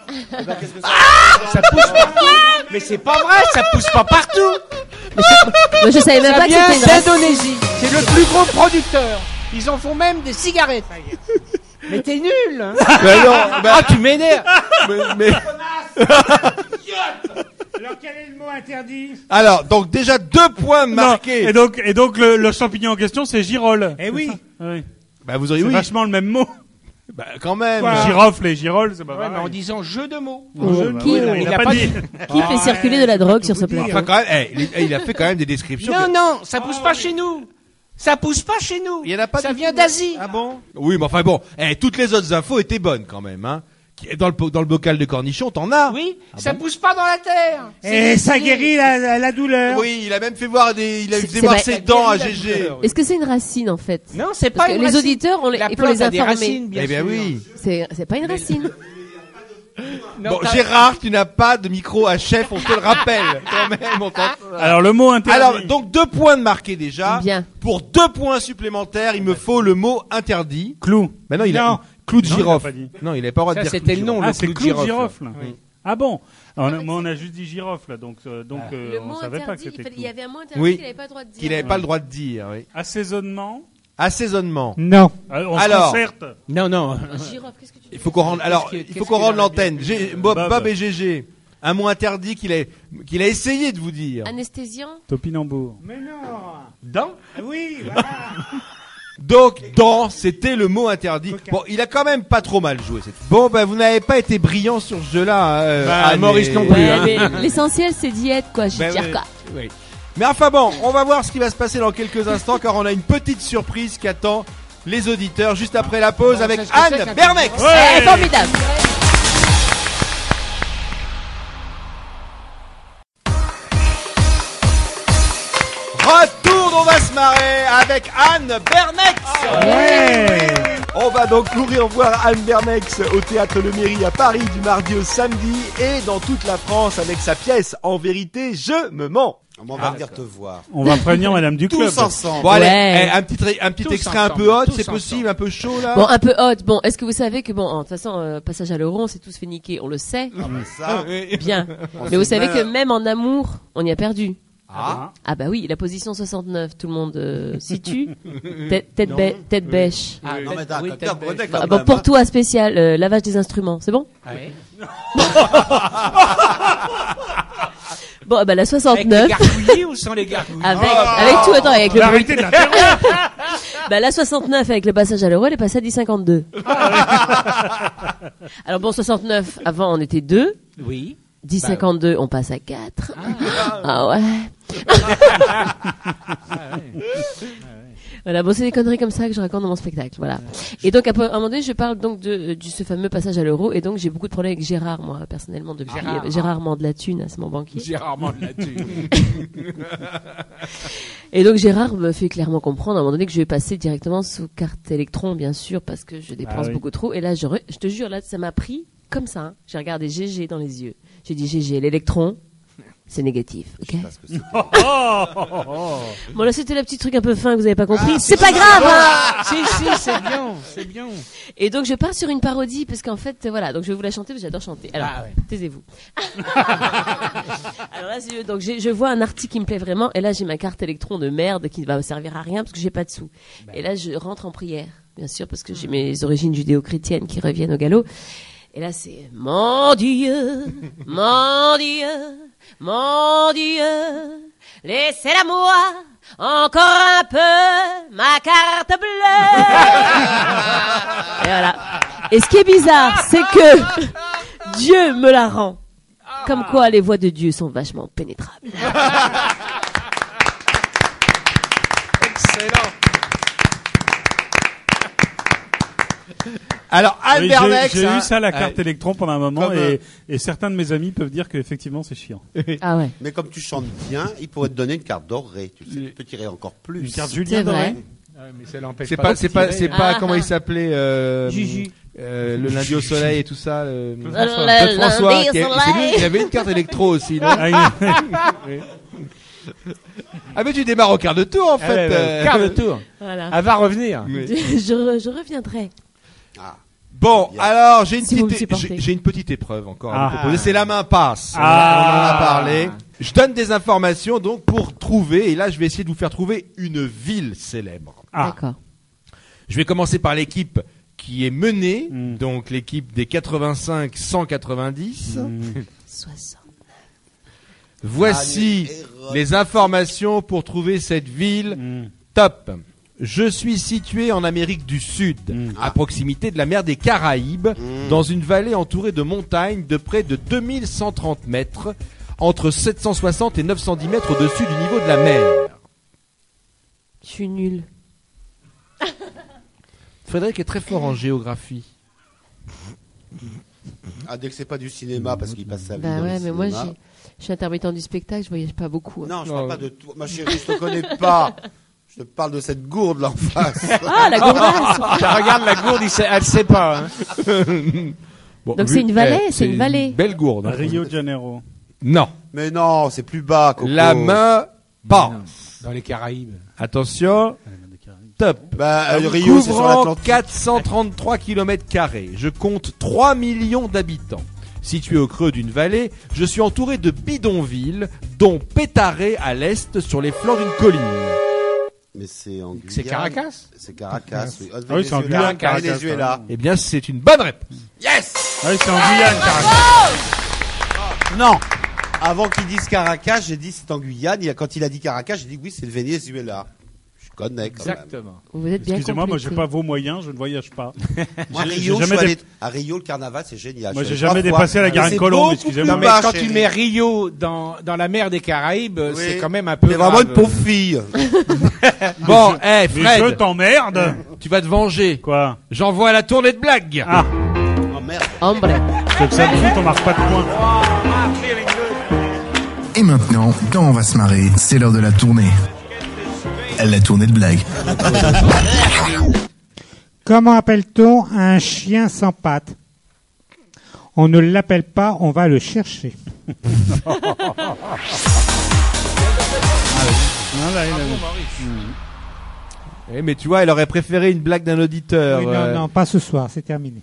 [SPEAKER 3] Ça pousse partout. Mais c'est pas vrai, ça pousse pas partout.
[SPEAKER 4] Moi, je savais même
[SPEAKER 3] Ça
[SPEAKER 4] pas que
[SPEAKER 3] vient
[SPEAKER 4] c'était une racine.
[SPEAKER 3] d'Indonésie. C'est le plus gros producteur. Ils en font même des cigarettes. Mais t'es nul, hein. Ah, tu m'énerves.
[SPEAKER 1] Mais-
[SPEAKER 8] Alors, quel est le mot interdit?
[SPEAKER 1] alors, donc déjà 2 points
[SPEAKER 2] Non,
[SPEAKER 1] marqués.
[SPEAKER 2] et donc le champignon en question, c'est girole.
[SPEAKER 8] Eh oui.
[SPEAKER 2] Oui.
[SPEAKER 1] Bah vous auriez
[SPEAKER 2] C'est
[SPEAKER 1] oui.
[SPEAKER 2] vachement le même mot.
[SPEAKER 1] Bah quand même.
[SPEAKER 8] Voilà.
[SPEAKER 2] Girofle et girole, c'est pas
[SPEAKER 3] Ouais, mais
[SPEAKER 2] pareil.
[SPEAKER 3] en disant jeu de mots.
[SPEAKER 4] Qui,
[SPEAKER 2] Il a pas dit.
[SPEAKER 4] qui fait circuler de la drogue sur ce plateau?
[SPEAKER 1] Enfin quand même, il a fait quand même des descriptions.
[SPEAKER 3] Non, non, ça pousse pas chez nous. Ça pousse pas chez nous.
[SPEAKER 1] Il y en a pas.
[SPEAKER 3] Ça
[SPEAKER 1] du
[SPEAKER 3] vient
[SPEAKER 1] tout.
[SPEAKER 3] d'Asie.
[SPEAKER 1] Ah bon? Oui, mais enfin bon, toutes les autres infos étaient bonnes quand même, hein. Dans le bocal de cornichons, t'en as.
[SPEAKER 3] Oui, ça pousse pas dans la terre.
[SPEAKER 8] Et ça guérit la douleur.
[SPEAKER 1] Oui, il a même fait voir il a
[SPEAKER 4] C'est-
[SPEAKER 1] fait
[SPEAKER 4] c'est
[SPEAKER 1] voir
[SPEAKER 4] vrai.
[SPEAKER 1] ses dents à GG.
[SPEAKER 4] Est-ce que c'est une racine en fait?
[SPEAKER 3] Non, c'est
[SPEAKER 4] Parce
[SPEAKER 3] pas
[SPEAKER 4] que
[SPEAKER 3] une
[SPEAKER 4] les
[SPEAKER 3] racine.
[SPEAKER 4] auditeurs,
[SPEAKER 3] La
[SPEAKER 4] il faut
[SPEAKER 3] plante
[SPEAKER 4] les
[SPEAKER 3] a des
[SPEAKER 4] informer.
[SPEAKER 3] racines, bien
[SPEAKER 1] Eh bien
[SPEAKER 3] sûr.
[SPEAKER 1] oui.
[SPEAKER 4] C'est pas une racine.
[SPEAKER 3] Non,
[SPEAKER 1] Bon,
[SPEAKER 3] t'as-
[SPEAKER 1] Gérard, tu n'as pas de micro à chef, on te le rappelle. Quand même,
[SPEAKER 2] Alors le mot interdit.
[SPEAKER 1] Alors, donc 2 points de marqué déjà.
[SPEAKER 4] Bien.
[SPEAKER 1] Pour 2 points supplémentaires, il me faut le mot interdit.
[SPEAKER 2] Clou.
[SPEAKER 1] Maintenant, il
[SPEAKER 8] Non.
[SPEAKER 1] a clou de
[SPEAKER 2] Non, il a
[SPEAKER 1] girofle.
[SPEAKER 2] pas dit.
[SPEAKER 1] Non, il n'avait pas le droit de
[SPEAKER 3] Ça,
[SPEAKER 1] dire
[SPEAKER 3] c'était
[SPEAKER 1] clou de
[SPEAKER 3] le nom,
[SPEAKER 1] girofle.
[SPEAKER 2] Ah, c'est
[SPEAKER 3] clou de
[SPEAKER 2] clou de
[SPEAKER 3] girofle.
[SPEAKER 2] girofle. Ah bon. Alors, moi, on a juste dit girofle, donc
[SPEAKER 4] Le
[SPEAKER 2] on
[SPEAKER 4] mot
[SPEAKER 2] savait pas que
[SPEAKER 4] interdit,
[SPEAKER 2] c'était
[SPEAKER 4] il y
[SPEAKER 2] clou.
[SPEAKER 4] avait un mot interdit
[SPEAKER 1] Oui.
[SPEAKER 4] qu'il n'avait pas le droit de dire.
[SPEAKER 1] Qu'il n'avait pas le droit de dire, oui.
[SPEAKER 2] Assaisonnement.
[SPEAKER 1] Assaisonnement.
[SPEAKER 8] Non.
[SPEAKER 2] On
[SPEAKER 1] Alors.
[SPEAKER 2] se concerte.
[SPEAKER 3] Non, non.
[SPEAKER 4] Girofle, qu'est-ce que tu
[SPEAKER 1] Il faut qu'on rende, alors,
[SPEAKER 3] Qu'est-ce
[SPEAKER 1] il
[SPEAKER 3] qu'il
[SPEAKER 1] faut qu'on
[SPEAKER 3] a
[SPEAKER 1] rende
[SPEAKER 3] bien
[SPEAKER 1] l'antenne. Bob
[SPEAKER 2] Bob.
[SPEAKER 1] et GG. Un mot interdit qu'il a essayé de vous dire.
[SPEAKER 4] Anesthésiant?
[SPEAKER 2] Topinambour.
[SPEAKER 8] Mais non.
[SPEAKER 3] Dans
[SPEAKER 8] Oui, voilà.
[SPEAKER 1] Donc, c'était le mot interdit. Bon, il a quand même pas trop mal joué. Bon, ben, vous n'avez pas été brillant sur ce jeu-là. Anne
[SPEAKER 3] Maurice
[SPEAKER 1] et-
[SPEAKER 3] non plus,
[SPEAKER 4] Ouais,
[SPEAKER 3] hein.
[SPEAKER 4] mais l'essentiel c'est d'y être quoi, j'y
[SPEAKER 1] Ben
[SPEAKER 4] tire
[SPEAKER 1] ouais.
[SPEAKER 4] quoi.
[SPEAKER 3] Oui.
[SPEAKER 1] Mais enfin bon, on va voir ce qui va se passer dans quelques instants car on a une petite surprise qui attend les auditeurs juste après la pause
[SPEAKER 3] Non,
[SPEAKER 1] avec
[SPEAKER 3] c'est ce que c'est
[SPEAKER 1] Anne
[SPEAKER 3] qu'un
[SPEAKER 1] Bernex.
[SPEAKER 4] Eh, formidable.
[SPEAKER 1] Retour, on va se marrer avec Anne Bernex.
[SPEAKER 8] Ouais.
[SPEAKER 1] On va donc courir voir Anne Bernex au Théâtre Le Méry à Paris du mardi au samedi et dans toute la France avec sa pièce En vérité, je me mens.
[SPEAKER 5] On va venir te voir.
[SPEAKER 2] On va prévenir Madame du club.
[SPEAKER 5] Tous ensemble.
[SPEAKER 1] Bon allez,
[SPEAKER 4] Ouais.
[SPEAKER 1] un petit
[SPEAKER 3] Tous
[SPEAKER 1] extrait un
[SPEAKER 3] ensemble,
[SPEAKER 1] peu hot,
[SPEAKER 3] tous
[SPEAKER 1] c'est
[SPEAKER 3] ensemble.
[SPEAKER 1] possible, un peu chaud là.
[SPEAKER 4] Bon, un peu hot. Bon, est-ce que vous savez que bon, de toute façon, passage à l'euro, on s'est tous fait niquer, on le sait.
[SPEAKER 5] Ça,
[SPEAKER 4] Bien.
[SPEAKER 5] on
[SPEAKER 4] Mais vous
[SPEAKER 5] se
[SPEAKER 4] savez
[SPEAKER 5] met-
[SPEAKER 4] que même en amour, on y a perdu.
[SPEAKER 5] Ah,
[SPEAKER 4] Ah bah oui, la position 69, tout le monde situe. Tête bêche.
[SPEAKER 3] Ah,
[SPEAKER 5] non mais t'as
[SPEAKER 3] oui,
[SPEAKER 5] un
[SPEAKER 3] tête
[SPEAKER 5] bonnet
[SPEAKER 3] bêche.
[SPEAKER 5] quand
[SPEAKER 4] Bon,
[SPEAKER 5] même,
[SPEAKER 4] pour
[SPEAKER 5] hein.
[SPEAKER 4] toi spécial, lavage des instruments, c'est bon?
[SPEAKER 3] Ouais.
[SPEAKER 4] Bon, bah la
[SPEAKER 3] Avec les
[SPEAKER 4] 69,
[SPEAKER 3] gargouillis ou sans les gargouillis
[SPEAKER 4] avec tout, attends, avec le bruit.
[SPEAKER 2] Arrêtez de l'apéro.
[SPEAKER 4] Bah la 69 avec le passage à l'euro, elle est passée à 10,52. Alors bon, 69, avant on était 2.
[SPEAKER 3] Oui.
[SPEAKER 4] 10,52, on passe à 4. Ah ouais. Voilà, bon, c'est des conneries comme ça que je raconte dans mon spectacle, voilà. Et donc, à un moment donné, je parle donc de ce fameux passage à l'euro, et donc j'ai beaucoup de problèmes avec Gérard, moi, personnellement, depuis Gérard Mand de la thune, c'est mon banquier.
[SPEAKER 3] J'ai rarement de la thune.
[SPEAKER 4] Et donc, Gérard me fait clairement comprendre, à un moment donné, que je vais passer directement sous carte électron, bien sûr, parce que je dépense
[SPEAKER 2] oui.
[SPEAKER 4] beaucoup trop. Et là, je te jure, là, ça m'a pris comme ça, hein. J'ai regardé GG dans les yeux. J'ai dit, GG, l'électron, c'est négatif, ok?
[SPEAKER 5] Parce que c'est-
[SPEAKER 4] Bon, là, c'était le petit truc un peu fin que vous avez pas compris. C'est pas grave, hein!
[SPEAKER 3] Si, c'est bien, c'est bien.
[SPEAKER 4] Et donc je pars sur une parodie parce qu'en fait voilà, donc je vais vous la chanter parce que j'adore chanter. Alors
[SPEAKER 3] Ah ouais.
[SPEAKER 4] taisez-vous. Alors là donc je vois un article qui me plaît vraiment et là j'ai ma carte électron de merde qui ne va me servir à rien parce que j'ai pas de sous. Et là je rentre en prière, bien sûr parce que j'ai mes origines judéo-chrétiennes qui reviennent au galop. Et là c'est mon Dieu, mon Dieu, mon Dieu, laissez-la-moi encore un peu ma carte bleue. Et voilà. Et ce qui est bizarre, c'est que Dieu me la rend. Comme quoi les voix de Dieu sont vachement pénétrables.
[SPEAKER 3] Excellent.
[SPEAKER 1] Alors Anne
[SPEAKER 2] Oui,
[SPEAKER 1] Bernex,
[SPEAKER 2] j'ai
[SPEAKER 1] hein.
[SPEAKER 2] eu ça la carte électron pendant un moment
[SPEAKER 1] Comme,
[SPEAKER 2] et certains de mes amis peuvent dire qu'effectivement c'est chiant.
[SPEAKER 4] Ah ouais.
[SPEAKER 5] Mais comme tu chantes bien, il pourrait te donner une carte dorée. Tu sais, tu peux tirer encore plus.
[SPEAKER 2] Une carte
[SPEAKER 4] C'est
[SPEAKER 2] Julien
[SPEAKER 4] vrai.
[SPEAKER 2] Doré.
[SPEAKER 3] Mais ça l'empêche
[SPEAKER 1] C'est pas,
[SPEAKER 4] Ah,
[SPEAKER 1] comment
[SPEAKER 4] ah.
[SPEAKER 1] il s'appelait,
[SPEAKER 3] Juju.
[SPEAKER 1] le lundi au soleil et tout ça,
[SPEAKER 4] Le
[SPEAKER 1] Claude François,
[SPEAKER 4] lundi au
[SPEAKER 1] c'est
[SPEAKER 4] soleil.
[SPEAKER 1] lui, il avait une carte électro aussi, non?
[SPEAKER 2] Ah,
[SPEAKER 1] Ah, mais tu démarres au quart de tour, en fait.
[SPEAKER 3] Quart de tour.
[SPEAKER 4] Voilà.
[SPEAKER 3] Elle va revenir.
[SPEAKER 4] Je reviendrai.
[SPEAKER 1] Bon,
[SPEAKER 5] Bien.
[SPEAKER 1] alors, j'ai
[SPEAKER 4] Si vous me supportez.
[SPEAKER 1] une petite épreuve encore à
[SPEAKER 2] Ah.
[SPEAKER 1] vous proposer. C'est la main passe.
[SPEAKER 2] Ah.
[SPEAKER 1] On en a parlé. Je donne des informations, donc, pour trouver, et là, je vais essayer de vous faire trouver une ville célèbre.
[SPEAKER 2] Ah.
[SPEAKER 4] D'accord.
[SPEAKER 1] Je vais commencer par l'équipe qui est menée,
[SPEAKER 2] Mm.
[SPEAKER 1] donc l'équipe des 85-190.
[SPEAKER 4] 60.
[SPEAKER 1] Voici
[SPEAKER 5] Anne et Rod.
[SPEAKER 1] les informations pour trouver cette ville.
[SPEAKER 2] Mm.
[SPEAKER 1] Top. Je suis situé en Amérique du Sud, à proximité de la mer des Caraïbes, dans une vallée entourée de montagnes de près de 2130 mètres, entre 760 et 910 mètres au-dessus du niveau de la mer.
[SPEAKER 4] Je suis nulle.
[SPEAKER 1] Frédéric est très fort en géographie.
[SPEAKER 5] Ah, dès que c'est pas du cinéma, parce qu'il passe sa vie
[SPEAKER 4] Bah
[SPEAKER 5] dans
[SPEAKER 4] ouais,
[SPEAKER 5] le
[SPEAKER 4] mais moi,
[SPEAKER 5] cinéma.
[SPEAKER 4] je suis intermittent du spectacle, je voyage pas beaucoup. Hein.
[SPEAKER 5] Non, je parle pas de toi. Ma chérie, je te connais pas. Je te parle de cette gourde là en face.
[SPEAKER 4] Ah, la gourdasse.
[SPEAKER 3] Regarde la gourde, elle sait pas. Hein.
[SPEAKER 1] Bon,
[SPEAKER 4] Donc c'est une vallée, c'est une vallée.
[SPEAKER 1] Belle gourde. hein.
[SPEAKER 2] Rio de Janeiro.
[SPEAKER 1] Non.
[SPEAKER 5] Mais non, c'est plus bas, Coco.
[SPEAKER 1] La main passe.
[SPEAKER 3] Dans les Caraïbes.
[SPEAKER 1] Attention. Top.
[SPEAKER 5] Bah, Rio, c'est sur
[SPEAKER 1] Couvrant
[SPEAKER 5] l'Atlantique.
[SPEAKER 1] 433 km², je compte 3 millions d'habitants. Situé au creux d'une vallée, je suis entouré de bidonvilles, dont Pétaré à l'est sur les flancs d'une colline.
[SPEAKER 5] Mais c'est en Guyane.
[SPEAKER 3] C'est Caracas.
[SPEAKER 5] C'est Caracas, oui.
[SPEAKER 2] Ah oui, c'est en Guyane, Caracas,
[SPEAKER 5] Venezuela.
[SPEAKER 1] Eh bien, c'est une bonne réponse.
[SPEAKER 5] Yes!
[SPEAKER 2] Ah oui, c'est en Guyane, Caracas.
[SPEAKER 5] Non! Avant qu'il dise Caracas, j'ai dit c'est en Guyane. Quand il a dit Caracas, j'ai dit oui, c'est le Venezuela. Je connais quand même.
[SPEAKER 3] Exactement.
[SPEAKER 4] Vous êtes bien
[SPEAKER 2] Excusez-moi, moi j'ai
[SPEAKER 4] complété.
[SPEAKER 2] pas vos moyens, je ne voyage pas.
[SPEAKER 5] Moi,
[SPEAKER 2] J'ai
[SPEAKER 5] Rio, je
[SPEAKER 2] jamais
[SPEAKER 5] suis allé
[SPEAKER 2] dé-
[SPEAKER 5] à Rio, le carnaval, c'est génial.
[SPEAKER 2] Moi
[SPEAKER 5] Je
[SPEAKER 2] j'ai
[SPEAKER 5] suis allé
[SPEAKER 2] jamais
[SPEAKER 5] 3 fois.
[SPEAKER 2] dépassé la
[SPEAKER 5] Mais
[SPEAKER 2] Garenne
[SPEAKER 5] c'est
[SPEAKER 2] Colombe,
[SPEAKER 5] beaucoup
[SPEAKER 2] excusez-moi.
[SPEAKER 3] Non, mais
[SPEAKER 5] bas,
[SPEAKER 3] quand
[SPEAKER 5] chérie.
[SPEAKER 3] tu mets Rio dans la mer des Caraïbes,
[SPEAKER 5] Oui.
[SPEAKER 3] c'est quand même un peu
[SPEAKER 5] T'es vraiment
[SPEAKER 3] grave.
[SPEAKER 5] une pauvre fille.
[SPEAKER 1] Bon,
[SPEAKER 2] Mais je
[SPEAKER 1] Fred,
[SPEAKER 2] t'emmerde.
[SPEAKER 1] tu vas te venger.
[SPEAKER 2] Quoi?
[SPEAKER 1] J'envoie la tournée de blagues.
[SPEAKER 2] Ah,
[SPEAKER 5] Oh merde.
[SPEAKER 4] Hombre.
[SPEAKER 2] c'est que ça me fout, on marque pas de points.
[SPEAKER 7] Et maintenant, quand on va se marrer, c'est l'heure de la tournée. La tournée de blagues.
[SPEAKER 8] Comment appelle-t-on un chien sans pattes? On ne l'appelle pas, on va le chercher.
[SPEAKER 2] Non, là, il a-
[SPEAKER 1] Eh, mais tu vois, elle aurait préféré une blague d'un auditeur.
[SPEAKER 8] Oui, non, pas ce soir, c'est terminé.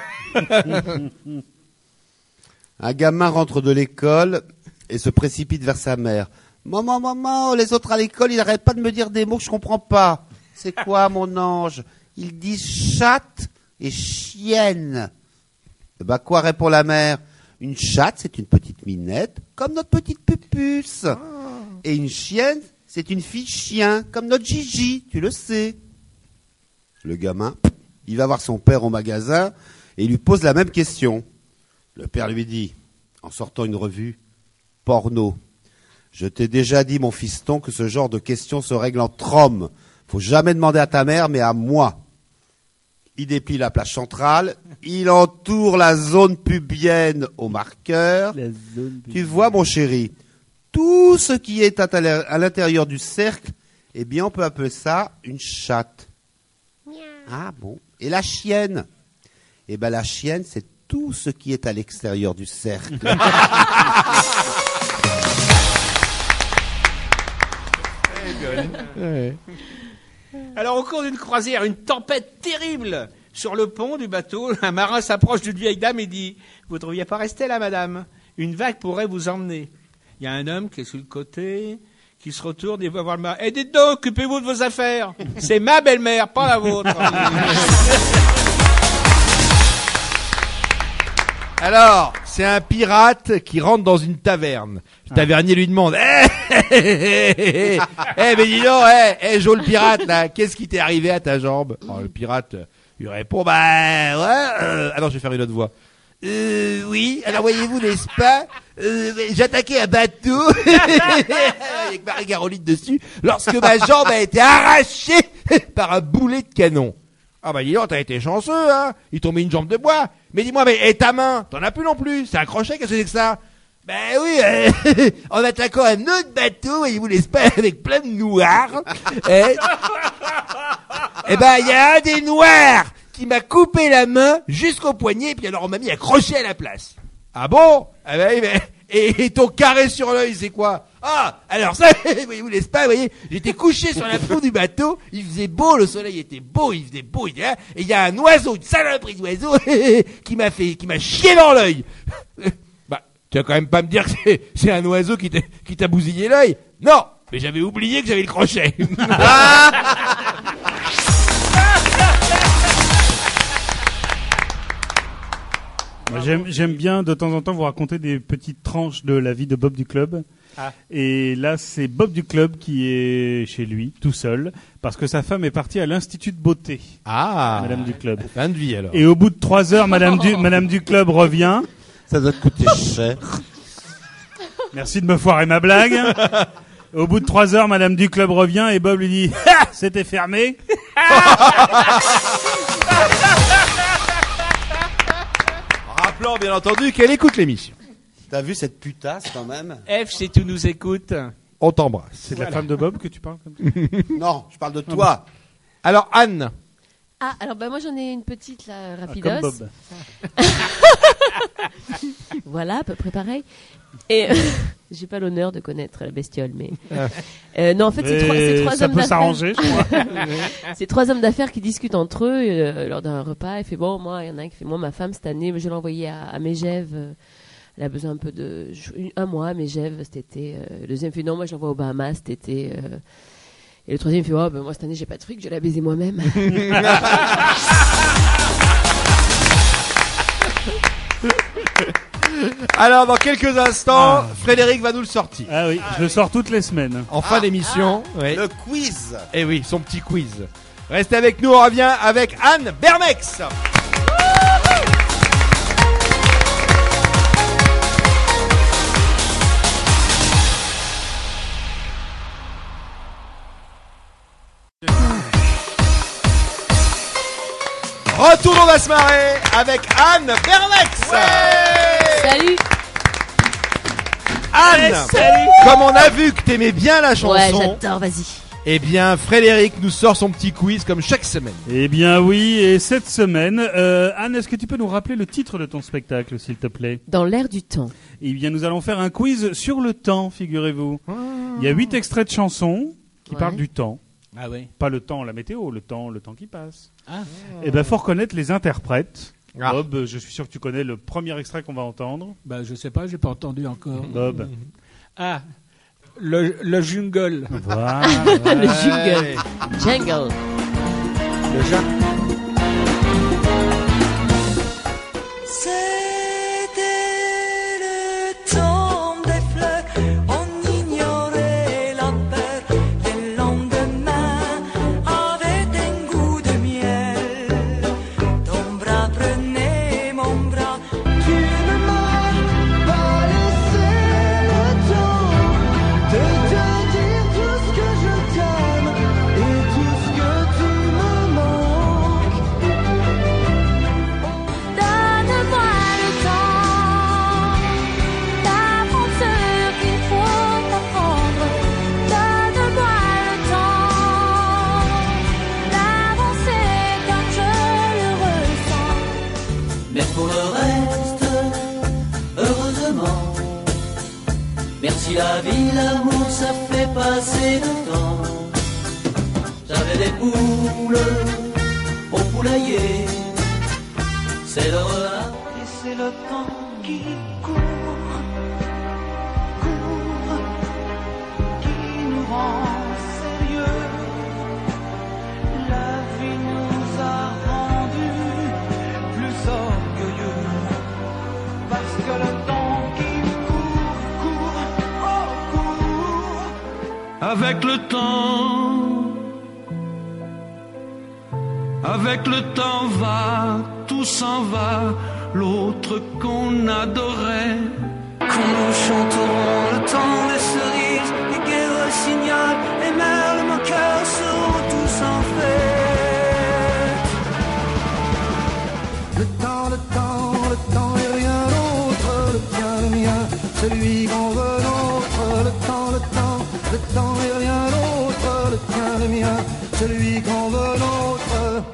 [SPEAKER 5] Un gamin rentre de l'école et se précipite vers sa mère. Maman, maman, les autres à l'école, ils n'arrêtent pas de me dire des mots que je comprends pas. C'est quoi, mon ange? Ils disent chatte et chienne. Eh ben, quoi, répond la mère? Une chatte, c'est une petite minette, comme notre petite pupuce. Et une chienne, c'est une fille chien, comme notre Gigi, tu le sais. Le gamin, il va voir son père au magasin et il lui pose la même question. Le père lui dit, en sortant une revue, porno. Je t'ai déjà dit, mon fiston, que ce genre de questions se règle entre hommes. Faut jamais demander à ta mère, mais à moi. Il déplie la plage centrale, il entoure la zone pubienne au marqueur. Tu vois, mon chéri, tout ce qui est à l'intérieur du cercle, eh bien, on peut appeler ça une chatte. Ah bon? Et la chienne? Eh ben, la chienne, c'est tout ce qui est à l'extérieur du cercle.
[SPEAKER 3] Alors, au cours d'une croisière, une tempête terrible sur le pont du bateau. Un marin s'approche d'une vieille dame et dit « Vous ne devriez pas rester là, madame. Une vague pourrait vous emmener. » Il y a un homme qui est sur le côté, qui se retourne et va voir le marin. « Eh, dites donc, occupez-vous de vos affaires. C'est ma belle-mère, pas la vôtre. »
[SPEAKER 1] Alors, c'est un pirate qui rentre dans une taverne. Le tavernier lui demande mais dis donc, Joe le pirate, là, qu'est-ce qui t'est arrivé à ta jambe? Alors, le pirate lui répond ah non, je vais faire une autre voix. Oui, alors voyez-vous, n'est-ce pas, j'attaquais un bateau avec Marie-Caroline dessus lorsque ma jambe a été arrachée par un boulet de canon. Ah bah dis donc, t'as été chanceux, hein. Il tombait une jambe de bois. Mais dis-moi, et ta main, t'en as plus non plus. C'est un crochet, qu'est-ce que c'est que ça? Ben oui, en attaquant un autre bateau, voyez-vous, n'est-ce pas, avec plein de noirs. Et ben il y a un des noirs qui m'a coupé la main jusqu'au poignet, et puis alors on m'a mis un crochet à la place. Ah bon? Ah ben oui, mais... Et ton carré sur l'œil, c'est quoi? Ah, alors ça, voyez-vous, n'est-ce pas, voyez, j'étais couché sur la proue du bateau, il faisait beau, le soleil était beau, il faisait beau, et il y a un oiseau, une saloperie d'oiseau, qui m'a chié dans l'œil. Bah, tu vas quand même pas me dire que c'est un oiseau qui t'a bousillé l'œil? Non, mais j'avais oublié que j'avais le crochet.
[SPEAKER 2] Moi, j'aime bien de temps en temps vous raconter des petites tranches de la vie de Bob du Club. Et là, c'est Bob du club qui est chez lui, tout seul, parce que sa femme est partie à l'Institut de beauté.
[SPEAKER 1] Ah,
[SPEAKER 2] Madame du club.
[SPEAKER 1] fin de vie alors.
[SPEAKER 2] Et au bout de 3 heures, Madame du club revient.
[SPEAKER 5] Ça doit te coûter cher.
[SPEAKER 2] Merci de me foirer ma blague. Au bout de 3 heures, Madame du club revient et Bob lui dit « C'était fermé !»
[SPEAKER 1] Rappelant bien entendu qu'elle écoute l'émission.
[SPEAKER 5] T'as vu cette putasse quand même?
[SPEAKER 3] F, si tu nous écoutes.
[SPEAKER 1] On t'embrasse.
[SPEAKER 2] C'est de la femme de Bob que tu parles comme ça?
[SPEAKER 5] Non, je parle de toi.
[SPEAKER 1] Alors Anne,
[SPEAKER 4] Ah, alors moi j'en ai une petite là,
[SPEAKER 2] Comme
[SPEAKER 4] rapidos.
[SPEAKER 2] Bob.
[SPEAKER 4] Voilà, à peu près pareil. Et j'ai pas l'honneur de connaître la bestiole, mais non, en fait c'est trois
[SPEAKER 2] ça
[SPEAKER 4] hommes
[SPEAKER 2] peut
[SPEAKER 4] d'affaires.
[SPEAKER 2] s'arranger, je crois.
[SPEAKER 4] C'est 3 hommes d'affaires qui discutent entre eux lors d'un repas. Il fait bon, moi, il y en a un qui fait moi, ma femme cette année, je l'ai envoyée à Megève. Elle a besoin un peu de un mois à Megève cet été. Le deuxième fait non, moi je l'envoie au Bahamas cet été. Et le troisième fait oh, ben, moi cette année j'ai pas de fric, je vais la baiser moi-même.
[SPEAKER 1] alors dans quelques instants, Frédéric va nous le sortir.
[SPEAKER 2] Ah oui, je le sors toutes les semaines.
[SPEAKER 1] En fin d'émission. Ouais.
[SPEAKER 5] Le quiz.
[SPEAKER 1] Eh oui, son petit quiz. Restez avec nous, on revient avec Anne Bermex. Retour on va se marrer avec Anne Bermex.
[SPEAKER 4] Salut.
[SPEAKER 1] Anne, comme on a vu que t'aimais bien la chanson,
[SPEAKER 4] Ouais, j'adore, vas-y.
[SPEAKER 1] eh bien Frédéric nous sort son petit quiz comme chaque semaine.
[SPEAKER 2] Eh bien oui, et cette semaine, Anne, est-ce que tu peux nous rappeler le titre de ton spectacle, s'il te plaît?
[SPEAKER 4] Dans l'air du temps.
[SPEAKER 2] Eh bien, nous allons faire un quiz sur le temps, figurez-vous. Il y a 8 extraits de chansons qui
[SPEAKER 4] Ouais.
[SPEAKER 2] parlent du temps.
[SPEAKER 3] Ah oui.
[SPEAKER 2] Pas le temps, la météo, le temps qui passe.
[SPEAKER 3] Ah.
[SPEAKER 2] Eh ben, faut reconnaître les interprètes.
[SPEAKER 1] Ah.
[SPEAKER 2] Bob, je suis sûr que tu connais le premier extrait qu'on va entendre.
[SPEAKER 3] Bah, je sais pas, j'ai pas entendu encore.
[SPEAKER 2] Bob.
[SPEAKER 3] Ah, le jungle.
[SPEAKER 2] Voilà.
[SPEAKER 4] Le jungle. Jungle.
[SPEAKER 1] Le Jacques.
[SPEAKER 9] C'était le temps des fleurs, on ignorait la peur. Les lendemains avaient un goût de miel. Ton bras prenait mon bras, tu ne m'as pas laissé le temps de te dire tout ce que je t'aime et tout ce que tu me manques.
[SPEAKER 10] Donne-moi le temps d'apprendre ce qu'il faut apprendre. Donne-moi le temps d'avancer comme je le ressens.
[SPEAKER 9] Mais pour le reste, heureusement, merci la vie, l'amour, ça fait passer le temps. J'avais des poules au poulailler, c'est le relâche et c'est le temps qui court, qui nous rend sérieux. La vie nous a rendus plus orgueilleux, parce que le temps qui court, avec le temps va, tout s'en va, l'autre qu'on adorait. Quand nous chanterons le temps des cerises, les guerres signal, les merles moqueurs seront tous en fête. Le temps et rien d'autre, le tien, le mien, celui qu'on veut l'autre. Le temps et rien d'autre, le tien, le mien, celui qu'on veut l'autre.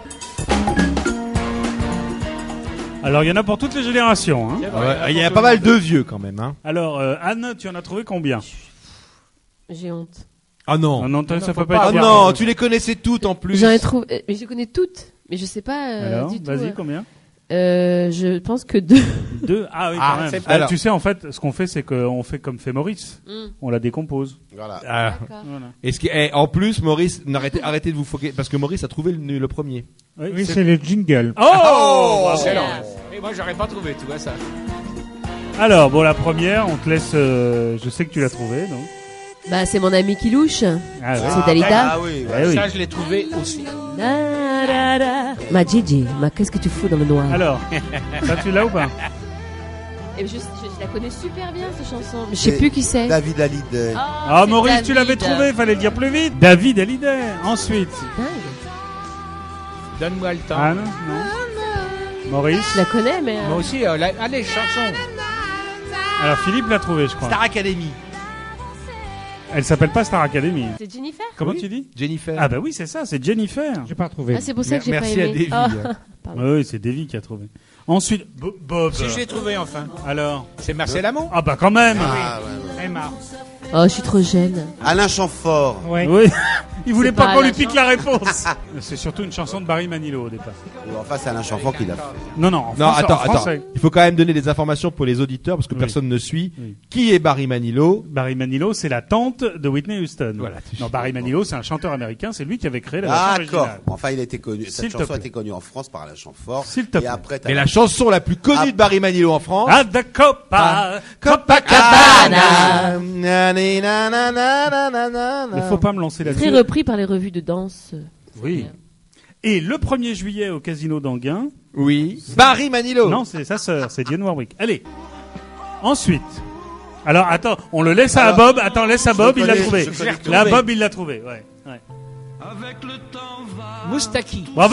[SPEAKER 2] Alors, il y en a pour toutes les générations. Hein.
[SPEAKER 1] Il y a pas mal de vieux quand même. Hein.
[SPEAKER 2] Alors, Anne, tu en as trouvé combien?
[SPEAKER 4] J'ai honte.
[SPEAKER 1] Ah non.
[SPEAKER 2] Non, ça
[SPEAKER 1] faut
[SPEAKER 2] peut pas
[SPEAKER 1] Ah
[SPEAKER 2] être bien.
[SPEAKER 1] non, tu les connaissais toutes en plus.
[SPEAKER 4] J'en ai trouvé, mais je connais toutes, mais je sais pas
[SPEAKER 2] Alors,
[SPEAKER 4] du tout.
[SPEAKER 2] vas-y, combien?
[SPEAKER 4] Je pense que 2.
[SPEAKER 2] 2. Ah oui,
[SPEAKER 1] Ah,
[SPEAKER 2] quand même.
[SPEAKER 1] c'est-
[SPEAKER 2] Ah,
[SPEAKER 1] alors-
[SPEAKER 2] tu sais, en fait, ce qu'on fait, c'est qu'on fait comme fait Maurice.
[SPEAKER 4] Mm.
[SPEAKER 2] On la décompose.
[SPEAKER 5] Voilà.
[SPEAKER 1] Ah.
[SPEAKER 4] D'accord.
[SPEAKER 2] Voilà.
[SPEAKER 1] Et en plus, Maurice, arrêtez de vous foquer parce que Maurice a trouvé le premier.
[SPEAKER 8] Oui, c'est le jingle.
[SPEAKER 2] Oh,
[SPEAKER 3] Excellent. Et moi, j'aurais pas trouvé, tu vois ça.
[SPEAKER 2] Alors, bon, la première, on te laisse. Je sais que tu l'as trouvée, donc.
[SPEAKER 4] Bah, c'est mon ami qui louche.
[SPEAKER 2] Ah, ouais.
[SPEAKER 4] C'est Dalida.
[SPEAKER 5] Ah oui,
[SPEAKER 2] Eh oui.
[SPEAKER 3] Ça, je l'ai trouvé aussi.
[SPEAKER 4] Da, da, da. Ma Gigi, qu'est-ce que tu fous dans le noir?
[SPEAKER 2] Alors, ça, tu l'as ou pas?
[SPEAKER 4] Et je la connais super bien, cette chanson. Mais je sais plus qui c'est.
[SPEAKER 5] David Hallyday.
[SPEAKER 2] Ah,
[SPEAKER 4] c'est
[SPEAKER 2] Maurice,
[SPEAKER 4] David.
[SPEAKER 2] tu l'avais trouvé, fallait le dire plus vite. David Hallyday. Ensuite.
[SPEAKER 4] Dingue.
[SPEAKER 3] Donne-moi le temps.
[SPEAKER 2] Anne, non. Maurice.
[SPEAKER 4] Je la connais, mais.
[SPEAKER 3] Moi aussi, allez, chanson.
[SPEAKER 2] Alors, Philippe l'a trouvé, je crois.
[SPEAKER 11] Star Academy.
[SPEAKER 2] Elle s'appelle pas Star Academy.
[SPEAKER 4] C'est Jennifer?
[SPEAKER 2] Comment
[SPEAKER 11] Oui.
[SPEAKER 2] tu dis?
[SPEAKER 11] Jennifer.
[SPEAKER 2] Ah, bah oui, c'est ça, c'est Jennifer.
[SPEAKER 8] J'ai pas trouvé.
[SPEAKER 4] Ah, c'est pour ça que j'ai pas
[SPEAKER 11] Merci à
[SPEAKER 4] aimé.
[SPEAKER 11] Davy.
[SPEAKER 4] Oh.
[SPEAKER 2] Oui, c'est Davy qui a trouvé. Ensuite, Bob.
[SPEAKER 3] Si je l'ai trouvé enfin.
[SPEAKER 2] Alors.
[SPEAKER 3] C'est Marcel Amont.
[SPEAKER 2] Ah, bah quand même.
[SPEAKER 5] Ah, ouais, ouais.
[SPEAKER 8] Emma.
[SPEAKER 4] Oh, je suis trop jeune.
[SPEAKER 5] Alain Chamfort.
[SPEAKER 8] Ouais.
[SPEAKER 2] Oui. Il voulait
[SPEAKER 4] C'est
[SPEAKER 2] pas
[SPEAKER 4] pas
[SPEAKER 2] qu'on lui
[SPEAKER 4] Alain
[SPEAKER 2] pique la réponse. C'est surtout une chanson de Barry Manilow au départ.
[SPEAKER 5] Enfin, c'est Alain Chamfort qui l'a fait.
[SPEAKER 2] Non, en
[SPEAKER 11] Non,
[SPEAKER 2] français,
[SPEAKER 11] attends,
[SPEAKER 2] en français.
[SPEAKER 11] Il faut quand même donner des informations pour les auditeurs parce que
[SPEAKER 2] Oui.
[SPEAKER 11] personne ne suit.
[SPEAKER 2] Oui.
[SPEAKER 11] Qui est Barry Manilow?
[SPEAKER 2] Barry Manilow, c'est la tante de Whitney Houston.
[SPEAKER 11] Voilà.
[SPEAKER 2] Non, Barry Manilow, c'est un chanteur américain, c'est lui qui avait créé la version
[SPEAKER 5] D'accord.
[SPEAKER 2] originale.
[SPEAKER 5] Enfin, il a été connu.
[SPEAKER 2] S'il
[SPEAKER 5] Cette
[SPEAKER 2] te
[SPEAKER 5] chanson a
[SPEAKER 2] plaît.
[SPEAKER 5] été connue en France par Alain Chamfort.
[SPEAKER 2] S'il te
[SPEAKER 5] Et
[SPEAKER 2] plaît.
[SPEAKER 5] après, t'as
[SPEAKER 11] Et la chanson la plus connue de Barry Manilow en France?
[SPEAKER 2] Ah, the Copa,
[SPEAKER 11] Copacabana.
[SPEAKER 2] Il faut pas me lancer
[SPEAKER 4] Très
[SPEAKER 2] là-dessus.
[SPEAKER 4] repris par les revues de danse.
[SPEAKER 2] Oui. Et le 1er juillet au Casino d'Anguin.
[SPEAKER 11] Oui. Barry Manilow.
[SPEAKER 2] Non, c'est sa sœur, c'est Dionne Warwick. Allez. Ensuite. Alors, attends, on le laisse à Bob. Attends, laisse à Bob, il l'a trouvé. Là, Bob, il l'a trouvé, ouais.
[SPEAKER 3] Moustaki.
[SPEAKER 2] Bravo!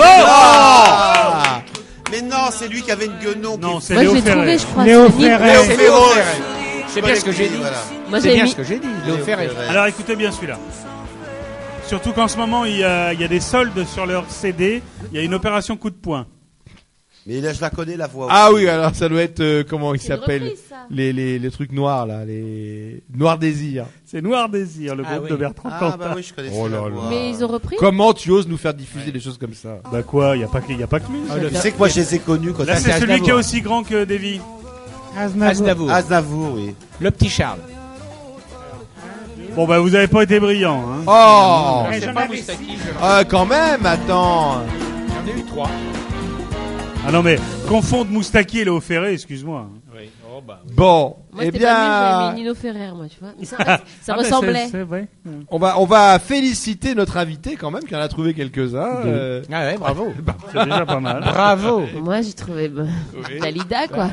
[SPEAKER 5] Ah mais non, c'est lui qui avait une guenon.
[SPEAKER 2] Non, c'est
[SPEAKER 4] Moi, je
[SPEAKER 2] Léo
[SPEAKER 4] l'ai
[SPEAKER 2] Ferré.
[SPEAKER 4] trouvé, je crois.
[SPEAKER 8] Léo
[SPEAKER 4] c'est Nick.
[SPEAKER 8] Ferré.
[SPEAKER 5] Léo
[SPEAKER 3] C'est
[SPEAKER 5] Ferré.
[SPEAKER 3] C'est bien ce que j'ai dit.
[SPEAKER 5] Voilà.
[SPEAKER 4] Moi,
[SPEAKER 3] C'est
[SPEAKER 4] j'ai
[SPEAKER 3] bien
[SPEAKER 4] mis.
[SPEAKER 3] ce que j'ai dit. Léo Ferré.
[SPEAKER 2] Alors, écoutez bien celui-là. Surtout qu'en ce moment, il y a des soldes sur leur CD. Il y a une opération coup de poing.
[SPEAKER 5] Mais là, je la connais, la voix.
[SPEAKER 11] Ah oui, alors ça doit être comment il
[SPEAKER 4] C'est une
[SPEAKER 11] s'appelle
[SPEAKER 4] reprise, ça.
[SPEAKER 11] les trucs noirs là, les Noirs Désirs.
[SPEAKER 2] C'est Noir Désir, le groupe
[SPEAKER 3] oui.
[SPEAKER 2] de Bertrand
[SPEAKER 5] Ah,
[SPEAKER 2] Cantat.
[SPEAKER 5] bah oui, je connais
[SPEAKER 11] Oh
[SPEAKER 5] la
[SPEAKER 11] là
[SPEAKER 5] voix.
[SPEAKER 11] là.
[SPEAKER 4] Mais ils ont repris.
[SPEAKER 11] Comment tu oses nous faire diffuser des choses comme ça?
[SPEAKER 2] Bah quoi, il y a pas que lui.
[SPEAKER 5] Tu sais que moi, je les ai connus quand
[SPEAKER 2] Là,
[SPEAKER 3] c'est
[SPEAKER 2] c'est celui
[SPEAKER 3] Aznavour.
[SPEAKER 2] qui est aussi grand que Davy.
[SPEAKER 3] Aznavour.
[SPEAKER 5] Aznavour, oui.
[SPEAKER 3] Le petit Charles.
[SPEAKER 2] Bon, bah, vous avez pas été brillant, hein.
[SPEAKER 11] Oh,
[SPEAKER 8] Ouais,
[SPEAKER 3] C'est
[SPEAKER 8] j'en
[SPEAKER 3] pas
[SPEAKER 8] avais-
[SPEAKER 3] Moustaki.
[SPEAKER 11] quand même, attends.
[SPEAKER 3] J'en ai eu 3.
[SPEAKER 2] Ah non, mais confondre Moustaki et Léo Ferré, excuse-moi.
[SPEAKER 3] Oui. Oh bah. oui.
[SPEAKER 11] Bon,
[SPEAKER 4] Moi,
[SPEAKER 11] eh
[SPEAKER 4] c'était pas mieux, j'avais
[SPEAKER 11] bien,
[SPEAKER 4] mis Nino Ferrer, moi, tu vois. Mais ça
[SPEAKER 2] Ah, mais
[SPEAKER 4] ressemblait.
[SPEAKER 2] c'est vrai.
[SPEAKER 11] on va féliciter notre invité quand même, qui en a trouvé quelques-uns.
[SPEAKER 3] Ah ouais, bravo.
[SPEAKER 2] C'est déjà pas mal.
[SPEAKER 3] Bravo.
[SPEAKER 4] Moi, j'ai trouvé Dalida, quoi.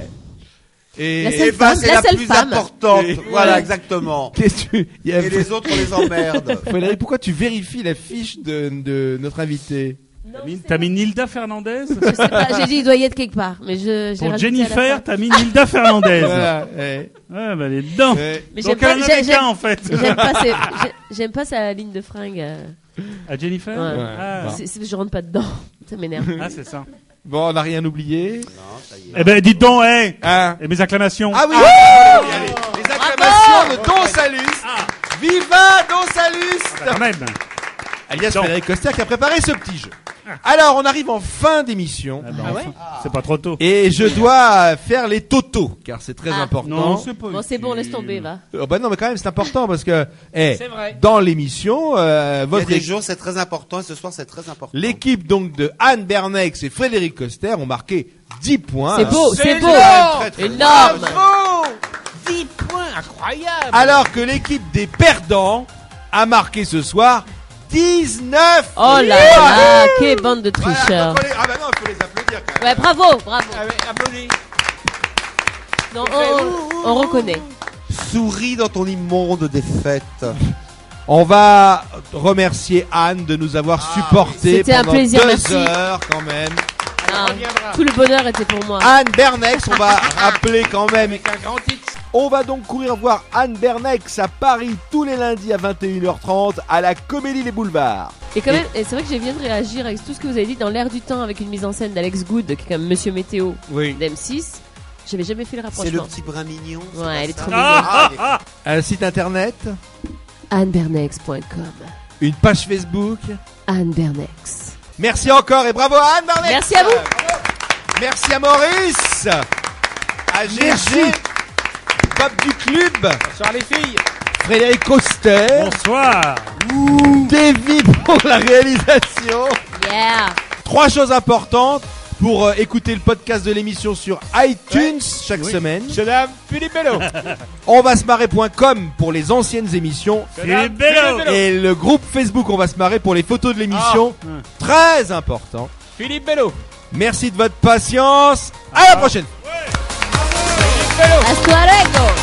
[SPEAKER 11] Et
[SPEAKER 4] La
[SPEAKER 5] Et
[SPEAKER 4] seule
[SPEAKER 5] bah,
[SPEAKER 4] femme,
[SPEAKER 5] c'est
[SPEAKER 4] la
[SPEAKER 5] la
[SPEAKER 4] seule
[SPEAKER 5] plus
[SPEAKER 4] femme.
[SPEAKER 5] importante.
[SPEAKER 11] Et-
[SPEAKER 5] Voilà,
[SPEAKER 4] Ouais.
[SPEAKER 5] exactement.
[SPEAKER 11] qu'est-ce que tu... il y a-
[SPEAKER 5] Et les autres, on les emmerde.
[SPEAKER 11] Frédéric, pourquoi tu vérifies la fiche de notre invité?
[SPEAKER 2] T'as mis Nilda Fernandez?
[SPEAKER 4] Je sais pas, j'ai dit, il doit y être quelque part. Mais j'ai
[SPEAKER 2] Pour
[SPEAKER 4] rajouté à la
[SPEAKER 2] Jennifer,
[SPEAKER 4] fin.
[SPEAKER 2] t'as mis Nilda Fernandez.
[SPEAKER 11] Voilà.
[SPEAKER 2] Ouais, bah, elle est dedans.
[SPEAKER 4] Mais
[SPEAKER 2] Donc,
[SPEAKER 4] j'aime
[SPEAKER 2] elle en
[SPEAKER 4] pas,
[SPEAKER 2] avait qu'un, en fait.
[SPEAKER 4] j'aime pas sa ligne de fringue.
[SPEAKER 2] À Jennifer?
[SPEAKER 4] Ouais.
[SPEAKER 2] Ah.
[SPEAKER 4] Je rentre pas dedans. Ça m'énerve.
[SPEAKER 2] Ah, c'est ça.
[SPEAKER 11] Bon, on n'a rien oublié.
[SPEAKER 2] Eh ben, dites donc, hey!
[SPEAKER 11] Hein?
[SPEAKER 2] Et mes acclamations.
[SPEAKER 11] Ah oui, allez, les acclamations de Don Salus. Viva Don Salus!
[SPEAKER 2] Quand même.
[SPEAKER 11] Alias
[SPEAKER 2] Donc.
[SPEAKER 11] Frédéric Coster qui a préparé ce petit jeu. Alors, on arrive en fin d'émission.
[SPEAKER 2] Ah ben, enfin, c'est pas trop tôt.
[SPEAKER 11] Et je dois faire les totos, car c'est très important.
[SPEAKER 2] Non, c'est pas
[SPEAKER 4] Bon, c'est bon, laisse tomber, va.
[SPEAKER 11] Oh, bah non, mais quand même, c'est important parce que,
[SPEAKER 3] C'est vrai.
[SPEAKER 11] dans l'émission,
[SPEAKER 5] Il y a
[SPEAKER 11] votre
[SPEAKER 5] des jours, c'est très important. Et ce soir, c'est très important.
[SPEAKER 11] l'équipe donc de Anne Bernex et Frédéric Coster ont marqué 10 points.
[SPEAKER 4] C'est beau, c'est beau.
[SPEAKER 11] Très, très
[SPEAKER 4] Énorme.
[SPEAKER 3] Bravo. 10 points, incroyable.
[SPEAKER 11] Alors que l'équipe des perdants a marqué ce soir 19.
[SPEAKER 4] Oh là là, quelle bande de
[SPEAKER 11] Voilà,
[SPEAKER 4] tricheurs.
[SPEAKER 11] donc ah bah non, il faut les applaudir quand même.
[SPEAKER 4] Ouais, bravo, bravo.
[SPEAKER 3] Ah ouais, applaudis.
[SPEAKER 4] Non, on reconnaît.
[SPEAKER 5] Souris dans ton immonde défaite.
[SPEAKER 11] On va remercier Anne de nous avoir supportés
[SPEAKER 4] C'était un
[SPEAKER 11] pendant
[SPEAKER 4] plaisir,
[SPEAKER 11] 2
[SPEAKER 4] merci.
[SPEAKER 11] heures quand même.
[SPEAKER 4] Ah,
[SPEAKER 3] reviendra.
[SPEAKER 4] tout le bonheur était pour moi.
[SPEAKER 11] Anne Bernex, on va rappeler quand même.
[SPEAKER 3] Avec un grand titre.
[SPEAKER 11] On va donc courir voir Anne Bernex à Paris tous les lundis à 21h30 à la Comédie Les Boulevards.
[SPEAKER 4] Et quand même, et c'est vrai que je viens de réagir avec tout ce que vous avez dit dans l'air du temps avec une mise en scène d'Alex Good, qui est comme Monsieur Météo
[SPEAKER 11] Oui.
[SPEAKER 4] d'M6. J'avais jamais fait le
[SPEAKER 5] C'est le
[SPEAKER 4] rapprochement.
[SPEAKER 5] petit brin mignon. c'est
[SPEAKER 4] Ouais,
[SPEAKER 5] pas
[SPEAKER 4] elle est
[SPEAKER 5] ça
[SPEAKER 4] trop
[SPEAKER 5] Ah, il est-
[SPEAKER 11] Un site internet,
[SPEAKER 4] AnneBernex.com.
[SPEAKER 11] une page Facebook.
[SPEAKER 4] Anne Bernex.
[SPEAKER 11] Merci encore et bravo à Anne Bernex.
[SPEAKER 4] Merci à vous.
[SPEAKER 11] Merci à Maurice, à GG, Bob du Club,
[SPEAKER 3] Bonsoir les filles.
[SPEAKER 11] Frédéric Coster,
[SPEAKER 2] Bonsoir.
[SPEAKER 11] Davy pour la réalisation.
[SPEAKER 4] Yeah.
[SPEAKER 11] 3 choses importantes.
[SPEAKER 1] pour écouter le podcast de l'émission sur iTunes chaque semaine.
[SPEAKER 3] Je nomme Philippe Bello.
[SPEAKER 1] Onvasmarrer.com pour les anciennes émissions.
[SPEAKER 2] Philippe Bello.
[SPEAKER 1] Et le groupe Facebook On va se marrer pour les photos de l'émission. Très important.
[SPEAKER 3] Philippe Bello.
[SPEAKER 1] Merci de votre patience. À la prochaine.
[SPEAKER 3] Philippe Bello.
[SPEAKER 4] Hasta luego.